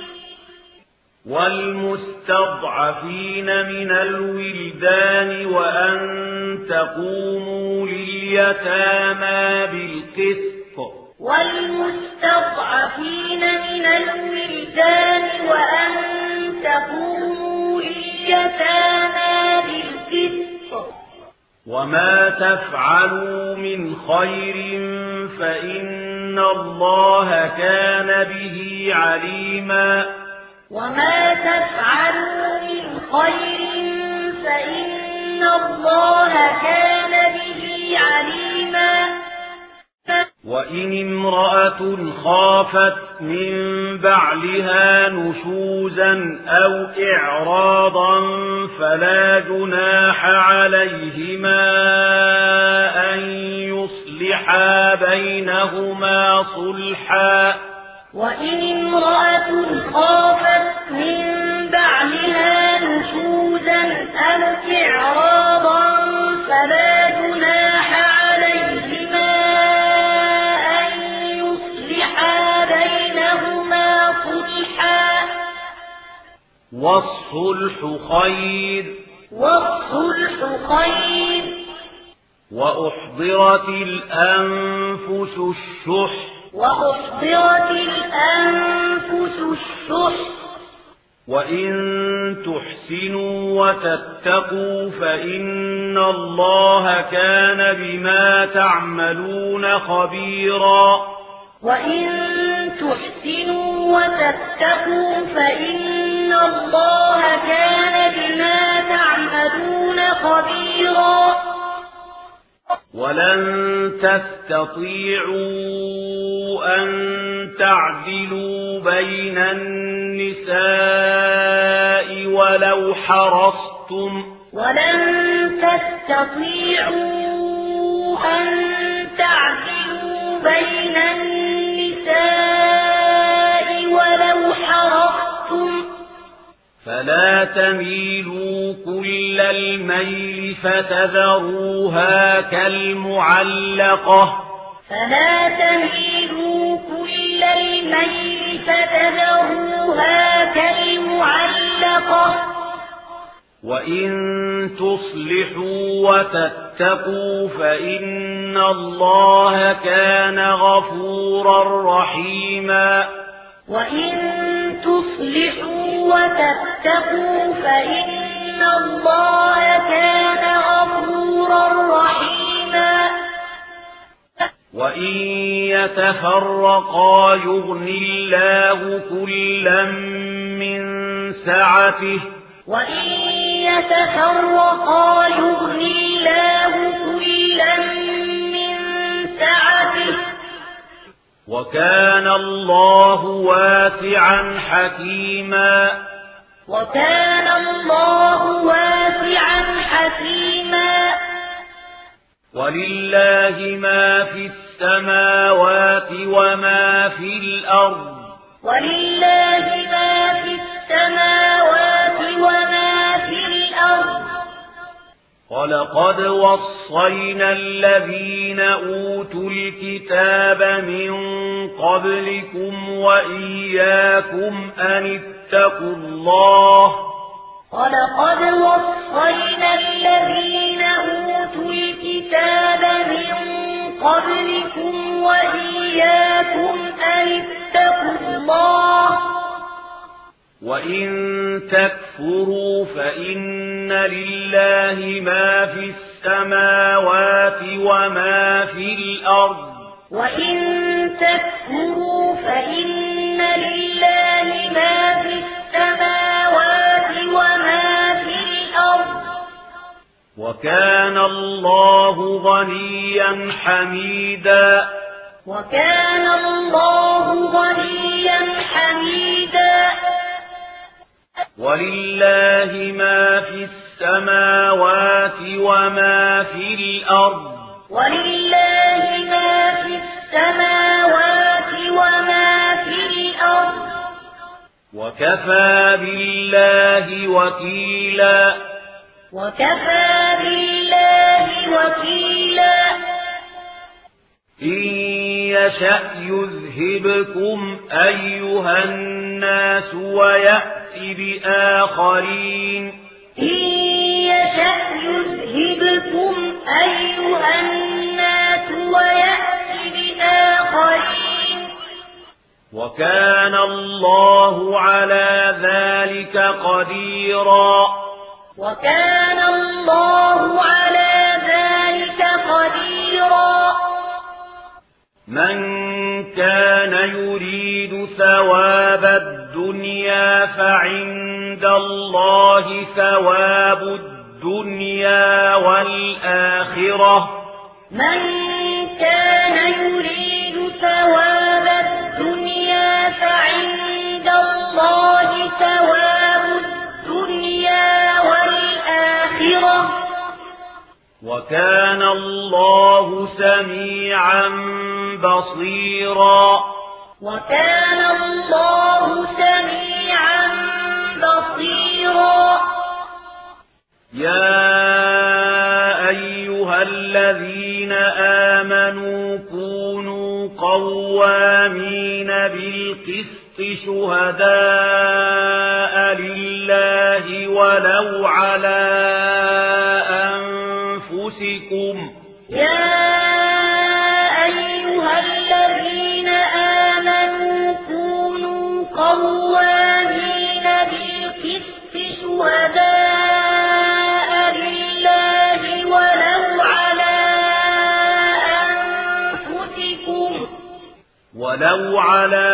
والمستضعفين من الولدان وأن تقوموا لليتامى بالقسط والمستضعفين من الولدان وأن تقوموا لليتامى بالقسط وما تفعلوا من خير فإن الله كان به عليما وما تفعلوا من خير فإن الله كان به عليما وإن امرأة خافت من بعلها نشوزا أو إعراضا فلا جناح عليهما أن يصلحا بينهما صلحا وإن امرأة خافت من بعلها نشوزا أو إعراضا فلا جناح عليهما أن يصلحا بينهما صلحا والصلح خير والصلح خير وأحضرت الأنفس الشح وأحضرت الأنفس الشح وإن تحسنوا وتتقوا فإن الله كان بما تعملون خبيرا وإن تحسنوا وتتقوا فإن الله كان بما تعملون خبيرا ولن تستطيعوا أن تعدلوا بين النساء ولو حرصتم ولن تستطيعوا أن تعدلوا بين النساء ولو حرصتم فلا تميلوا كل الميل فتذروها كالمعلقة فلا تميلوا كل الميل فتذروها كالمعلقة وإن تصلحوا وتتقوا فإن الله كان غفورا رحيما وإن تصلحوا وتتقوا فإن الله كان غفورا رحيما وإن يتفرقا يغن الله كلا من سعته وإن يتفرقا يغن الله كلا من سعته وكان الله واسعا حكيما وكان الله واسعا حكيما ولله ما في السماوات وما في الأرض ولله ما في السماوات وما في الأرض ولقد وصينا الذين أوتوا الكتاب من قبلكم وإياكم أن اتقوا الله ولقد وصينا الذين أوتوا الكتاب من قبلكم وإياكم أن اتقوا الله وإن تكفروا فإن لله ما في السماوات وما في الأرض وإن تكفروا فإن لله ما في السماوات وما في الأرض وكان الله غنيا حميدا وكان الله غنيا حميدا ولله ما في السماوات وما في الأرض ولله ما في السماوات وما في الأرض وكفى بالله وكيلا وكفى بالله وكيلا إن يشأ يذهبكم أيها الناس ويأتي بآخرين إن يشأ يذهبكم أيها الناس ويأتي بآخرين وكان الله على ذلك قديرا وكان الله على ذلك من كان يريد ثواب الدنيا فعند الله ثواب الدنيا والآخرة من كان يريد ثواب الدنيا فعند الله ثواب الدنيا والآخرة وكان الله سميعا بصيرا وكان الله سميعا بصيرا يا أيها الذين آمنوا كونوا قوامين بالقسط شهداء لله ولو على أنفسكم يا أيها الذين آمنوا كونوا قوامين بالقسط شهداء لله ولو على أنفسكم ولو على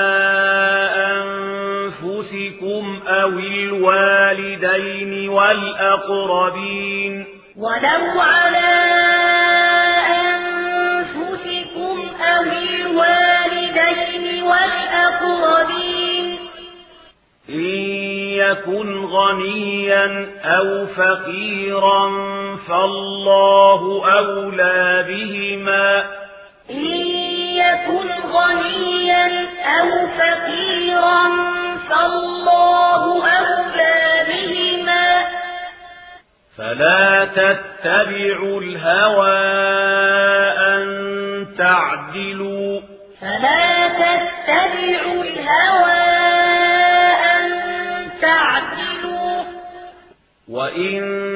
أنفسكم أو الوالدين والأقربين ولو على أنفسكم أو الوالدين والأقربين إن يكن غنيا أو فقيرا فالله أولى بهما إن يكن غنيا أو فقيرا فالله أولى بهما فلا تتبعوا الهوى أن تعدلوا فلا تتبعوا الهوى أن تعدلوا وإن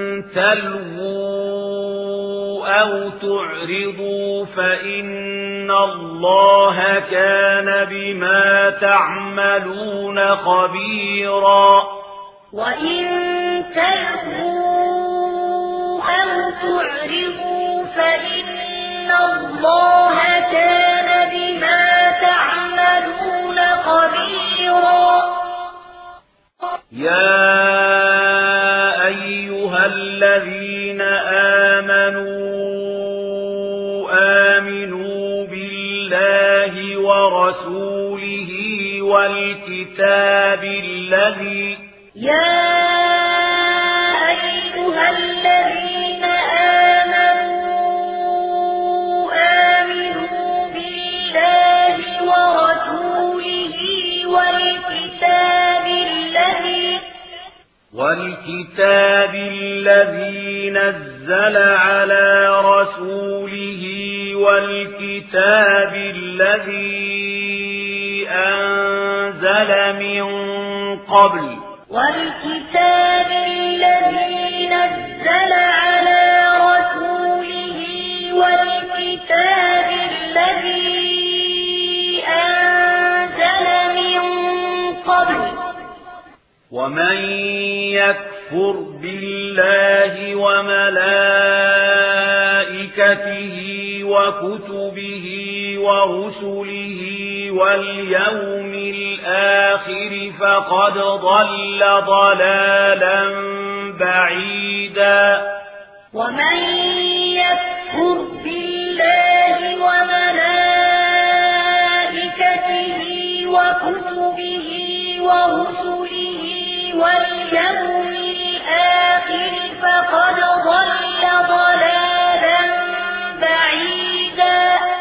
تلووا أو تعرضوا فإن الله كان بما تعملون خبيرا وإن تلووا أو تعرضوا فإن الله كان بما تعملون خبيرا يا أيها الذين آمنوا آمنوا بالله ورسوله والكتاب الذي يا أيها الذين آمنوا آمنوا بالله ورسوله والكتاب الذي والكتاب الذي نزل على رسوله والكتاب الذي أنزل من قبل والكتاب الذي نزل على رسوله والكتاب الذي أنزل من قبل ومن يكفر بالله وملائكته وكتبه ورسله واليوم الآخر فقد ضل ضلالا بعيدا ومن يكفر بالله وملائكته وكتبه ورسله واليوم الآخر فقد ضل ضلالا بعيدا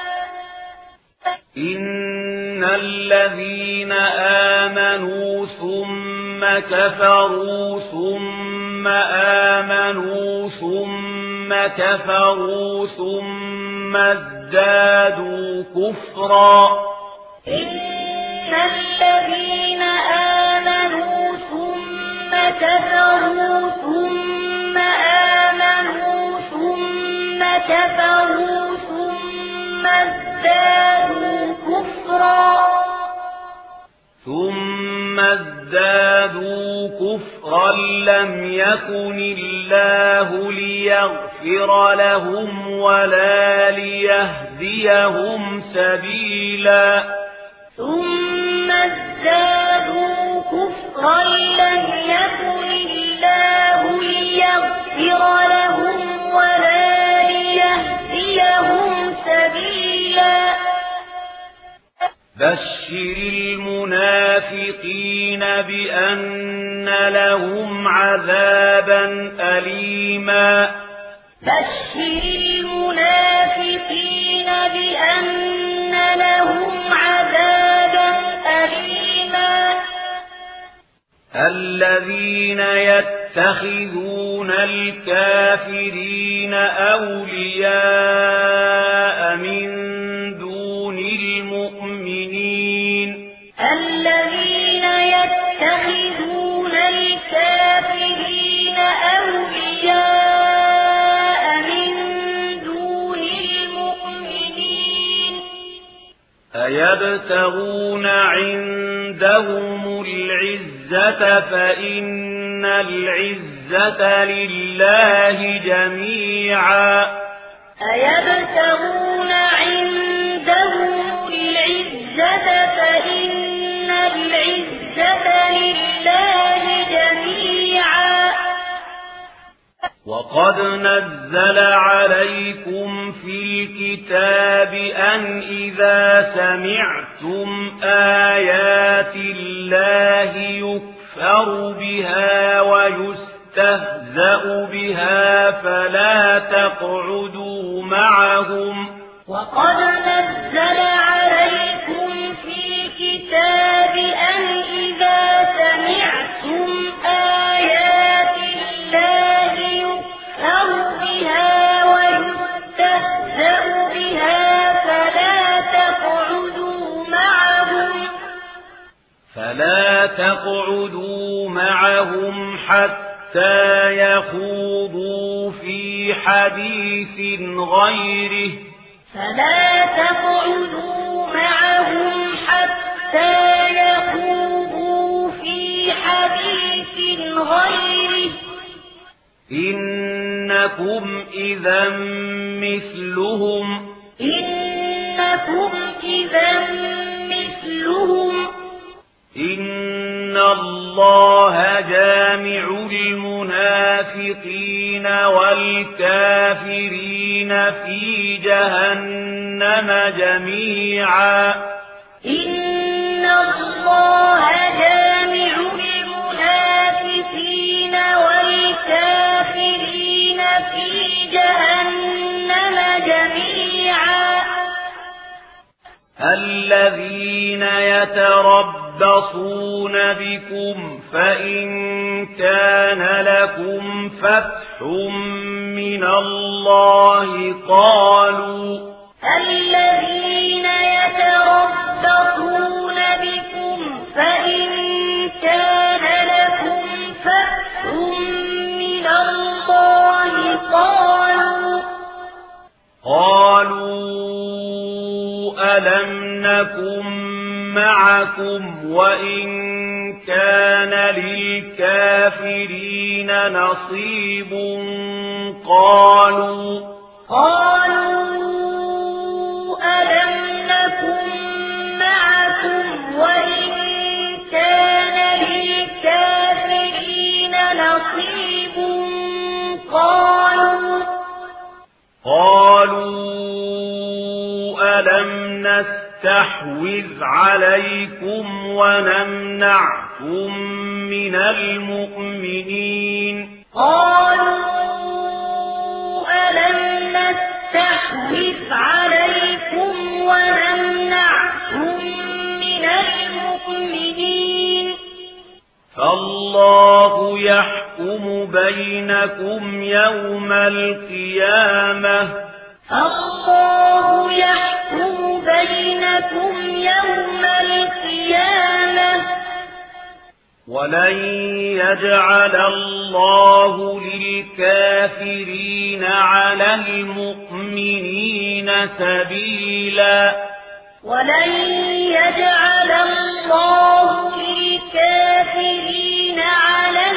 إن الذين آمنوا ثم كفروا ثم آمنوا ثم كفروا ثم ازدادوا كفرا إن الذين آمنوا ثم كفروا ثم آمنوا ثم كفروا ثم ازدادوا كفرا ثم ازدادوا كفرا لم يكن الله ليغفر لهم ولا ليهديهم سبيلا ثم ازدادوا كفرا لم يكن الله ليغفر لهم ولا ليهديهم سبيلا بشر المنافقين بأن لهم عذابا أليما بشر المنافقين بأن لهم عذابا أليما الذين يتخذون الكافرين أولياء من دون المؤمنين الذين يتخذون الكافرين أولياء من دون المؤمنين أيبتغون عندهم العزة فإن العزة لله جميعا أيبتغون عندهم العزة فإن العزة لله جميعا وقد نزل عليكم في الكتاب أن إذا سمعتم آيات الله يكفر بها ويستهزأ بها فلا تقعدوا معهم وقد نزل عليكم في الكتاب أن إذا سمعتم آيات الله يكفر بها ويستهزأ بها فلا تقعدوا معهم فلا تقعدوا معهم حتى يخوضوا في حديث غيره فلا تقعدوا معهم حتى يخوضوا في حديث غيره إنكم إذا مثلهم إنكم إذا مثلهم إن الله جامع المنافقين والكافرين في جهنم جميعا إن الله جامع المنافقين والكافرين في جهنم جميعا الذين يتربصون بكم فإن كان لكم فتح من الله قالوا الذين يتربصون بكم فإن كان لكم فتح من الله قالوا قالوا ألم نكن معكم وإن كان للكافرين نصيب قالوا قالوا ألم نكن معكم وإن كان للكافرين نصيب قالوا قالوا ألم نستحوذ عليكم ونمنعكم من المؤمنين قالوا ألم نستحوذ عليكم ونمنعكم من المؤمنين فالله يحكم بينكم يوم القيامة الله يحكم بينكم يوم القيامة ولن يجعل الله للكافرين على المؤمنين سبيلا ولن يجعل الله للكافرين على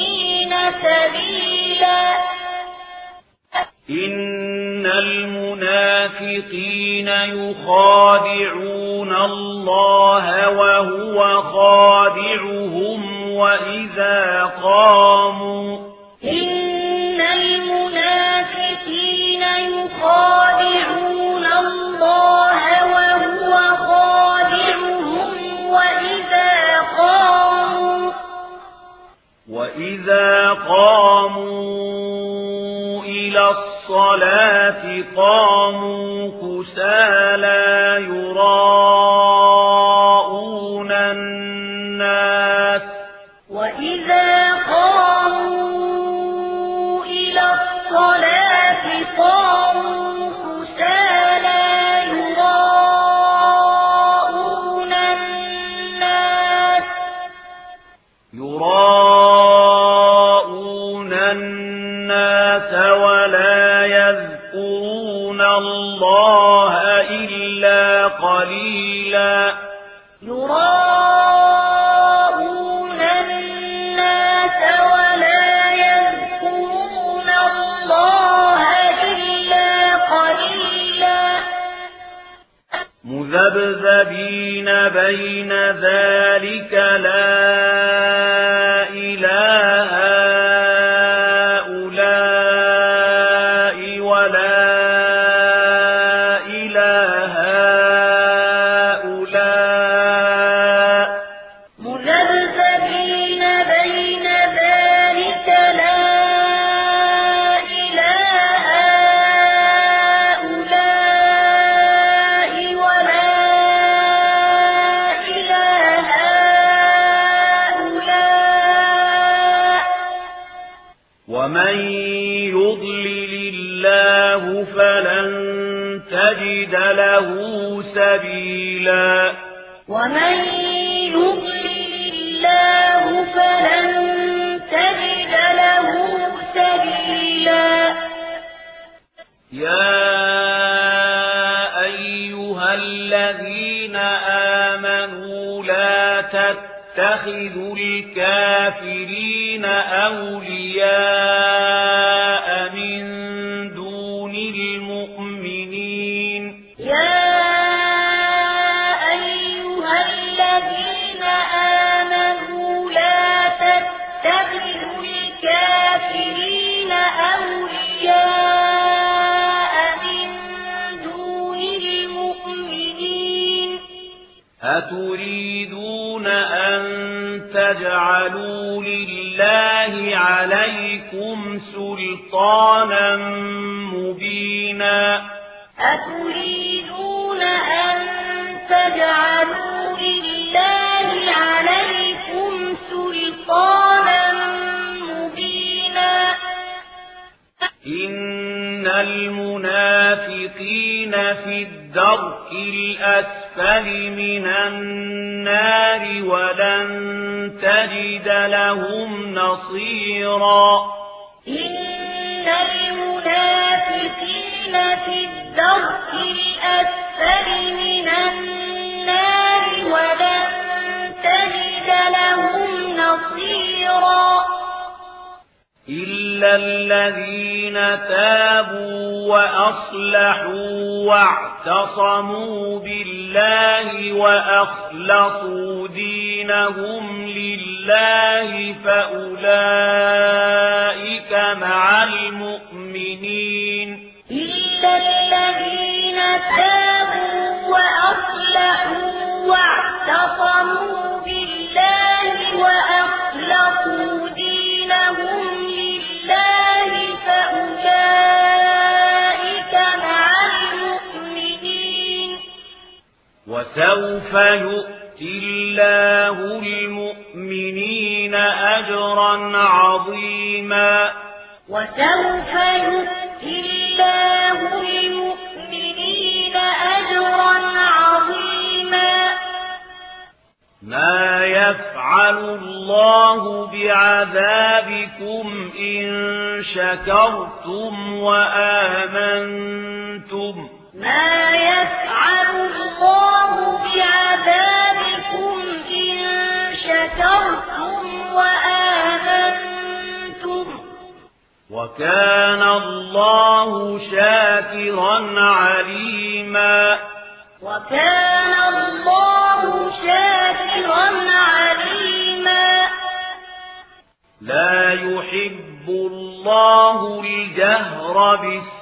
المؤمنين سبيلا إن المنافقين المنافقين يخادعون الله وهو خادعهم وإذا قاموا إن المنافقين يخادعون الله وهو خادعهم وإذا قاموا وإذا قاموا إلى الصلاة قاموا كسالى يراءون الناس وإذا قاموا إلى الصلاة قاموا كسالى يراءون الناس يراءون الناس ولا يذكرون الله إلا قليلا يراءون الناس ولا يذكرون الله إلا قليلا مذبذبين بين ذلك لا إله هؤلاء ولا إله هؤلاء مذبذبين بين ذلك لا إله هؤلاء ولا إله هؤلاء ومن يضلل الله فلن تجد له سبيلا ومن يضلل الله فلن تجد له سبيلا يا أيها الذين آمنوا لا تتخذوا الكافرين أولياء من دون المؤمنين يا أيها الذين آمنوا لا تتخذوا الكافرين أولياء من دون المؤمنين أتريدون أن تجعلوا لله عليكم سلطانا مبينا أتريدون أن تجعلوا لله عليكم سلطانا مبينا إن المنافقين في الدرك الأسفل من النار ولن تجد لهم نصيرا إن المنافقين في الدرك الأسفل من النار ولن تجد لهم نصيرا إلا الذين تابوا وأصلحوا واعتصموا بالله وأخلصوا دينهم لله فأولئك مع المؤمنين إلا الذين تابوا وأصلحوا واعتصموا بالله وأخلصوا دينهم لله فأولئك مع المؤمنين وسوف يؤتي الله المؤمنين أجرا عظيما وسوف يؤتي الله المؤمنين أجرا عظيما ما يفعل الله بعذابكم إن شكرتم وآمنتم ما يفعل الله بعذابكم إن شكرتم وآمنتم وكان الله شاكرا شاكرا عليما وكان الله شاكرا عليما لا يحب الله الجهر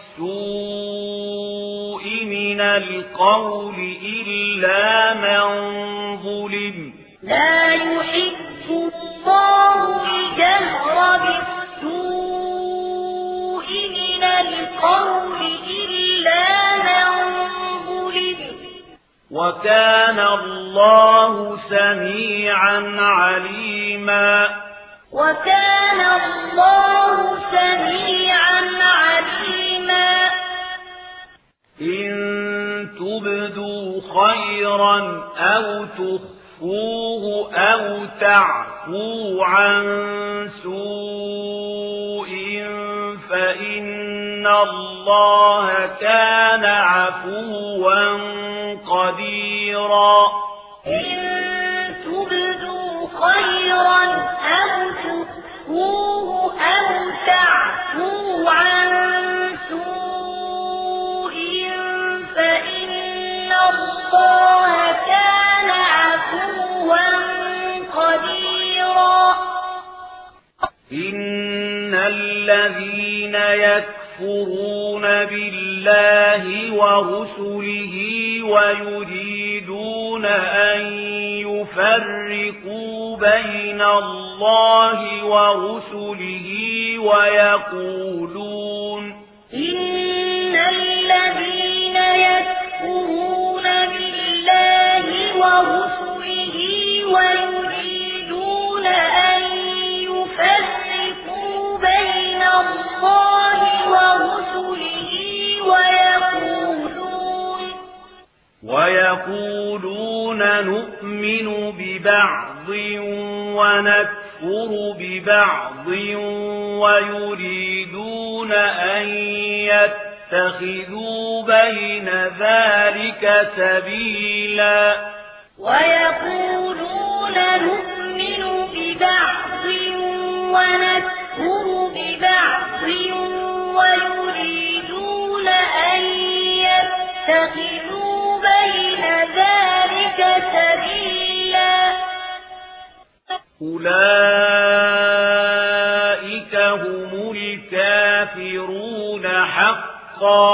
بالسوء من القول إلا من ظلم لا يحب الله الجهر بالسوء من القول إلا من ظلم وكان الله سميعا عليما وكان الله سميعا عليما إن تبدوا خيرا أو تخفوه أو تعفو عن سوء فإن الله كان عفوا قديرا إن تبدوا خيرا أو تخفوه أو تعفو عن سوء فإن الله كان عفوا قديرا إن الذين يكفرون بالله ورسله ويريدون أن يفرقوا بين الله ورسله ويقولون إن الذين يكفرون بالله ورسله ويريدون أن يفرقوا بين الله ورسله ويقولون ويقولون نؤمن ببعض ونكفر ببعض ويريدون أن يتخذوا بين ذلك سبيلا ويقولون نؤمن ببعض ونكفر ببعض ويريدون أن يتخذوا بين ذلك سبيلا أولئك هم الكافرون حقا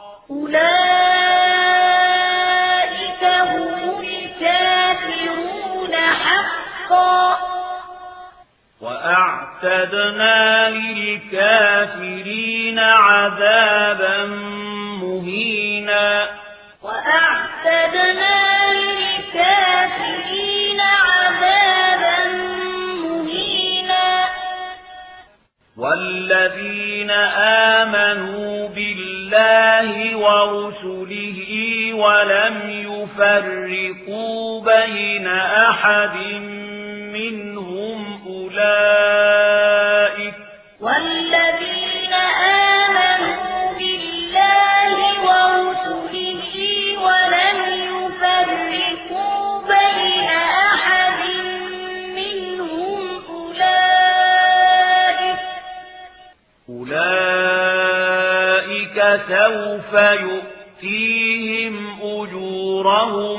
أولئك هم الكافرون حقا وأعتدنا للكافرين عذابا مهينا وأعتدنا للكافرين عذابا مهينا والذين آمنوا بالله ورسله ولم يفرقوا بين أحد منهم أولئك والذين آمنوا بالله ورسله ولم يفرقوا بين أحد منهم أولئك أولئك سوف يؤتيهم أجورهم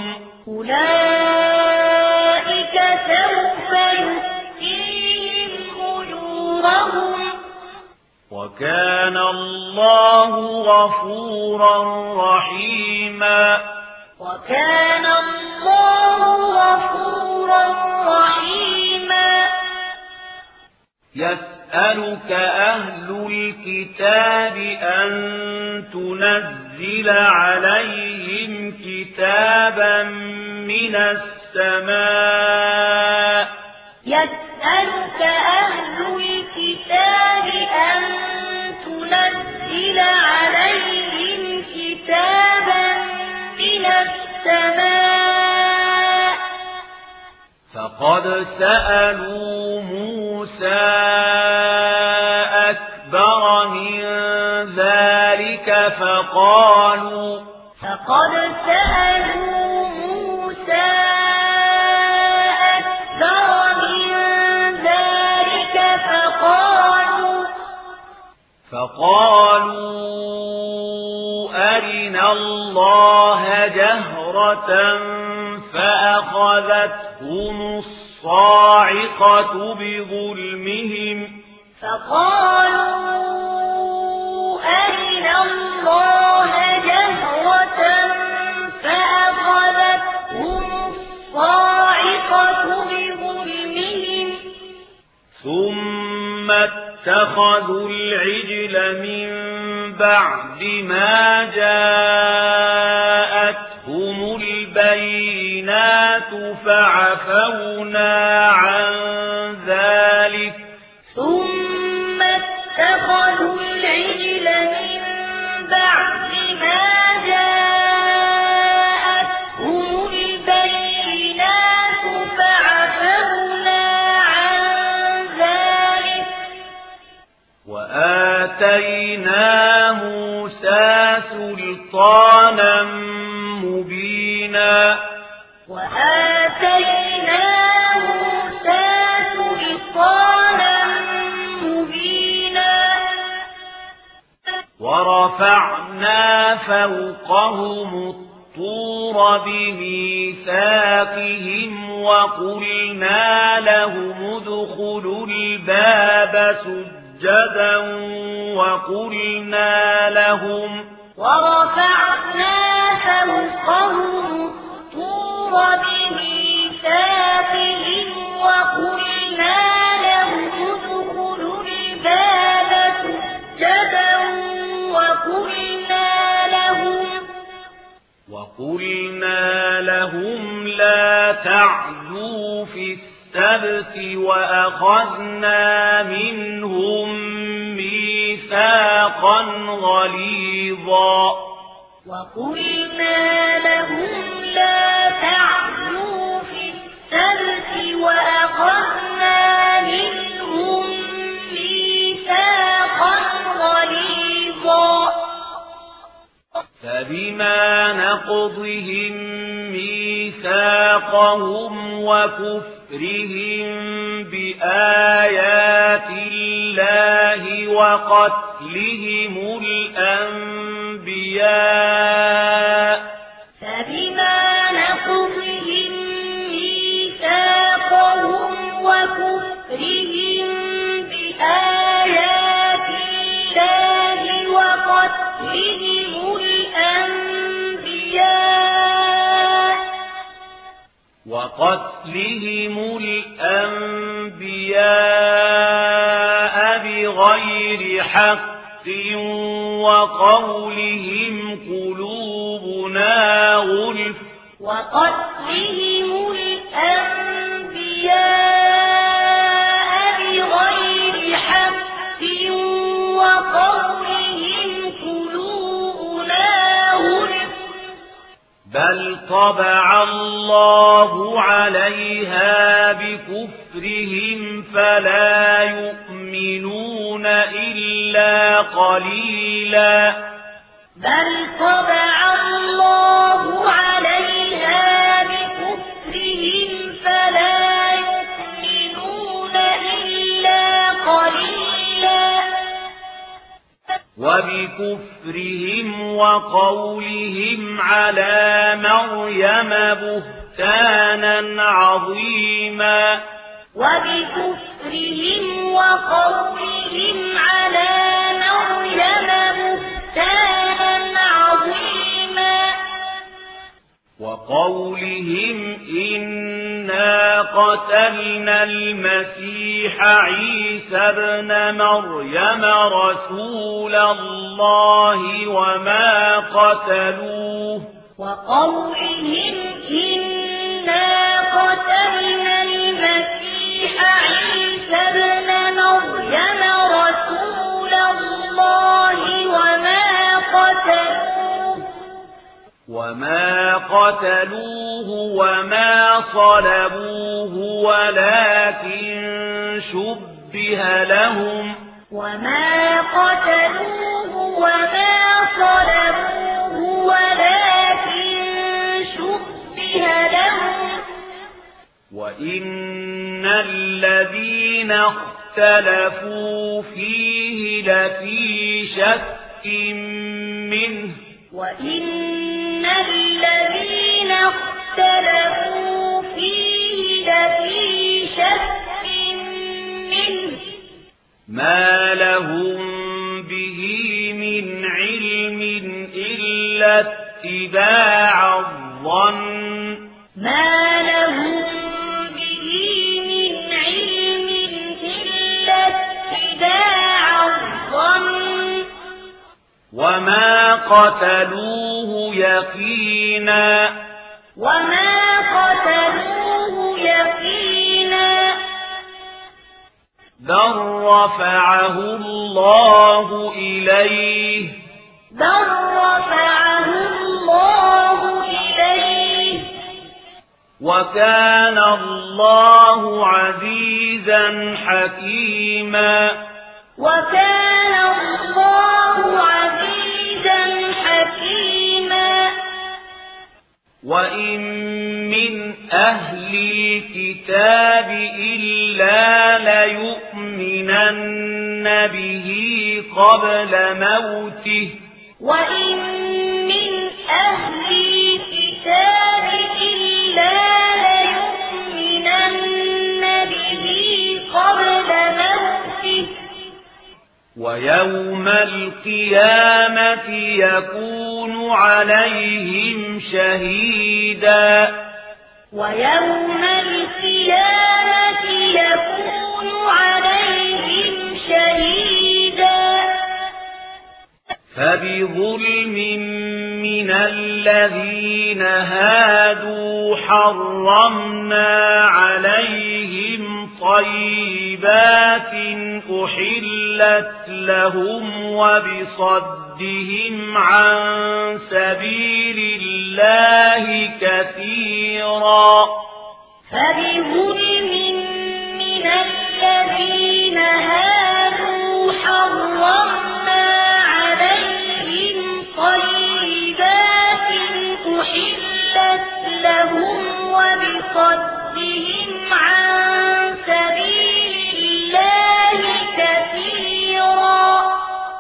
أولئك سوف يؤتيهم أجورهم وكان الله غفورا رحيما وكان الله غفورا رحيما يسألك أهل الكتاب أن تنزل عليهم كتابا من السماء يسألك أهل الكتاب أن تنزل عليهم كتابا من السماء فقد سألوا موسى أكبر من ذلك فقالوا فقد سألوا موسى أكبر من ذلك فقالوا فقالوا شجرة فأخذتهم الصاعقة بظلمهم فقالوا أرنا الله جهرة فأخذتهم الصاعقة بظلمهم ثم اتخذوا العجل من بعد ما جاءتهم البينات فعفونا عن ذلك ثم اتخذوا العجل من بعد ما جاءتهم البينات فعفونا عن ذلك وآتينا موسى سلطانا مبينا وآتينا موسى سلطانا مبينا ورفعنا فوقهم الطور بميثاقهم وقلنا لهم ادخلوا الباب سجدا وقلنا لهم ورفعنا فوقهم الطور بميثاقهم وقلنا لهم ادخلوا الباب سجدا وقلنا لهم وقلنا لهم لا تعدوا في السبت وأخذنا منهم ميثاقا غليظا وقلنا لهم لا تعدوا في السبت وأخذنا منهم ميثاقا غليظا فبما نقضهم ميثاقهم وكفرهم بآيات الله وقتلهم الأنبياء فبما نقضهم ميثاقهم وكفرهم بآيات الله وقتلهم الأنبياء وقتلهم الأنبياء بغير حق وقولهم قلوبنا غلف وقتلهم الأنبياء بغير حق وقولهم قلوبنا غلف بل طبع الله عليها بكفرهم فلا يؤمنون إلا قليلا بل طبع الله عليها بكفرهم فلا يؤمنون إلا قليلا وبكفرهم وقولهم على مريم بهتانا عظيما وبكفرهم وقولهم على مريم بهتانا عظيما وقولهم إنا قتلنا المسيح عيسى ابن مريم رسول الله وما قتلوه وقولهم إنا قتلنا المسيح عيسى ابن مريم رسول الله وما قتلوه وما قتلوه وما صلبوه ولكن شبه لهم وما قتلوه وما صلبوه ولكن شبه لهم وإن الذين اختلفوا فيه لفي شك منه وإن الذين اختلفوا فيه لفي شك منه ما لهم به من علم إلا اتباع الظن ما لهم به من علم إلا اتباع الظن وما قتلوه يقينا وما قتلوه يقينا بل رفعه الله إليه بل رفعه الله إليه وكان الله عزيزا حكيما وكان الله عزيزا حكيما وإن من أهل الكتاب إلا ليؤمنن به قبل موته وإن من أهل الكتاب إلا ليؤمنن به قبل موته ويوم القيامة يكون عليهم شهيدا ويوم القيامة يكون عليهم شهيدا فبظلم من الذين هادوا حرمنا عليهم طيبات أحلت لهم وبصدهم عن سبيل الله كثيرا فبظلم من الذين هادوا حرمنا عليهم طيبات أحلت لهم وبصدهم عن سبيل الله كثيرا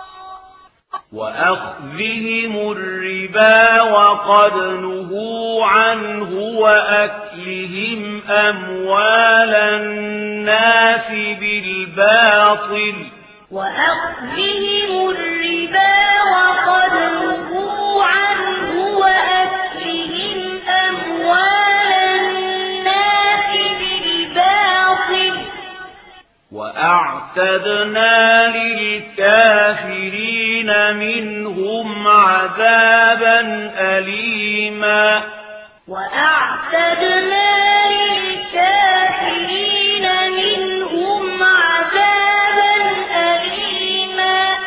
وأخذهم الربا وقد نهوا عنه وأكلهم أموال الناس بالباطل وأخذهم الربا وقد نهوا عنه وأكلهم أموال الناس بالباطل وأعتدنا للكافرين منهم عذابا أليما وأعتدنا للكافرين منهم عذابا أليما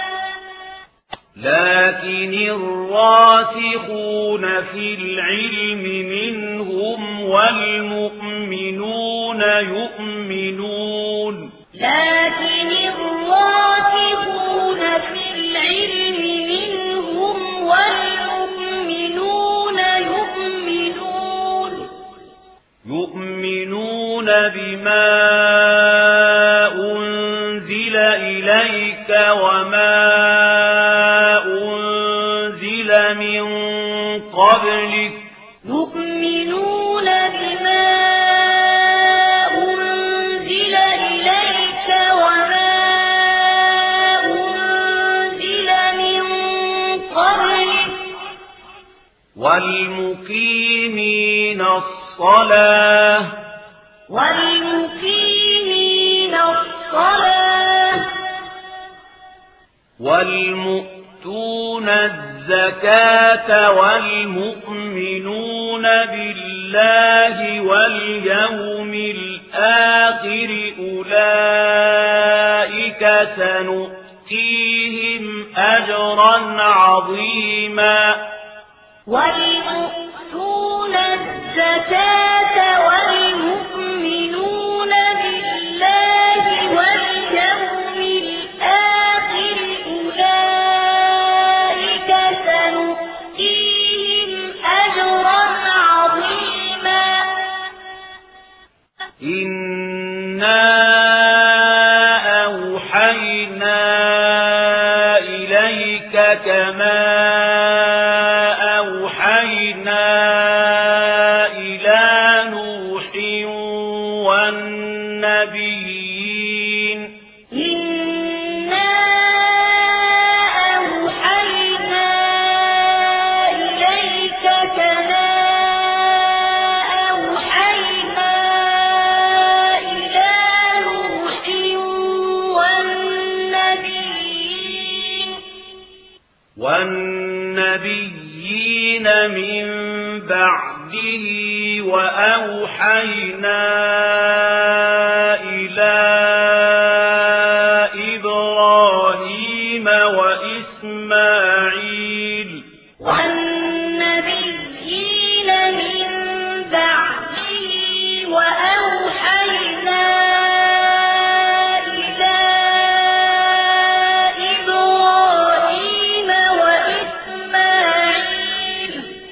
لكن الراسخون في العلم منهم والمؤمنون يؤمنون لكن الراسخون في العلم منهم والمؤمنون يؤمنون يؤمنون بما أنزل إليك وما أنزل من قبلك يؤمنون بما أنزل إليك وما أنزل من قبلك والمقيمين الصلاة والمقيمين الصلاة والمؤتون الزكاة والمؤمنون بالله واليوم الآخر أولئك سنؤتيهم أجرا عظيما والمؤتون الزكاة والمؤمنون بالله واليوم الآخر أولئك سنؤتيهم أجرا عظيما إنا أوحينا إليك كما أوحينا والنبيين إنا أوحينا إليك كما أوحينا إلى نوح والنبيين والنبيين من بعده وأوحينا إلى إبراهيم وإسماعيل والنبيين من بعده وأوحينا إلى إبراهيم وإسماعيل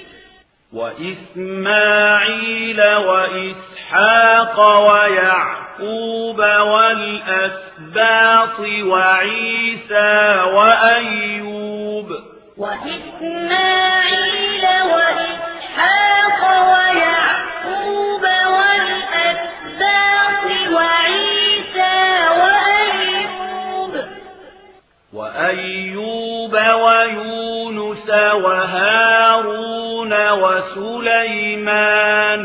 وإسماعيل وإسحاق ويعقوب والأسباط وعيسى وأيوب وإسماعيل وإسحاق ويعقوب والأسباط وعيسى وأيوب وأيوب ويونس وهارون وسليمان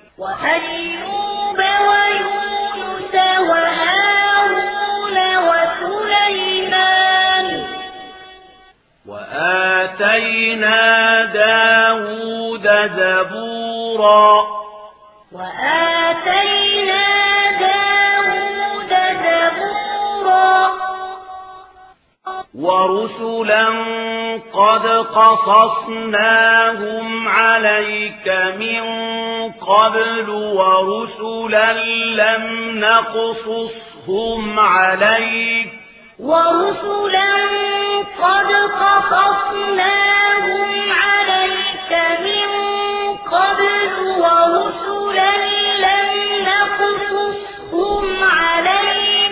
وأيوب ويونس وهارون وسليمان وآتينا داود زبورا وآتينا داود زبورا ورسلا قد قصصناهم عليك من قبل ورسلا لم نقصصهم عليك ورسلا قد قصصناهم عليك من قبل ورسلا لم نقصصهم عليك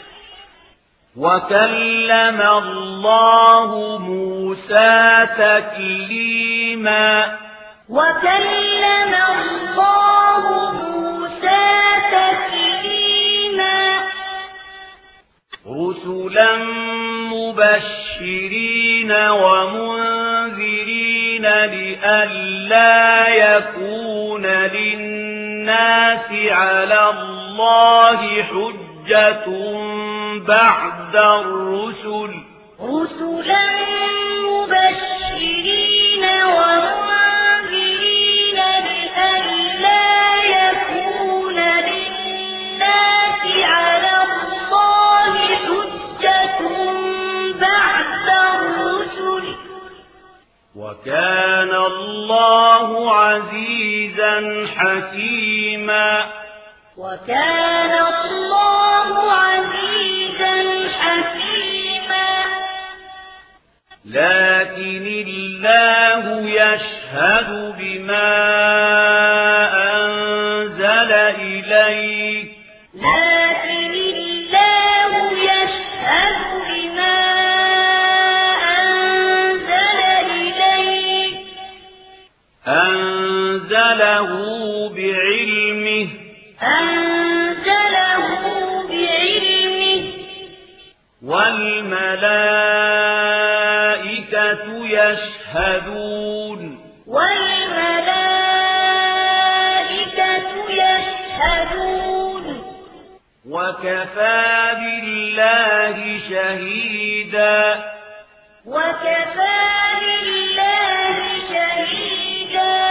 وكلم الله موسى تكليما وكلم الله موسى تكليما رسلا مبشرين ومنذرين لئلا يكون للناس على الله حجة بعد الرسل رسلا مبشرين ومنذرين لئلا يكون للناس على الله حجة بعد الرسل وكان الله عزيزا حكيما وكان الله عزيزا حكيما لكن الله يشهد بما أنزل إليك لكن الله يشهد بما أنزل إليك أنزله بعلمه أنزله بعلمه والملائكة يشهدون والملائكة يشهدون وكفى بالله شهيدا وكفى بالله شهيدا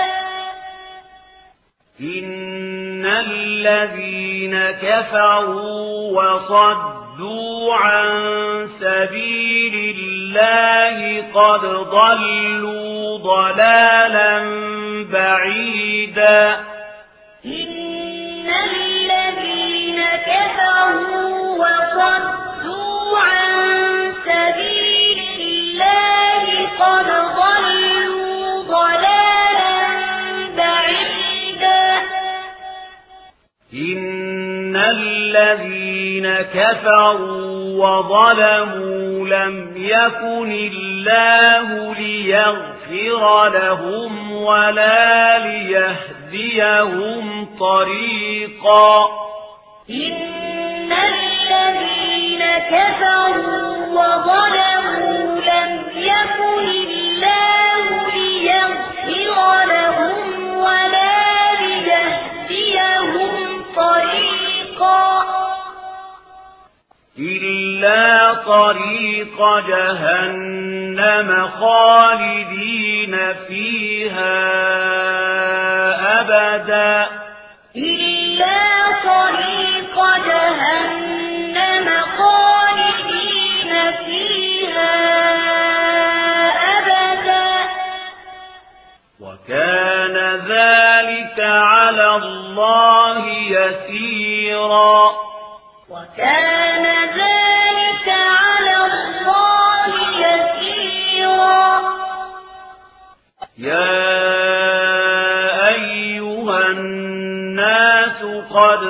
إن الذين كفروا وصدوا عن سبيل الله قد ضلوا ضلالا بعيدا إن الذين كفروا وصدوا عن سبيل الله قد ضلوا ضلالا بعيدا إن الذين كفروا وظلموا لم يكن الله ليغفر لهم ولا ليهديهم طريقا إن الذين كفروا وظلموا لم يكن الله ليغفر لهم ولا ليهديهم طريقا إلا طريق جهنم خالدين فيها أبدا إلا طريق جهنم خالدين فيها أبدا وكان ذلك على الله يسيرا وكان ذلك على الله يسيرا يا أيها الناس قد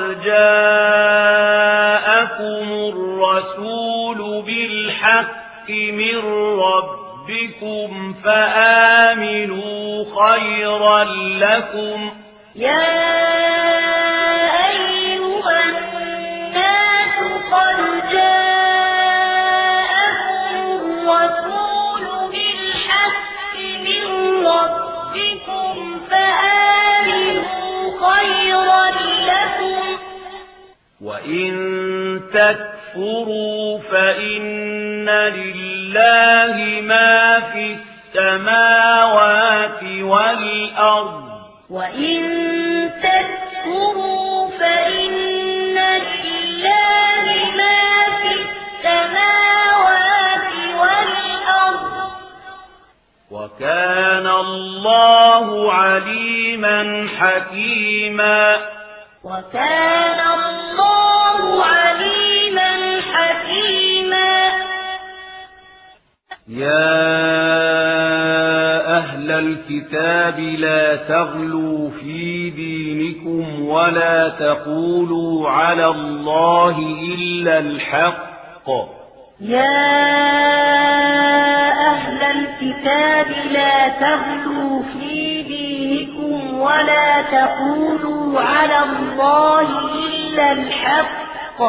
جاءكم الرسول بالحق من ربكم فآمنوا خيرا لكم يا أيها الناس قد جاءكم الرسول بالحق من ربكم فآمنوا خيرا لكم وإن تكفروا فإن لله ما في السماوات والأرض وإن تكفروا فإن لله ما في السماوات والأرض وكان الله عليما حكيما وكان الله عليما حكيما يا أهل الكتاب لا تغلوا في دينكم ولا تقولوا على الله إلا الحق يا أهل الكتاب لا تغلوا في دينكم ولا تقولوا على الله إلا الحق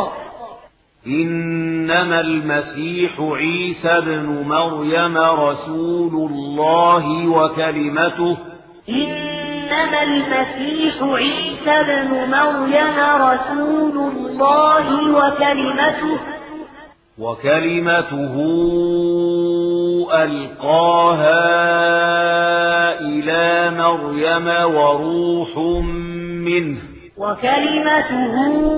إنما المسيح عيسى بن مريم رسول الله وكلمته إنما المسيح عيسى بن مريم رسول الله وكلمته وكلمته ألقاها إلى مريم وروح منه وكلمته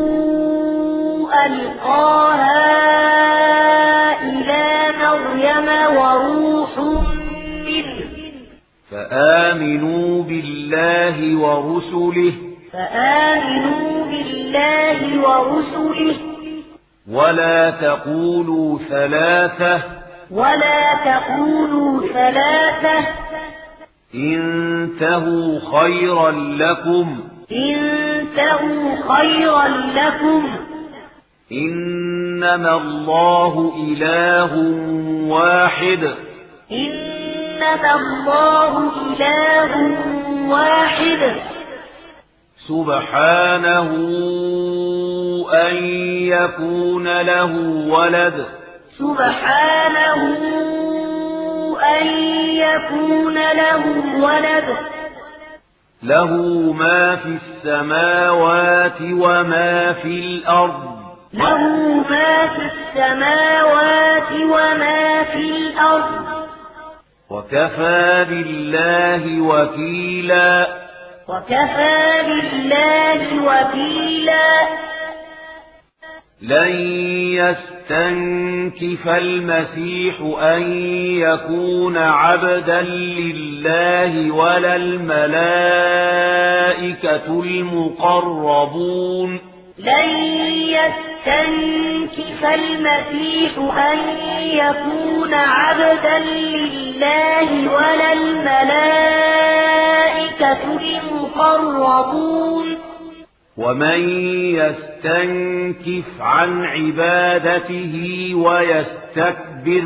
ألقاها إلى مريم وروح منه فآمنوا بالله ورسله فآمنوا بالله ورسله ولا تقولوا ثلاثة ولا تقولوا ثلاثة انتهوا خيرا لكم انتهوا خيرا لكم إنما الله إله واحد إنما الله إله واحد سبحانه أن يكون له ولد سبحانه أن يكون له ولد له ما في السماوات وما في الأرض له ما في السماوات وما في الأرض وكفى بالله وكيلا وكفى بالله وكيلا لن يستنكف المسيح أن يكون عبدا لله ولا الملائكة المقربون لن يستنكف المسيح أن يكون عبدا لله ولا الملائكة المقربون ومن يستنكف عن عبادته ويستكبر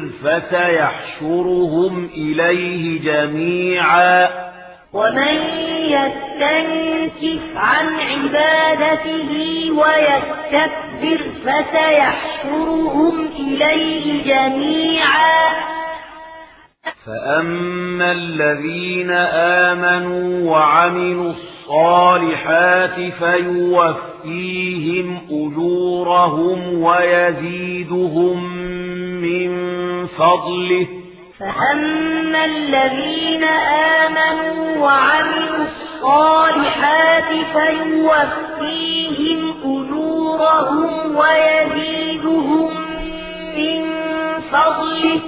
فسيحشرهم إليه جميعا ومن يستنكف يستنكف عن عبادته ويستكبر فسيحشرهم إليه جميعا فأما الذين آمنوا وعملوا الصالحات فيوفيهم أجورهم ويزيدهم من فضله فأما الذين آمنوا وعملوا الصالحات فيوفيهم أجورهم ويزيدهم من فضله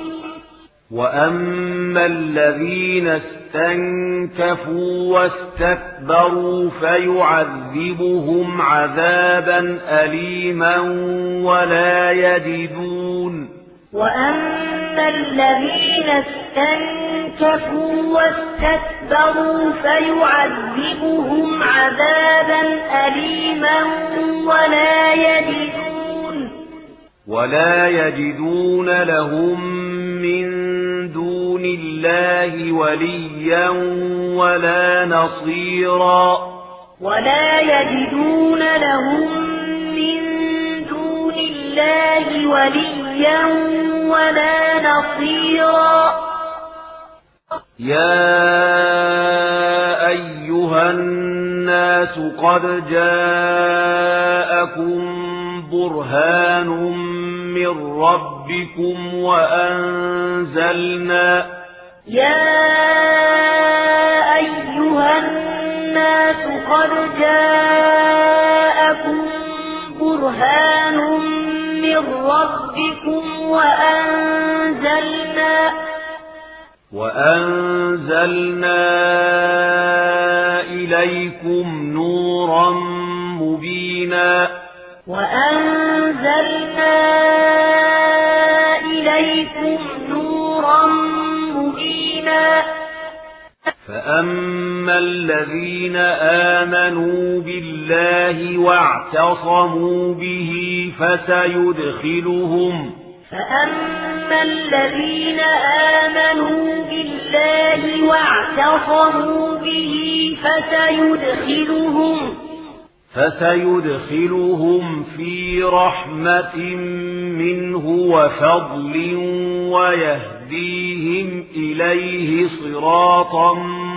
وأما الذين استنكفوا واستكبروا فيعذبهم عذابا أليما ولا يجدون وأما الذين استنكفوا واستكبروا فيعذبهم عذابا أليما ولا يجدون ولا يجدون لهم من دون الله وليا ولا نصيرا ولا يجدون لهم من دون الله وليا ولا نصيرا يا أيها الناس قد جاءكم برهان من ربكم وأنزلنا يا أيها الناس قد جاءكم برهان من ربكم وأنزلنا وأنزلنا إليكم نورا مبينا وأنزلنا إليكم نورا مبينا فأما الذين آمنوا بالله واعتصموا به فسيدخلهم فأما الذين آمنوا بالله واعتصموا به فسيدخلهم فسيدخلهم في رحمة منه وفضل ويهديهم إليه صراطا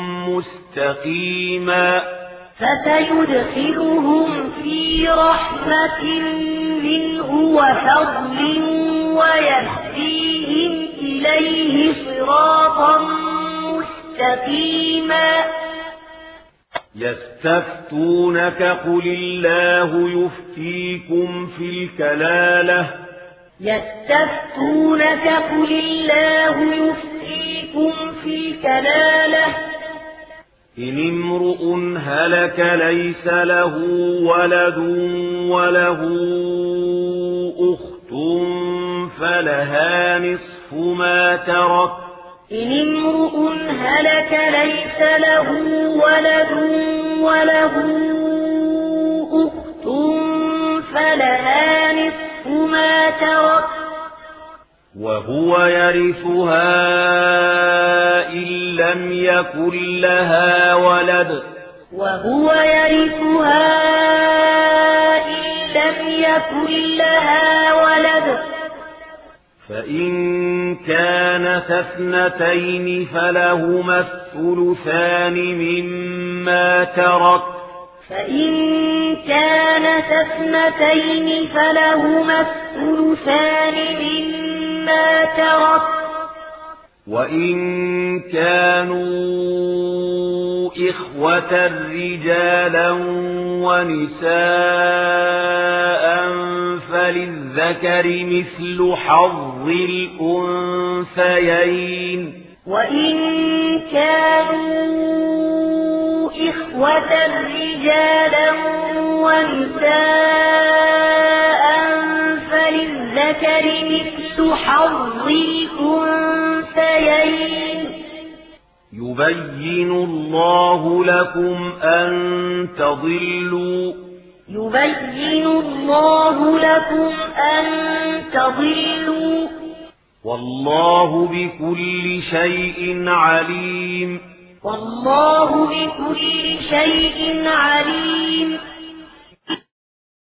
مستقيما فسيدخلهم في رحمة منه وفضل ويهديهم إليه صراطا مستقيما يستفتونك قل الله يفتيكم في الكلالة يستفتونك قل الله يفتيكم في الكلالة إن امرؤ هلك ليس له ولد وله أخت فلها نصف ما ترك إن امرؤ هلك ليس له ولد وله أخت فلها نصف ما ترك وهو يرثها إن لم يكن لها ولد وهو يرثها إن لم يكن لها ولد فإن كانت اثنتين فلهما الثلثان مما ترك فإن كانت اثنتين فلهما الثلثان مما ترك وإن كانوا إخوة رجالا ونساء فللذكر مثل حظ الأنثيين وإن كانوا إخوة رجالا ونساء فللذكر مثل حظ الأنثيين يبين الله لكم أن تضلوا يبين الله لكم أن تضلوا والله بكل شيء عليم والله بكل شيء عليم.